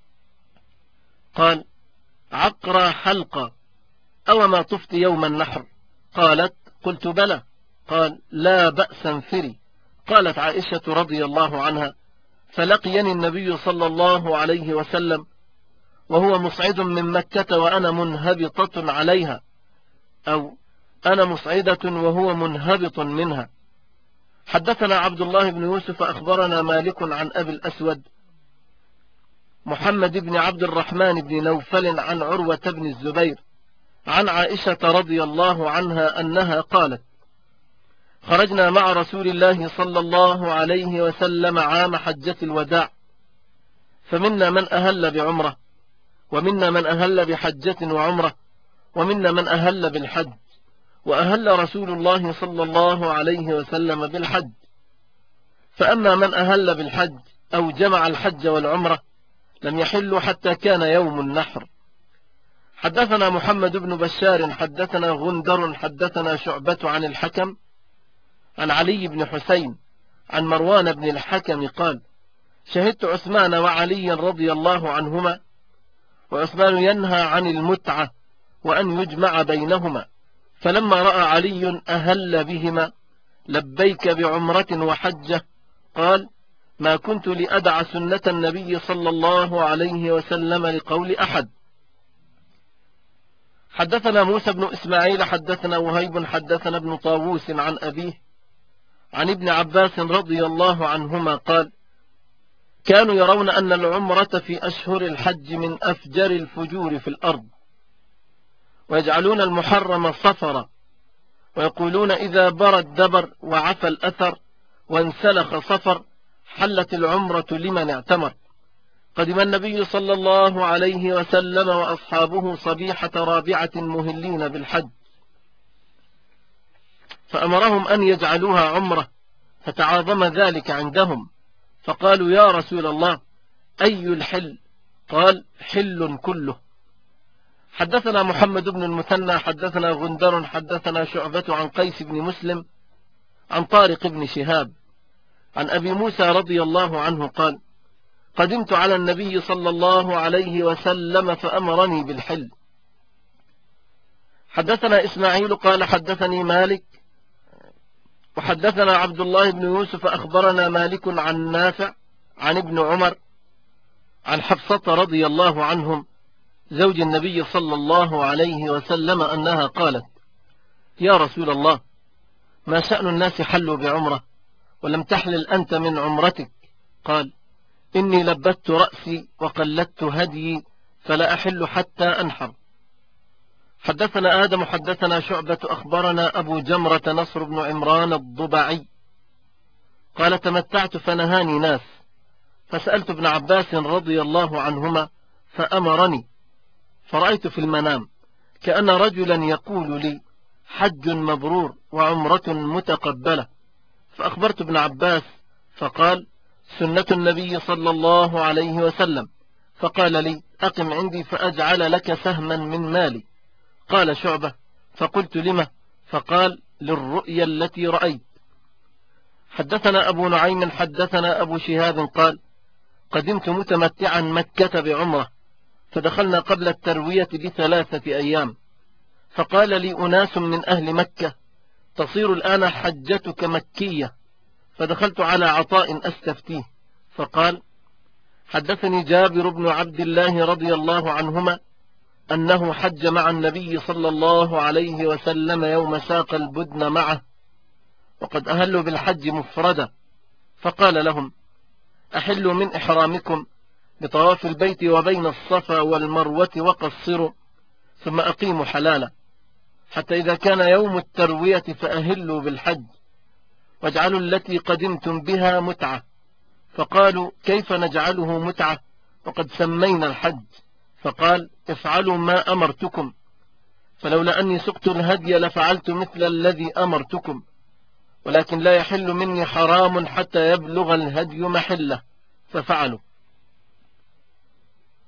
قال عقرى حلقة أو ما طفت يوم النحر؟ قالت قلت بلى. قال لا بأس انفري. قالت عائشة رضي الله عنها فلقيني النبي صلى الله عليه وسلم وهو مصعد من مكة وأنا منهبطة عليها، أو أنا مصعدة وهو منهبط منها. حدثنا عبد الله بن يوسف أخبرنا مالك عن أبي الأسود محمد بن عبد الرحمن بن نوفل عن عروة بن الزبير عن عائشة رضي الله عنها أنها قالت خرجنا مع رسول الله صلى الله عليه وسلم عام حجة الوداع، فمنا من أهل بعمرة، ومنا من أهل بحجة وعمرة، ومنا من أهل بالحج، وأهل رسول الله صلى الله عليه وسلم بالحج. فأما من أهل بالحج أو جمع الحج والعمرة لم يحلوا حتى كان يوم النحر. حدثنا محمد بن بشار حدثنا غندر حدثنا شعبة عن الحكم عن علي بن حسين عن مروان بن الحكم قال شهدت عثمان وعلي رضي الله عنهما، وعثمان ينهى عن المتعة وأن يجمع بينهما، فلما رأى علي أهل بهما لبيك بعمرة وحجة قال ما كنت لأدع سنة النبي صلى الله عليه وسلم لقول أحد. حدثنا موسى بن إسماعيل حدثنا وهيب حدثنا ابن طاووس عن أبيه عن ابن عباس رضي الله عنهما قال كانوا يرون أن العمرة في أشهر الحج من أفجر الفجور في الأرض، ويجعلون المحرم صفرا، ويقولون إذا برى الدبر وعفى الأثر وانسلخ صفر حلت العمرة لمن اعتمر. قدم النبي صلى الله عليه وسلم وأصحابه صبيحة رابعة مهلين بالحج، فأمرهم أن يجعلوها عمرة، فتعاظم ذلك عندهم، فقالوا يا رسول الله أي الحل؟ قال حل كله. حدثنا محمد بن المثنى حدثنا غندر حدثنا شعبة عن قيس بن مسلم عن طارق بن شهاب عن أبي موسى رضي الله عنه قال قدمت على النبي صلى الله عليه وسلم فأمرني بالحل. حدثنا إسماعيل قال حدثني مالك وحدثنا عبد الله بن يوسف أخبرنا مالك عن نافع عن ابن عمر عن حفصة رضي الله عنهم زوج النبي صلى الله عليه وسلم أنها قالت يا رسول الله ما شأن الناس حلوا بعمرة ولم تحلل أنت من عمرتك؟ قال إني لبت رأسي وقلدت هديي فلا أحل حتى أنحر. حدثنا آدم حدثنا شعبة أخبرنا أبو جمرة نصر بن عمران الضبعي قال تمتعت فنهاني ناس، فسألت ابن عباس رضي الله عنهما فأمرني، فرأيت في المنام كأن رجلا يقول لي حج مبرور وعمرة متقبلة، فأخبرت ابن عباس فقال سنة النبي صلى الله عليه وسلم، فقال لي أقم عندي فأجعل لك سهما من مالي. قال شعبة فقلت لما؟ فقال للرؤيا التي رأيت. حدثنا أبو نعيم حدثنا أبو شهاب قال قدمت متمتعا مكة بعمرة، فدخلنا قبل التروية ب3 أيام، فقال لي أناس من أهل مكة تصير الآن حجتك مكية، فدخلت على عطاء أستفتيه، فقال حدثني جابر بن عبد الله رضي الله عنهما أنه حج مع النبي صلى الله عليه وسلم يوم ساق البدن معه، وقد أهلوا بالحج مفردا، فقال لهم أحلوا من إحرامكم بطواف البيت وبين الصفا والمروة وقصروا، ثم أقيموا حلالا، حتى إذا كان يوم التروية فأهلوا بالحج، واجعلوا التي قدمتم بها متعة. فقالوا كيف نجعله متعة وقد سمينا الحج؟ فقال افعلوا ما أمرتكم، فلولا أني سقت الهدي لفعلت مثل الذي أمرتكم، ولكن لا يحل مني حرام حتى يبلغ الهدي محله، ففعلوا.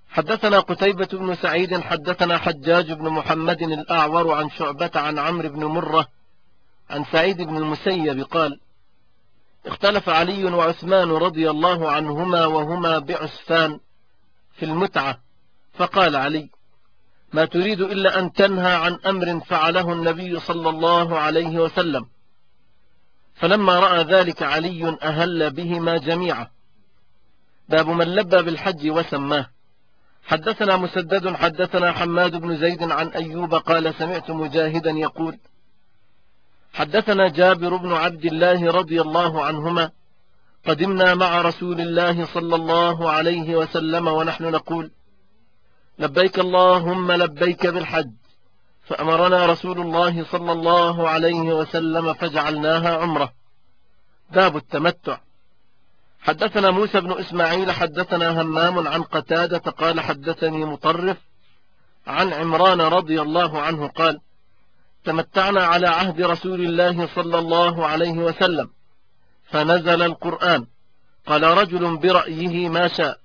حدثنا قتيبة بن سعيد حدثنا حجاج بن محمد الأعور عن شعبة عن عمرو بن مرة عن سعيد بن المسيب قال: اختلف علي وعثمان رضي الله عنهما وهما بعسفان في المتعة، فقال علي: ما تريد إلا أن تنهى عن أمر فعله النبي صلى الله عليه وسلم. فلما رأى ذلك علي أهل بهما جميعا. باب من لبى بالحج وسماه. حدثنا مسدد حدثنا حماد بن زيد عن أيوب قال: سمعت مجاهدا يقول: حدثنا جابر بن عبد الله رضي الله عنهما: قدمنا مع رسول الله صلى الله عليه وسلم ونحن نقول: لبيك اللهم لبيك بالحج، فأمرنا رسول الله صلى الله عليه وسلم فجعلناها عمرة. باب التمتع. حدثنا موسى بن إسماعيل حدثنا همام عن قتادة قال: حدثني مطرف عن عمران رضي الله عنه قال: تمتعنا على عهد رسول الله صلى الله عليه وسلم، فنزل القرآن، قال رجل برأيه ما شاء.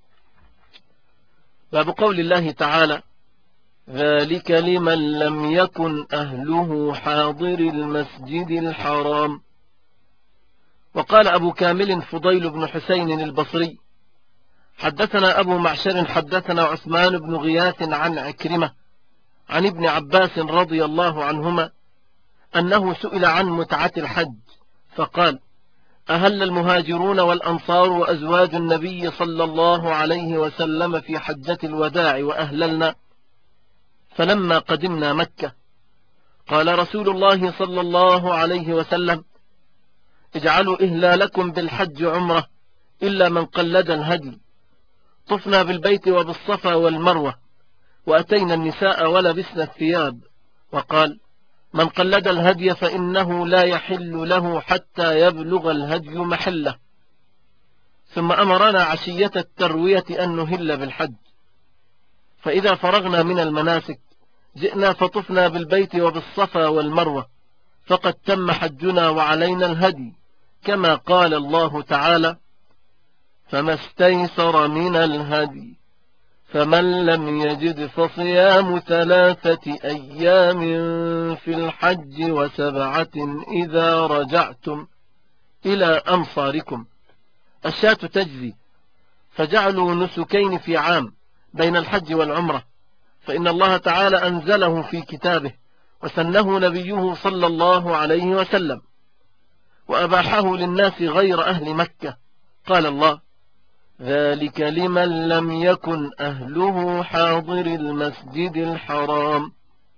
باب قول الله تعالى: ذلك لمن لم يكن أهله حاضر المسجد الحرام. وقال أبو كامل فضيل بن حسين البصري: حدثنا أبو معشر حدثنا عثمان بن غياث عن عكرمة عن ابن عباس رضي الله عنهما أنه سئل عن متعة الحج فقال: أهل المهاجرون والأنصار وأزواج النبي صلى الله عليه وسلم في حجة الوداع وأهللنا، فلما قدمنا مكة قال رسول الله صلى الله عليه وسلم: اجعلوا إهلالكم بالحج عمرة إلا من قلد الهدي. طفنا بالبيت وبالصفا والمروة، وأتينا النساء ولبسنا الثياب. وقال: من قلد الهدي فإنه لا يحل له حتى يبلغ الهدي محله. ثم أمرنا عشية التروية أن نهل بالحج. فإذا فرغنا من المناسك جئنا فطفنا بالبيت وبالصفا والمروة، فقد تم حجنا وعلينا الهدي، كما قال الله تعالى: فما استيسر من الهدي، فمن لم يجد فصيام 3 أيام في الحج و7 إذا رجعتم إلى أمصاركم. الشاة تجزي، فجعلوا نسكين في عام بين الحج والعمرة، فإن الله تعالى أنزله في كتابه وسنه نبيه صلى الله عليه وسلم، وأباحه للناس غير أهل مكة. قال الله: ذلك لمن لم يكن أهله حاضر المسجد الحرام.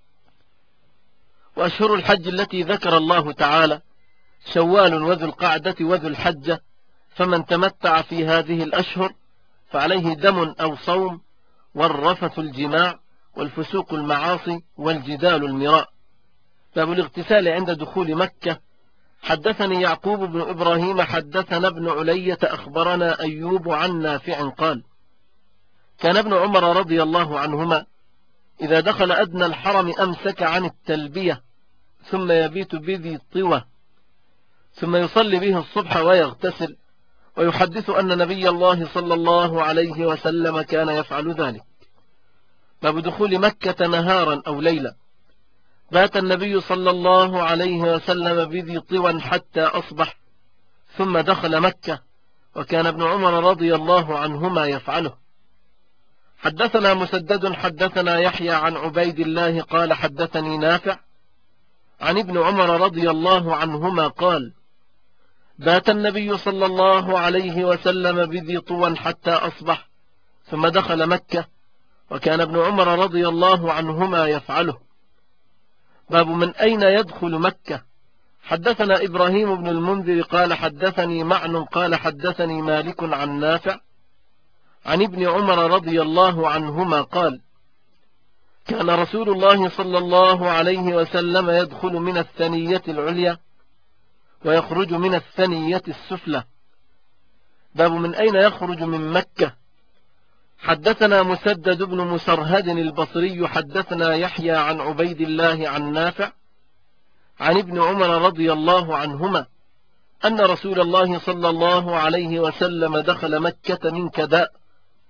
وأشهر الحج التي ذكر الله تعالى شوال وذو القعدة وذو الحجة، فمن تمتع في هذه الأشهر فعليه دم أو صوم، والرفث الجماع، والفسوق المعاصي، والجدال المراء. باب الاغتسال عند دخول مكة. حدثني يعقوب بن إبراهيم حدثنا ابن علية أخبرنا أيوب عن نافع قال: كان ابن عمر رضي الله عنهما إذا دخل أدنى الحرم أمسك عن التلبية، ثم يبيت بذي طوى، ثم يصلي به الصبح ويغتسل، ويحدث أن نبي الله صلى الله عليه وسلم كان يفعل ذلك. باب دخول مكة نهارا أو ليلا. بات النبي صلى الله عليه وسلم بذي طوى حتى أصبح، ثم دخل مكة، وكان ابن عمر رضي الله عنهما يفعله. حدثنا مسدد حدثنا يحيى عن عبيد الله قال: حدثني نافع عن ابن عمر رضي الله عنهما قال: بات النبي صلى الله عليه وسلم بذي طوى حتى أصبح، ثم دخل مكة، وكان ابن عمر رضي الله عنهما يفعله. باب من أين يدخل مكة. حدثنا إبراهيم بن المنذر قال: حدثني معن قال: حدثني مالك عن نافع عن ابن عمر رضي الله عنهما قال: كان رسول الله صلى الله عليه وسلم يدخل من الثنية العليا ويخرج من الثنية السفلى. باب من أين يخرج من مكة. حدثنا مسدد بن مسرهد البصري حدثنا يحيى عن عبيد الله عن نافع عن ابن عمر رضي الله عنهما أن رسول الله صلى الله عليه وسلم دخل مكة من كداء،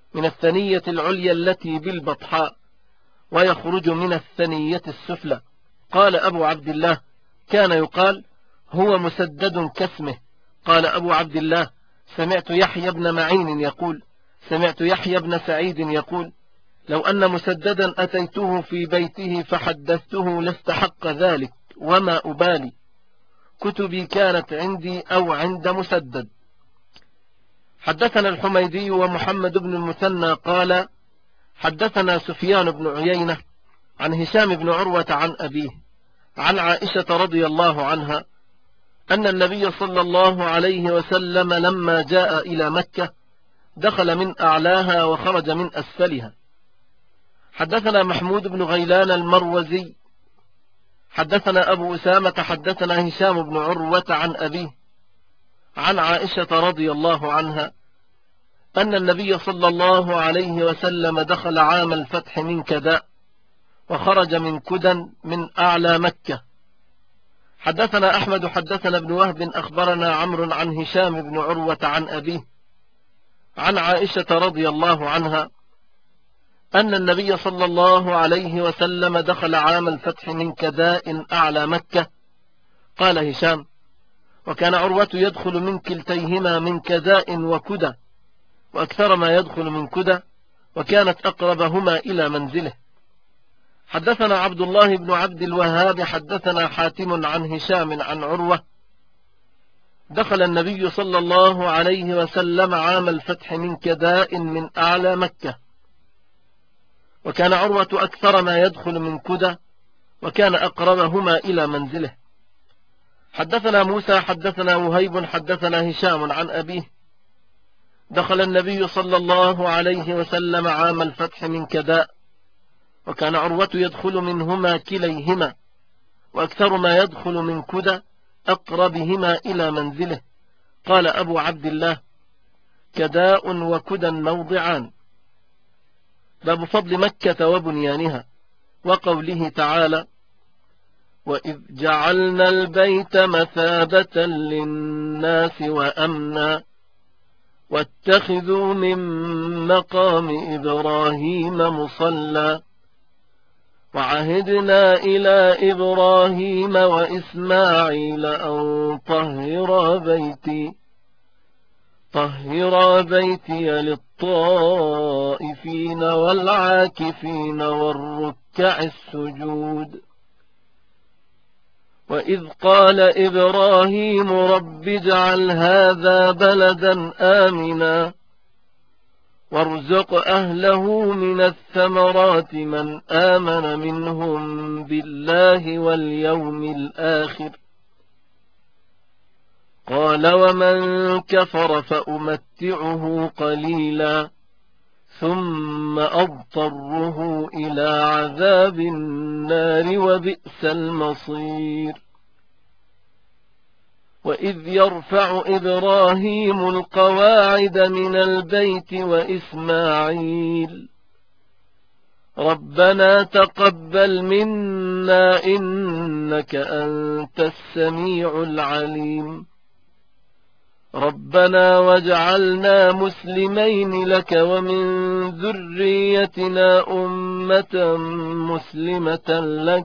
من الثنية العليا التي بالبطحاء، ويخرج من الثنية السفلى. قال أبو عبد الله: كان يقال هو مسدد كاسمه. قال أبو عبد الله: سمعت يحيى بن معين يقول: سمعت يحيى بن سعيد يقول: لو أن مسددا أتيته في بيته فحدثته لاستحق ذلك، وما أبالي، كتبي كانت عندي أو عند مسدد. حدثنا الحميدي ومحمد بن المثنى قال حدثنا سفيان بن عيينة عن هشام بن عروة عن أبيه عن عائشة رضي الله عنها أن النبي صلى الله عليه وسلم لما جاء إلى مكة دخل من أعلاها وخرج من أسفلها. حدثنا محمود بن غيلان المروزي حدثنا أبو أسامة حدثنا هشام بن عروة عن أبيه عن عائشة رضي الله عنها أن النبي صلى الله عليه وسلم دخل عام الفتح من كداء وخرج من كدن من أعلى مكة. حدثنا أحمد حدثنا ابن وهب أخبرنا عمرو عن هشام بن عروة عن أبيه عن عائشة رضي الله عنها أن النبي صلى الله عليه وسلم دخل عام الفتح من كداء أعلى مكة. قال هشام: وكان عروة يدخل من كلتيهما من كداء وكدى، وأكثر ما يدخل من كدى، وكانت أقربهما إلى منزله. حدثنا عبد الله بن عبد الوهاب حدثنا حاتم عن هشام عن عروة: دخل النبي صلى الله عليه وسلم عام الفتح من كداء من أعلى مكة، وكان عروة أكثر ما يدخل من كدى، وكان أقربهما إلى منزله. حدثنا موسى حدثنا وهيب حدثنا هشام عن أبيه: دخل النبي صلى الله عليه وسلم عام الفتح من كداء، وكان عروة يدخل منهما كليهما، وأكثر ما يدخل من كدى أقربهما إلى منزله. قال أبو عبد الله: كداء وكدى موضعان. باب فضل مكة وبنيانها، وقوله تعالى: وإذ جعلنا البيت مثابة للناس وأمنا واتخذوا من مقام إبراهيم مصلى وعهدنا إلى إبراهيم وإسماعيل أن طهرا بيتي للطائفين والعاكفين والركع السجود. وإذ قال إبراهيم رب اجعل هذا بلدا آمنا وارزق أهله من الثمرات من آمن منهم بالله واليوم الآخر. قال ومن كفر فأمتعه قليلا ثم أضطره إلى عذاب النار وبئس المصير. وإذ يرفع إبراهيم القواعد من البيت وإسماعيل ربنا تقبل منا إنك أنت السميع العليم ربنا واجعلنا مسلمين لك ومن ذريتنا أمة مسلمة لك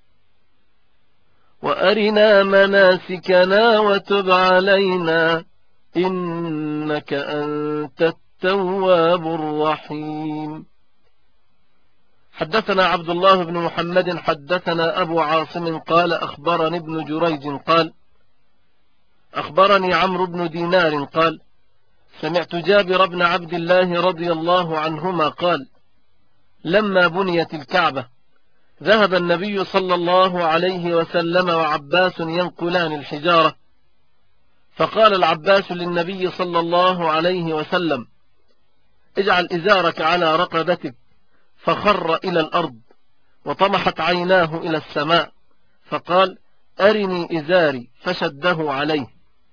وأرنا مناسكنا وتب علينا إنك أنت التواب الرحيم. حدثنا عبد الله بن محمد حدثنا أبو عاصم قال أخبرني ابن جريج قال أخبرني عمرو بن دينار قال سمعت جابر بن عبد الله رضي الله عنهما قال لما بنيت الكعبة ذهب النبي صلى الله عليه وسلم وعباس ينقلان الحجارة، فقال العباس للنبي صلى الله عليه وسلم اجعل إزارك على رقبتك، فخر إلى الأرض وطمحت عيناه إلى السماء فقال أرني إزاري، فشده عليه.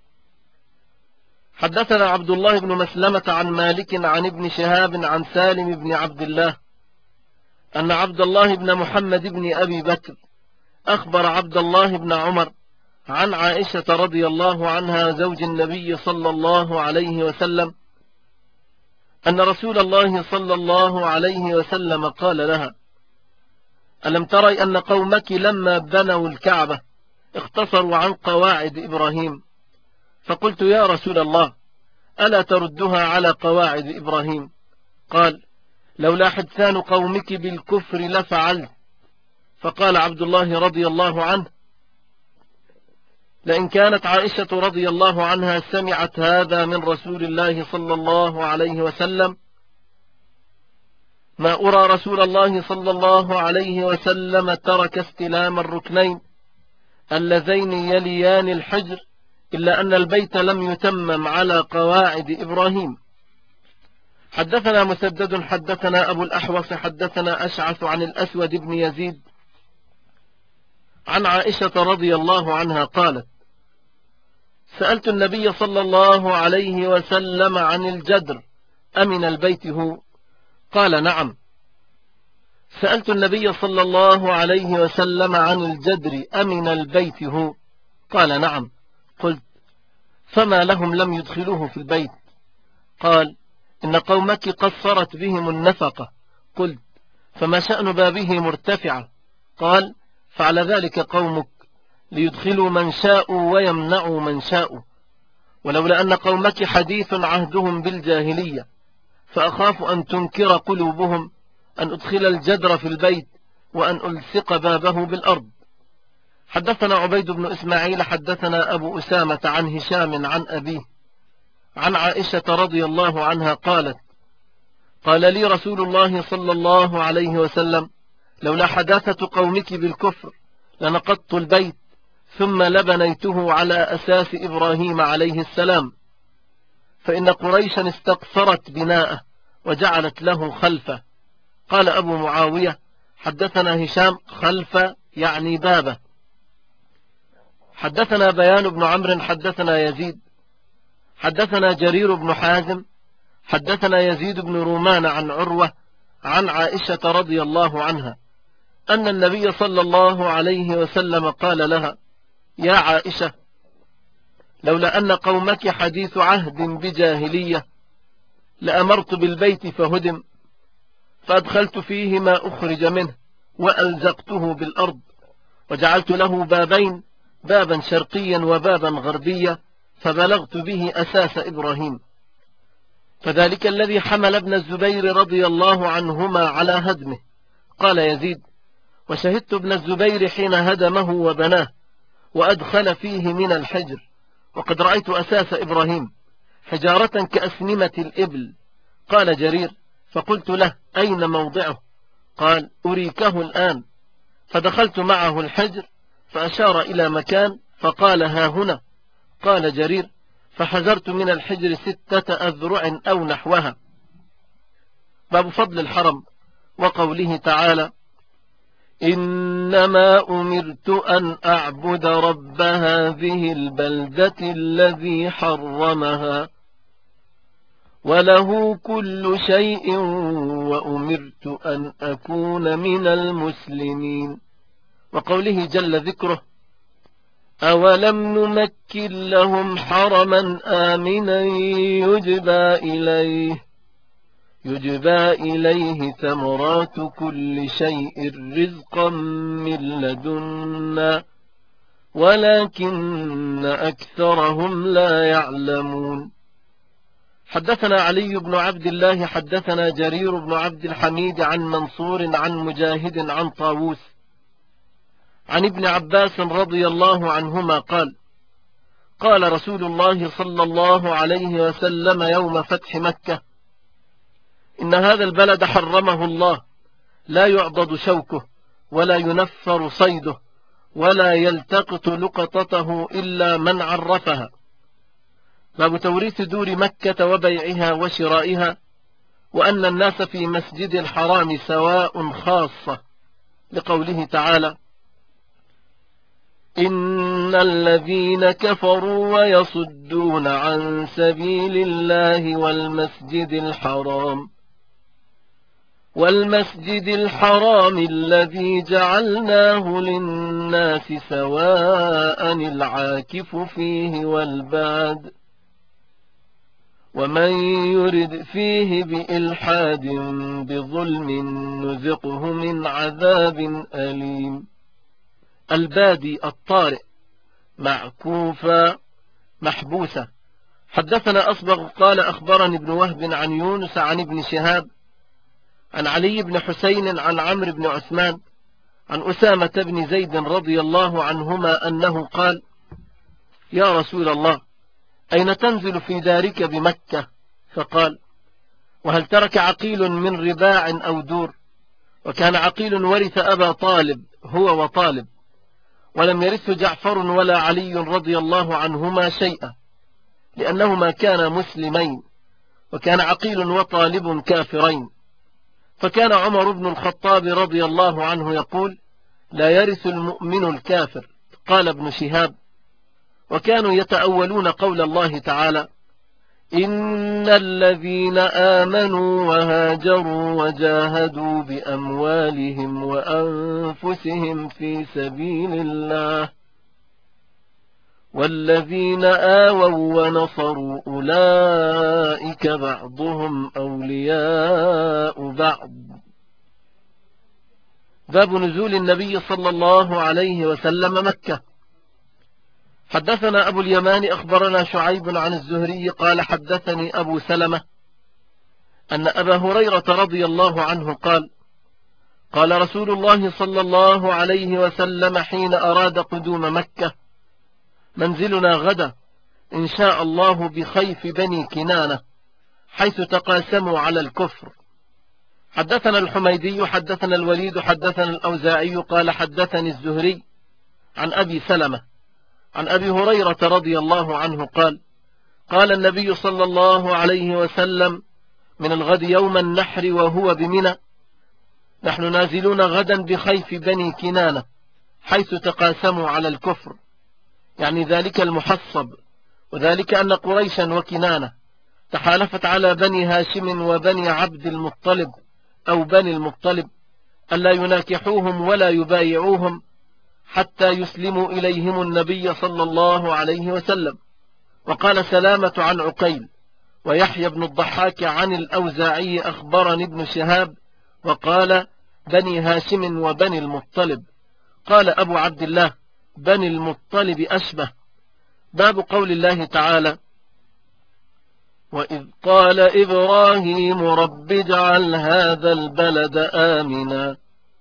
حدثنا عبد الله بن مسلمة عن مالك عن ابن شهاب عن سالم بن عبد الله أن عبد الله بن محمد بن أبي بكر أخبر عبد الله بن عمر عن عائشة رضي الله عنها زوج النبي صلى الله عليه وسلم أن رسول الله صلى الله عليه وسلم قال لها: ألم تري أن قومك لما بنوا الكعبة اقتصروا عن قواعد إبراهيم؟ فقلت: يا رسول الله، ألا تردها على قواعد إبراهيم؟ قال: لولا حدثان قومك بالكفر لفعلت. فقال عبد الله رضي الله عنه: لئن كانت عائشة رضي الله عنها سمعت هذا من رسول الله صلى الله عليه وسلم ما أرى رسول الله صلى الله عليه وسلم ترك استلام الركنين اللذين يليان الحجر إلا أن البيت لم يتمم على قواعد إبراهيم. حدثنا مسدد حدثنا أبو الأحوص حدثنا أشعث عن الأسود بن يزيد عن عائشة رضي الله عنها قالت: سألت النبي صلى الله عليه وسلم عن الجدر أمن البيت هو؟ قال: نعم. سألت النبي صلى الله عليه وسلم عن الجدر أمن البيت هو؟ قال: نعم. قلت: فما لهم لم يدخلوه في البيت؟ قال: إن قومك قصرت بهم النفقة. قلت: فما شأن بابه مرتفعة؟ قال: فعل ذلك قومك ليدخلوا من شاءوا ويمنعوا من شاءوا، ولولا أن قومك حديث عهدهم بالجاهلية فأخاف أن تنكر قلوبهم أن أدخل الجدر في البيت وأن ألصق بابه بالأرض. حدثنا عبيد بن إسماعيل حدثنا أبو أسامة عن هشام عن أبيه عن عائشة رضي الله عنها قالت: قال لي رسول الله صلى الله عليه وسلم: لولا حداثة قومك بالكفر لنقضت البيت ثم لبنيته على أساس إبراهيم عليه السلام، فإن قريشا استقصرت بناءه وجعلت له خلفه. قال أبو معاوية: حدثنا هشام خلفه يعني بابه. حدثنا بيان بن عمرو حدثنا يزيد حدثنا جرير بن حازم حدثنا يزيد بن رومان عن عروة عن عائشة رضي الله عنها أن النبي صلى الله عليه وسلم قال لها: يا عائشة، لولا أن قومك حديث عهد بجاهلية لأمرت بالبيت فهدم، فأدخلت فيه ما أخرج منه وألزقته بالأرض، وجعلت له بابين، بابا شرقيا وبابا غربيا، فبلغت به أساس إبراهيم. فذلك الذي حمل ابن الزبير رضي الله عنهما على هدمه. قال يزيد: وشهدت ابن الزبير حين هدمه وبناه وأدخل فيه من الحجر، وقد رأيت أساس إبراهيم حجارة كأسنمة الإبل. قال جرير: فقلت له: أين موضعه؟ قال: أريكه الآن. فدخلت معه الحجر فأشار إلى مكان فقال: ها هنا. قال جرير: فحزرت من الحجر 6 أذرع أو نحوها. باب فضل الحرم وقوله تعالى: إنما أمرت أن أعبد رب هذه البلدة الذي حرمها وله كل شيء وأمرت أن أكون من المسلمين. وقوله جل ذكره: أولم نمكن لهم حرما آمنا يجبى إليه ثمرات كل شيء رزقا من لدنا ولكن أكثرهم لا يعلمون. حدثنا علي بن عبد الله حدثنا جرير بن عبد الحميد عن منصور عن مجاهد عن طاووس عن ابن عباس رضي الله عنهما قال: قال رسول الله صلى الله عليه وسلم يوم فتح مكة: إن هذا البلد حرمه الله، لا يعضد شوكه ولا ينفر صيده ولا يلتقط لقطته إلا من عرفها. باب توريث دور مكة وبيعها وشرائها، وأن الناس في مسجد الحرام سواء خاصة، لقوله تعالى: إن الذين كفروا ويصدون عن سبيل الله والمسجد الحرام الذي جعلناه للناس سواء العاكف فيه والباد ومن يرد فيه بإلحاد بظلم نذقه من عذاب أليم. البادي الطارئ معكوفة محبوسة. حدثنا أصبغ قال أخبرني ابن وهب عن يونس عن ابن شهاب عن علي بن حسين عن عمرو بن عثمان عن أسامة بن زيد رضي الله عنهما أنه قال: يا رسول الله، أين تنزل في دارك بمكة؟ فقال: وهل ترك عقيل من رباع أو دور؟ وكان عقيل ورث أبا طالب هو وطالب، ولم يرث جعفر ولا علي رضي الله عنهما شيئا، لأنهما كانا مسلمين، وكان عقيل وطالب كافرين. فكان عمر بن الخطاب رضي الله عنه يقول: لا يرث المؤمن الكافر. قال ابن شهاب: وكانوا يتأولون قول الله تعالى: إن الذين آمنوا وهاجروا وجاهدوا بأموالهم وأنفسهم في سبيل الله والذين آووا ونصروا أولئك بعضهم أولياء بعض. باب نزول النبي صلى الله عليه وسلم مكة. حدثنا أبو اليمان أخبرنا شعيب عن الزهري قال: حدثني أبو سلمة أن أبا هريرة رضي الله عنه قال: قال رسول الله صلى الله عليه وسلم حين أراد قدوم مكة: منزلنا غدا إن شاء الله بخيف بني كنانة، حيث تقاسموا على الكفر. حدثنا الحميدي حدثنا الوليد حدثنا الأوزاعي قال: حدثني الزهري عن أبي سلمة عن أبي هريرة رضي الله عنه قال: قال النبي صلى الله عليه وسلم: من الغد يوم النحر وهو بمنى: نحن نازلون غدا بخيف بني كنانة، حيث تقاسموا على الكفر، يعني ذلك المحصب، وذلك أن قريشا وكنانة تحالفت على بني هاشم وبني عبد المطلب أو بني المطلب ألا يناكحوهم ولا يبايعوهم حتى يسلموا إليهم النبي صلى الله عليه وسلم. وقال سلامة عن عقيل، ويحيى بن الضحاك عن الأوزاعي أخبرني ابن شهاب وقال: بني هاشم وبني المطلب. قال أبو عبد الله: بني المطلب أشبه. باب قول الله تعالى: وإذ قال إبراهيم رب اجعل هذا البلد آمنا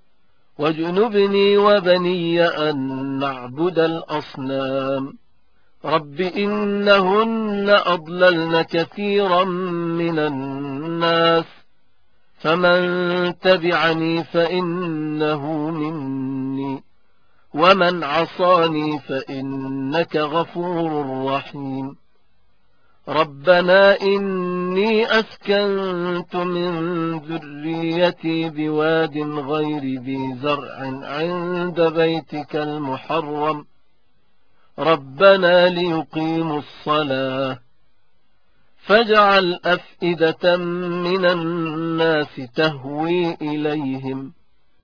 واجنبني وبني أن نعبد الأصنام رب إنهن أضللن كثيرا من الناس فمن تبعني فإنه مني ومن عصاني فإنك غفور رحيم. ربنا إني أسكنت من ذريتي بواد غير ذي زرع عند بيتك المحرم ربنا ليقيموا الصلاة فاجعل أفئدة من الناس تهوي إليهم